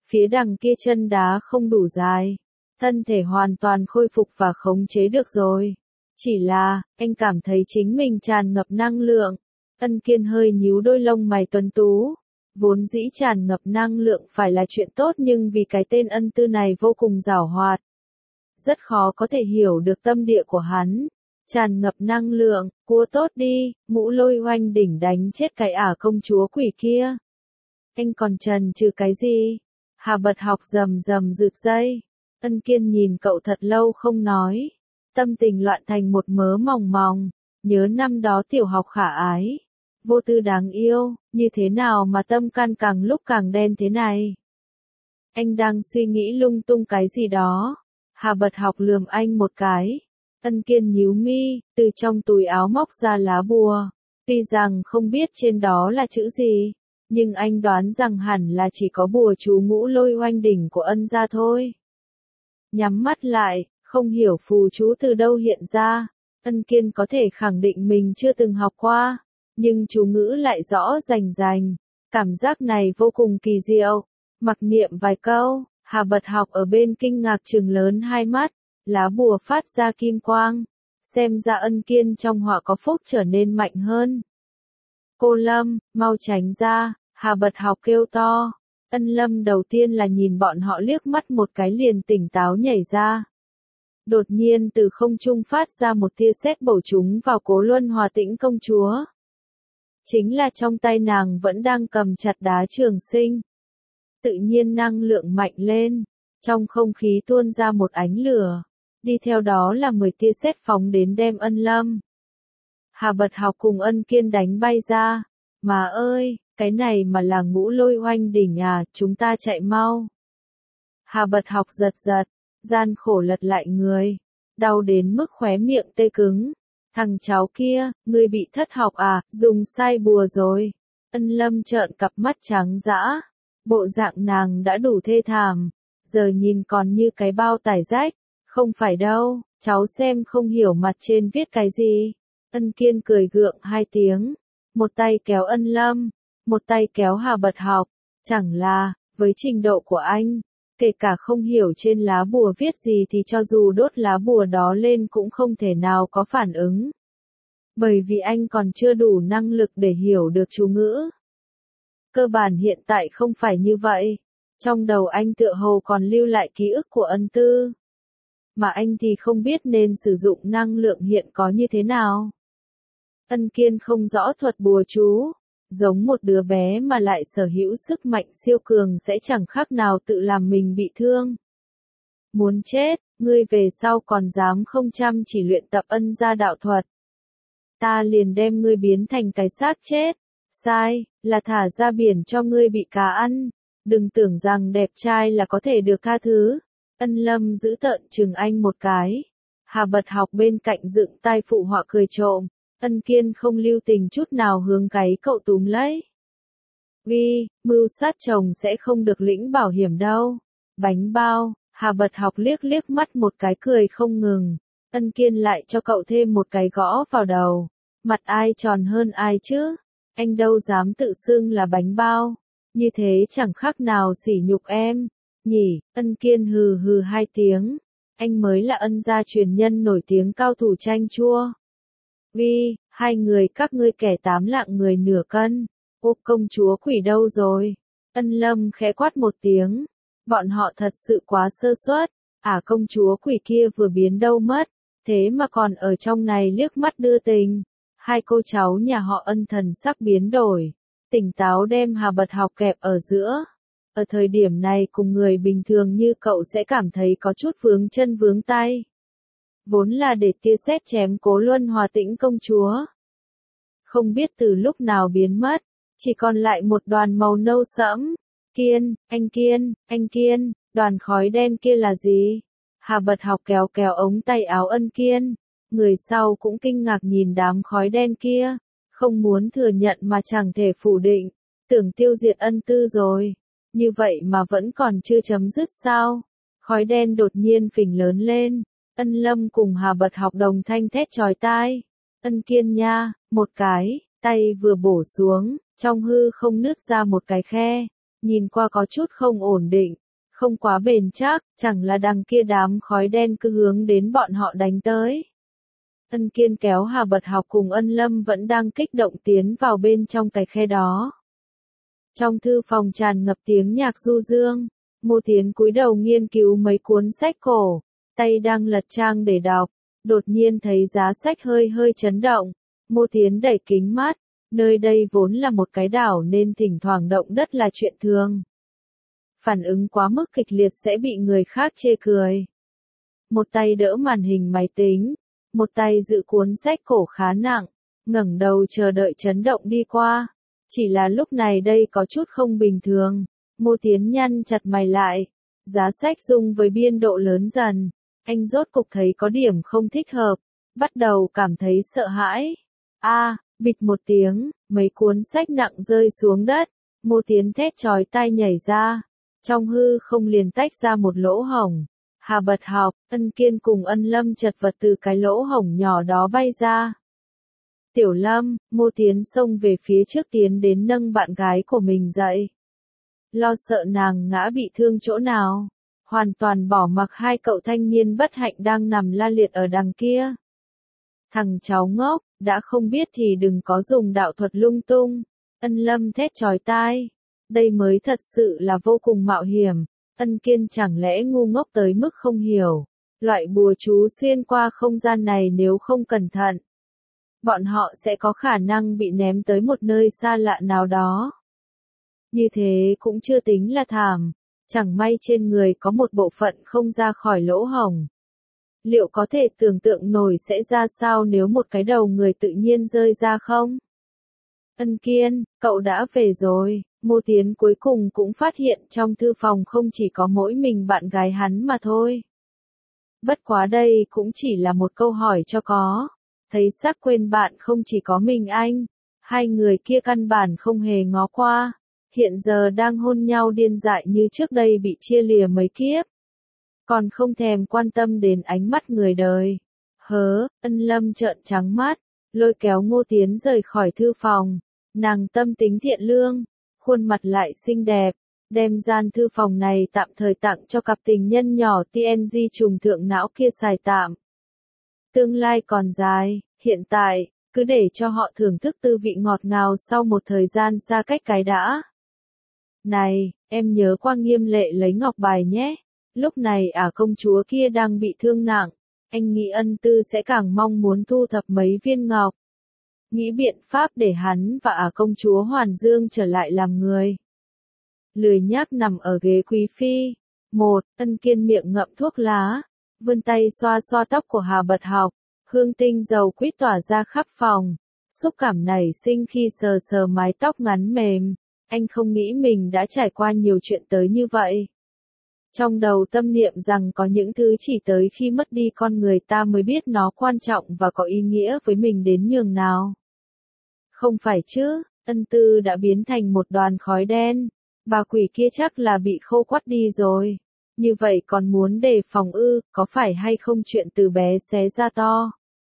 Phía đằng kia chân đá không đủ dài. Thân thể hoàn toàn khôi phục và khống chế được rồi. Chỉ là, anh cảm thấy chính mình tràn ngập năng lượng. Ân Kiên hơi nhíu đôi lông mày tuấn tú. Vốn dĩ tràn ngập năng lượng phải là chuyện tốt nhưng vì cái tên Ân Tư này vô cùng giảo hoạt. Rất khó có thể hiểu được tâm địa của hắn. Tràn ngập năng lượng, cua tốt đi, Ngũ Lôi Oanh Đỉnh đánh chết cái ả công chúa quỷ kia. Anh còn chần chừ cái gì? Hà Bật Học rầm rầm rực dây. Ân Kiên nhìn cậu thật lâu không nói. Tâm tình loạn thành một mớ mòng mòng. Nhớ năm đó tiểu học khả ái. Vô tư đáng yêu, như thế nào mà tâm can càng lúc càng đen thế này? Anh đang suy nghĩ lung tung cái gì đó. Hà Bật Học lườm anh một cái. Ân Kiên nhíu mi, từ trong túi áo móc ra lá bùa. Tuy rằng không biết trên đó là chữ gì, nhưng anh đoán rằng hẳn là chỉ có bùa chú Ngũ Lôi Oanh Đỉnh của Ân gia thôi. Nhắm mắt lại, không hiểu phù chú từ đâu hiện ra. Ân Kiên có thể khẳng định mình chưa từng học qua, nhưng chú ngữ lại rõ rành rành. Cảm giác này vô cùng kỳ diệu. Mặc niệm vài câu, Hà Bật Học ở bên kinh ngạc trừng lớn hai mắt. Lá bùa phát ra kim quang. Xem ra Ân Kiên trong họa có phúc trở nên mạnh hơn. Cô Lâm, mau tránh ra, Hà Bật Học kêu to. Ân Lâm đầu tiên là nhìn bọn họ liếc mắt một cái liền tỉnh táo nhảy ra. Đột nhiên từ không trung phát ra một tia sét bổ trúng vào Cố Luân Hòa Tĩnh công chúa. Chính là trong tay nàng vẫn đang cầm chặt đá trường sinh. Tự nhiên năng lượng mạnh lên, trong không khí tuôn ra một ánh lửa. Đi theo đó là mười tia sét phóng đến đem Ân Lâm. Hà Bật Học cùng Ân Kiên đánh bay ra. Mà ơi, cái này mà là Ngũ Lôi Oanh Đỉnh à, chúng ta chạy mau. Hà Bật Học giật giật, gian khổ lật lại người. Đau đến mức khóe miệng tê cứng. Thằng cháu kia, ngươi bị thất học à, dùng sai bùa rồi. Ân Lâm trợn cặp mắt trắng dã. Bộ dạng nàng đã đủ thê thảm. Giờ nhìn còn như cái bao tải rách. Không phải đâu, cháu xem không hiểu mặt trên viết cái gì. Ân Kiên cười gượng hai tiếng. Một tay kéo Ân Lâm, một tay kéo Hà Bật Học. Chẳng là, với trình độ của anh, kể cả không hiểu trên lá bùa viết gì thì cho dù đốt lá bùa đó lên cũng không thể nào có phản ứng. Bởi vì anh còn chưa đủ năng lực để hiểu được chú ngữ. Cơ bản hiện tại không phải như vậy. Trong đầu anh tựa hồ còn lưu lại ký ức của Ân Tư. Mà anh thì không biết nên sử dụng năng lượng hiện có như thế nào. Ân Kiên không rõ thuật bùa chú. Giống một đứa bé mà lại sở hữu sức mạnh siêu cường sẽ chẳng khác nào tự làm mình bị thương. Muốn chết, ngươi về sau còn dám không chăm chỉ luyện tập Ân gia đạo thuật. Ta liền đem ngươi biến thành cái xác chết. Sai, là thả ra biển cho ngươi bị cá ăn. Đừng tưởng rằng đẹp trai là có thể được tha thứ. Ân Lâm giữ tợn chừng anh một cái. Hà Bật Học bên cạnh dựng tai phụ họa cười trộm. Ân Kiên không lưu tình chút nào hướng gáy cậu túm lấy. Ghi, mưu sát chồng sẽ không được lĩnh bảo hiểm đâu. Bánh bao, Hà Bật Học liếc liếc mắt một cái cười không ngừng. Ân Kiên lại cho cậu thêm một cái gõ vào đầu. Mặt ai tròn hơn ai chứ? Anh đâu dám tự xưng là bánh bao. Như thế chẳng khác nào sỉ nhục em. Nhỉ, Ân Kiên hừ hừ hai tiếng. Anh mới là Ân gia truyền nhân nổi tiếng cao thủ chanh chua. Vi, hai người các ngươi kẻ tám lạng người nửa cân. Ô công chúa quỷ đâu rồi? Ân Lâm khẽ quát một tiếng. Bọn họ thật sự quá sơ suất. À công chúa quỷ kia vừa biến đâu mất. Thế mà còn ở trong này liếc mắt đưa tình. Hai cô cháu nhà họ Ân thần sắc biến đổi. Tỉnh táo đem Hà Bật Học kẹp ở giữa. Ở thời điểm này cùng người bình thường như cậu sẽ cảm thấy có chút vướng chân vướng tay. Vốn là để tia sét chém Cố Luân Hòa Tĩnh công chúa. Không biết từ lúc nào biến mất, chỉ còn lại một đoàn màu nâu sẫm. Kiên, anh Kiên, anh Kiên, đoàn khói đen kia là gì? Hà Bật Học kéo kéo ống tay áo Ân Kiên. Người sau cũng kinh ngạc nhìn đám khói đen kia. Không muốn thừa nhận mà chẳng thể phủ định. Tưởng tiêu diệt Ân Tư rồi. Như vậy mà vẫn còn chưa chấm dứt sao? Khói đen đột nhiên phình lớn lên. Ân Lâm cùng Hà Bật Học đồng thanh thét chói tai. Ân Kiên nha, một cái, tay vừa bổ xuống, trong hư không nứt ra một cái khe. nhìn qua có chút không ổn định, không quá bền chắc, chẳng là đằng kia đám khói đen cứ hướng đến bọn họ đánh tới. Ân Kiên kéo Hà Bật Học cùng Ân Lâm vẫn đang kích động tiến vào bên trong cái khe đó. Trong thư phòng tràn ngập tiếng nhạc du dương, Mộ Tiến cúi đầu nghiên cứu mấy cuốn sách cổ, tay đang lật trang để đọc, đột nhiên thấy giá sách hơi hơi chấn động. Mộ Tiến đẩy kính mắt, nơi đây vốn là một cái đảo nên thỉnh thoảng động đất là chuyện thường. Phản ứng quá mức kịch liệt sẽ bị người khác chê cười. Một tay đỡ màn hình máy tính, một tay giữ cuốn sách cổ khá nặng, ngẩng đầu chờ đợi chấn động đi qua. Chỉ là lúc này đây có chút không bình thường. Mộ Tiến nhăn chặt mày lại, giá sách rung với biên độ lớn dần, anh rốt cục thấy có điểm không thích hợp, bắt đầu cảm thấy sợ hãi. A, à, bịch một tiếng, mấy cuốn sách nặng rơi xuống đất, Mộ Tiến thét chói tai nhảy ra, trong hư không liền tách ra một lỗ hổng. Hà Bật Học, Ân Kiên cùng Ân Lâm chật vật từ cái lỗ hổng nhỏ đó bay ra. Tiểu Lâm, Mộ Tiến xông về phía trước tiến đến nâng bạn gái của mình dậy. Lo sợ nàng ngã bị thương chỗ nào, hoàn toàn bỏ mặc hai cậu thanh niên bất hạnh đang nằm la liệt ở đằng kia. Thằng cháu ngốc, đã không biết thì đừng có dùng đạo thuật lung tung. Ân Lâm thét chói tai. Đây mới thật sự là vô cùng mạo hiểm. Ân Kiên chẳng lẽ ngu ngốc tới mức không hiểu. Loại bùa chú xuyên qua không gian này nếu không cẩn thận, bọn họ sẽ có khả năng bị ném tới một nơi xa lạ nào đó. Như thế cũng chưa tính là thảm. Chẳng may trên người có một bộ phận không ra khỏi lỗ hổng. Liệu có thể tưởng tượng nổi sẽ ra sao nếu một cái đầu người tự nhiên rơi ra không? Ân Kiên, cậu đã về rồi. Mộ Tiến cuối cùng cũng phát hiện trong thư phòng không chỉ có mỗi mình bạn gái hắn mà thôi. Bất quá đây cũng chỉ là một câu hỏi cho có. Thấy xác quên bạn không chỉ có mình anh. Hai người kia căn bản không hề ngó qua. Hiện giờ đang hôn nhau điên dại như trước đây bị chia lìa mấy kiếp. Còn không thèm quan tâm đến ánh mắt người đời. Hớ, Ân Lâm trợn trắng mắt, lôi kéo Mộ Tiến rời khỏi thư phòng. Nàng tâm tính thiện lương, khuôn mặt lại xinh đẹp, đem gian thư phòng này tạm thời tặng cho cặp tình nhân nhỏ tê en giê trùng thượng não kia xài tạm. Tương lai còn dài, hiện tại, cứ để cho họ thưởng thức tư vị ngọt ngào sau một thời gian xa cách cái đã. Này, em nhớ qua Nghiêm Lệ lấy ngọc bài nhé. Lúc này ả công chúa kia đang bị thương nặng, anh nghĩ Ân Tư sẽ càng mong muốn thu thập mấy viên ngọc. Nghĩ biện pháp để hắn và ả công chúa Hoàn Dương trở lại làm người. Lười nhác nằm ở ghế quý phi. Một, Ân Kiên miệng ngậm thuốc lá, vươn tay xoa xoa tóc của Hà Bật Học, hương tinh dầu quýt tỏa ra khắp phòng. Xúc cảm nảy sinh khi sờ sờ mái tóc ngắn mềm. Anh không nghĩ mình đã trải qua nhiều chuyện tới như vậy. Trong đầu tâm niệm rằng có những thứ chỉ tới khi mất đi con người ta mới biết nó quan trọng và có ý nghĩa với mình đến nhường nào. Không phải chứ, Ân Tư đã biến thành một đoàn khói đen. Bà quỷ kia chắc là bị khô quắt đi rồi. Như vậy còn muốn đề phòng ư, có phải hay không chuyện từ bé xé ra to.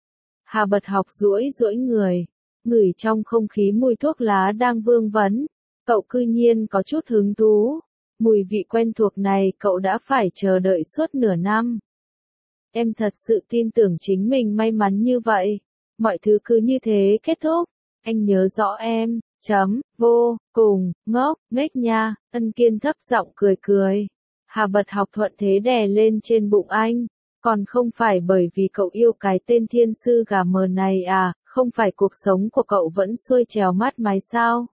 Hà Bật Học duỗi duỗi người, ngửi trong không khí mùi thuốc lá đang vương vấn. Cậu cư nhiên có chút hứng thú. Mùi vị quen thuộc này cậu đã phải chờ đợi suốt nửa năm. Em thật sự tin tưởng chính mình may mắn như vậy. Mọi thứ cứ như thế kết thúc. Anh nhớ rõ em, chấm, vô, cùng, ngốc, nghếch nha. Ân Kiên thấp giọng cười cười. Hà Bật Học thuận thế đè lên trên bụng anh. Còn không phải bởi vì cậu yêu cái tên thiên sư gà mờ này à, không phải cuộc sống của cậu vẫn xuôi trèo mát mái sao?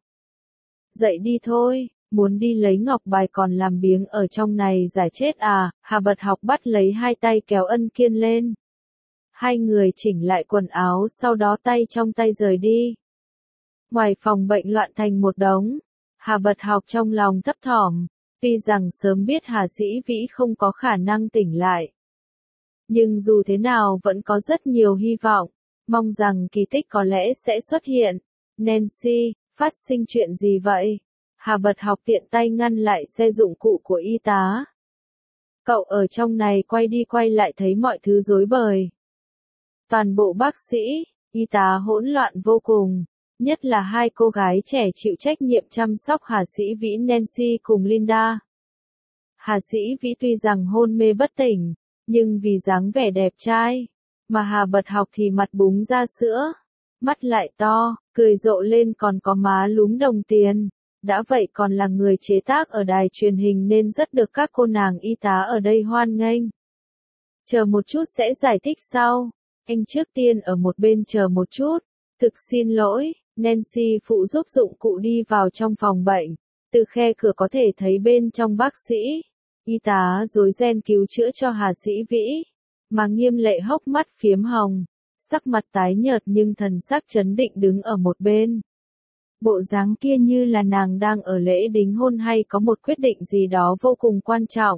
Dậy đi thôi. Muốn đi lấy ngọc bài còn làm biếng ở trong này giải chết à, Hà Bật Học bắt lấy hai tay kéo Ân Kiên lên. Hai người chỉnh lại quần áo sau đó tay trong tay rời đi. Ngoài phòng bệnh loạn thành một đống, Hà Bật Học trong lòng thấp thỏm, tuy rằng sớm biết Hà Sĩ Vĩ không có khả năng tỉnh lại. Nhưng dù thế nào vẫn có rất nhiều hy vọng, mong rằng kỳ tích có lẽ sẽ xuất hiện. Nancy, phát sinh chuyện gì vậy? Hà Bật Học tiện tay ngăn lại xe dụng cụ của y tá. Cậu ở trong này quay đi quay lại thấy mọi thứ rối bời. Toàn bộ bác sĩ, y tá hỗn loạn vô cùng. nhất là hai cô gái trẻ chịu trách nhiệm chăm sóc Hà Sĩ Vĩ Nancy cùng Linda. Hà Sĩ Vĩ tuy rằng hôn mê bất tỉnh, nhưng vì dáng vẻ đẹp trai, mà Hà Bật Học thì mặt búng ra sữa, mắt lại to, cười rộ lên còn có má lúm đồng tiền. Đã vậy còn là người chế tác ở đài truyền hình nên rất được các cô nàng y tá ở đây hoan nghênh. Chờ một chút sẽ giải thích sau. Anh trước tiên ở một bên chờ một chút. Thực xin lỗi, Nancy phụ giúp dụng cụ đi vào trong phòng bệnh. Từ khe cửa có thể thấy bên trong bác sĩ. Y tá rối ren cứu chữa cho Hà Sĩ Vĩ. Mà Nghiêm Lệ hốc mắt phiếm hồng. Sắc mặt tái nhợt nhưng thần sắc trấn định đứng ở một bên. Bộ dáng kia như là nàng đang ở lễ đính hôn hay có một quyết định gì đó vô cùng quan trọng.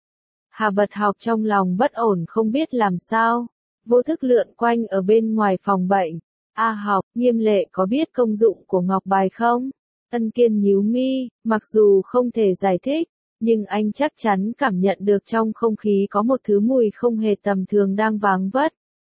Hà Bật Học trong lòng bất ổn không biết làm sao, vô thức lượn quanh ở bên ngoài phòng bệnh. A Học, Nghiêm Lệ có biết công dụng của ngọc bài không? Ân Kiên nhíu mi, mặc dù không thể giải thích, nhưng anh chắc chắn cảm nhận được trong không khí có một thứ mùi không hề tầm thường đang váng vất.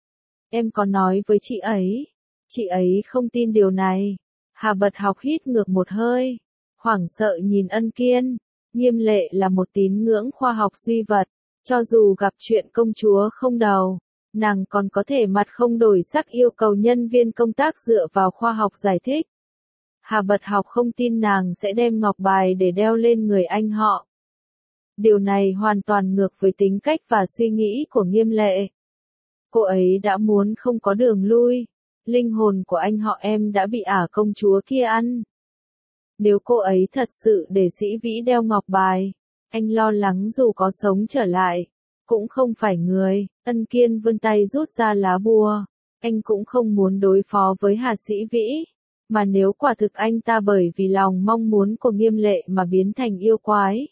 Em có nói với chị ấy, chị ấy không tin điều này. Hà Bật Học hít ngược một hơi, hoảng sợ nhìn Ân Kiên. Nghiêm Lệ là một tín ngưỡng khoa học duy vật, cho dù gặp chuyện công chúa không đầu, nàng còn có thể mặt không đổi sắc yêu cầu nhân viên công tác dựa vào khoa học giải thích. Hà Bật Học không tin nàng sẽ đem ngọc bài để đeo lên người anh họ. Điều này hoàn toàn ngược với tính cách và suy nghĩ của Nghiêm Lệ. Cô ấy đã muốn không có đường lui. Linh hồn của anh họ em đã bị ả công chúa kia ăn. Nếu cô ấy thật sự để Sĩ Vĩ đeo ngọc bài, anh lo lắng dù có sống trở lại, cũng không phải người. Ân Kiên vươn tay rút ra lá bùa. Anh cũng không muốn đối phó với Hà Sĩ Vĩ, mà nếu quả thực anh ta bởi vì lòng mong muốn của Nghiêm Lệ mà biến thành yêu quái.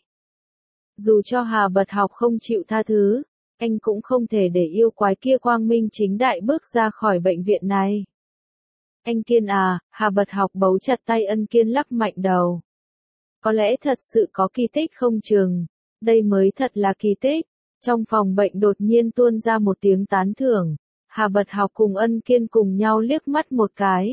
Dù cho Hà Bật Học không chịu tha thứ, anh cũng không thể để yêu quái kia quang minh chính đại bước ra khỏi bệnh viện này. Anh Kiên à, Hà Bật Học bấu chặt tay Ân Kiên lắc mạnh đầu. Có lẽ thật sự có kỳ tích không chừng, đây mới thật là kỳ tích. Trong phòng bệnh đột nhiên tuôn ra một tiếng tán thưởng, Hà Bật Học cùng Ân Kiên cùng nhau liếc mắt một cái.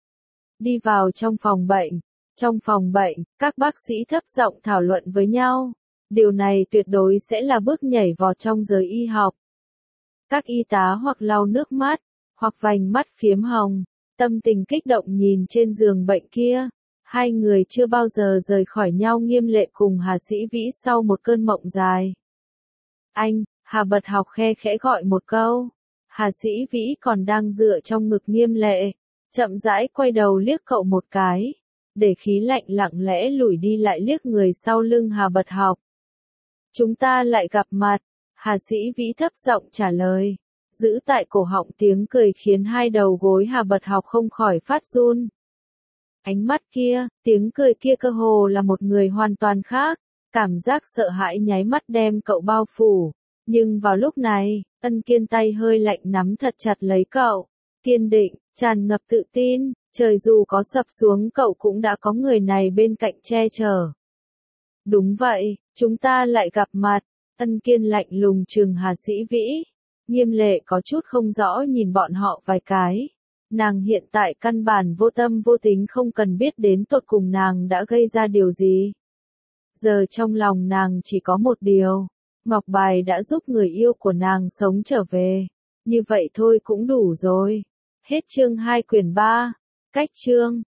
Đi vào trong phòng bệnh, trong phòng bệnh, các bác sĩ thấp giọng thảo luận với nhau. Điều này tuyệt đối sẽ là bước nhảy vọt trong giới y học. Các y tá hoặc lau nước mắt, hoặc vành mắt phiếm hồng, tâm tình kích động nhìn trên giường bệnh kia. Hai người chưa bao giờ rời khỏi nhau Nghiêm Lệ cùng Hà Sĩ Vĩ sau một cơn mộng dài. Anh, Hà Bật Học khe khẽ gọi một câu. Hà Sĩ Vĩ còn đang dựa trong ngực Nghiêm Lệ, chậm rãi quay đầu liếc cậu một cái, để khí lạnh lặng lẽ lủi đi lại liếc người sau lưng Hà Bật Học. Chúng ta lại gặp mặt, Hà Sĩ Vĩ thấp giọng trả lời, giữ tại cổ họng tiếng cười khiến hai đầu gối Hà Bật Học không khỏi phát run. Ánh mắt kia, tiếng cười kia cơ hồ là một người hoàn toàn khác, cảm giác sợ hãi nháy mắt đem cậu bao phủ. Nhưng vào lúc này, Ân Kiên tay hơi lạnh nắm thật chặt lấy cậu, kiên định, tràn ngập tự tin, trời dù có sập xuống cậu cũng đã có người này bên cạnh che chở. Đúng vậy, chúng ta lại gặp mặt. Ân Kiên lạnh lùng trừng Hà Sĩ Vĩ. Nghiêm Lệ có chút không rõ nhìn bọn họ vài cái. Nàng hiện tại căn bản vô tâm vô tính không cần biết đến tột cùng nàng đã gây ra điều gì. Giờ trong lòng nàng chỉ có một điều. Ngọc bài đã giúp người yêu của nàng sống trở về. Như vậy thôi cũng đủ rồi. Hết chương hai quyển ba. Cách chương.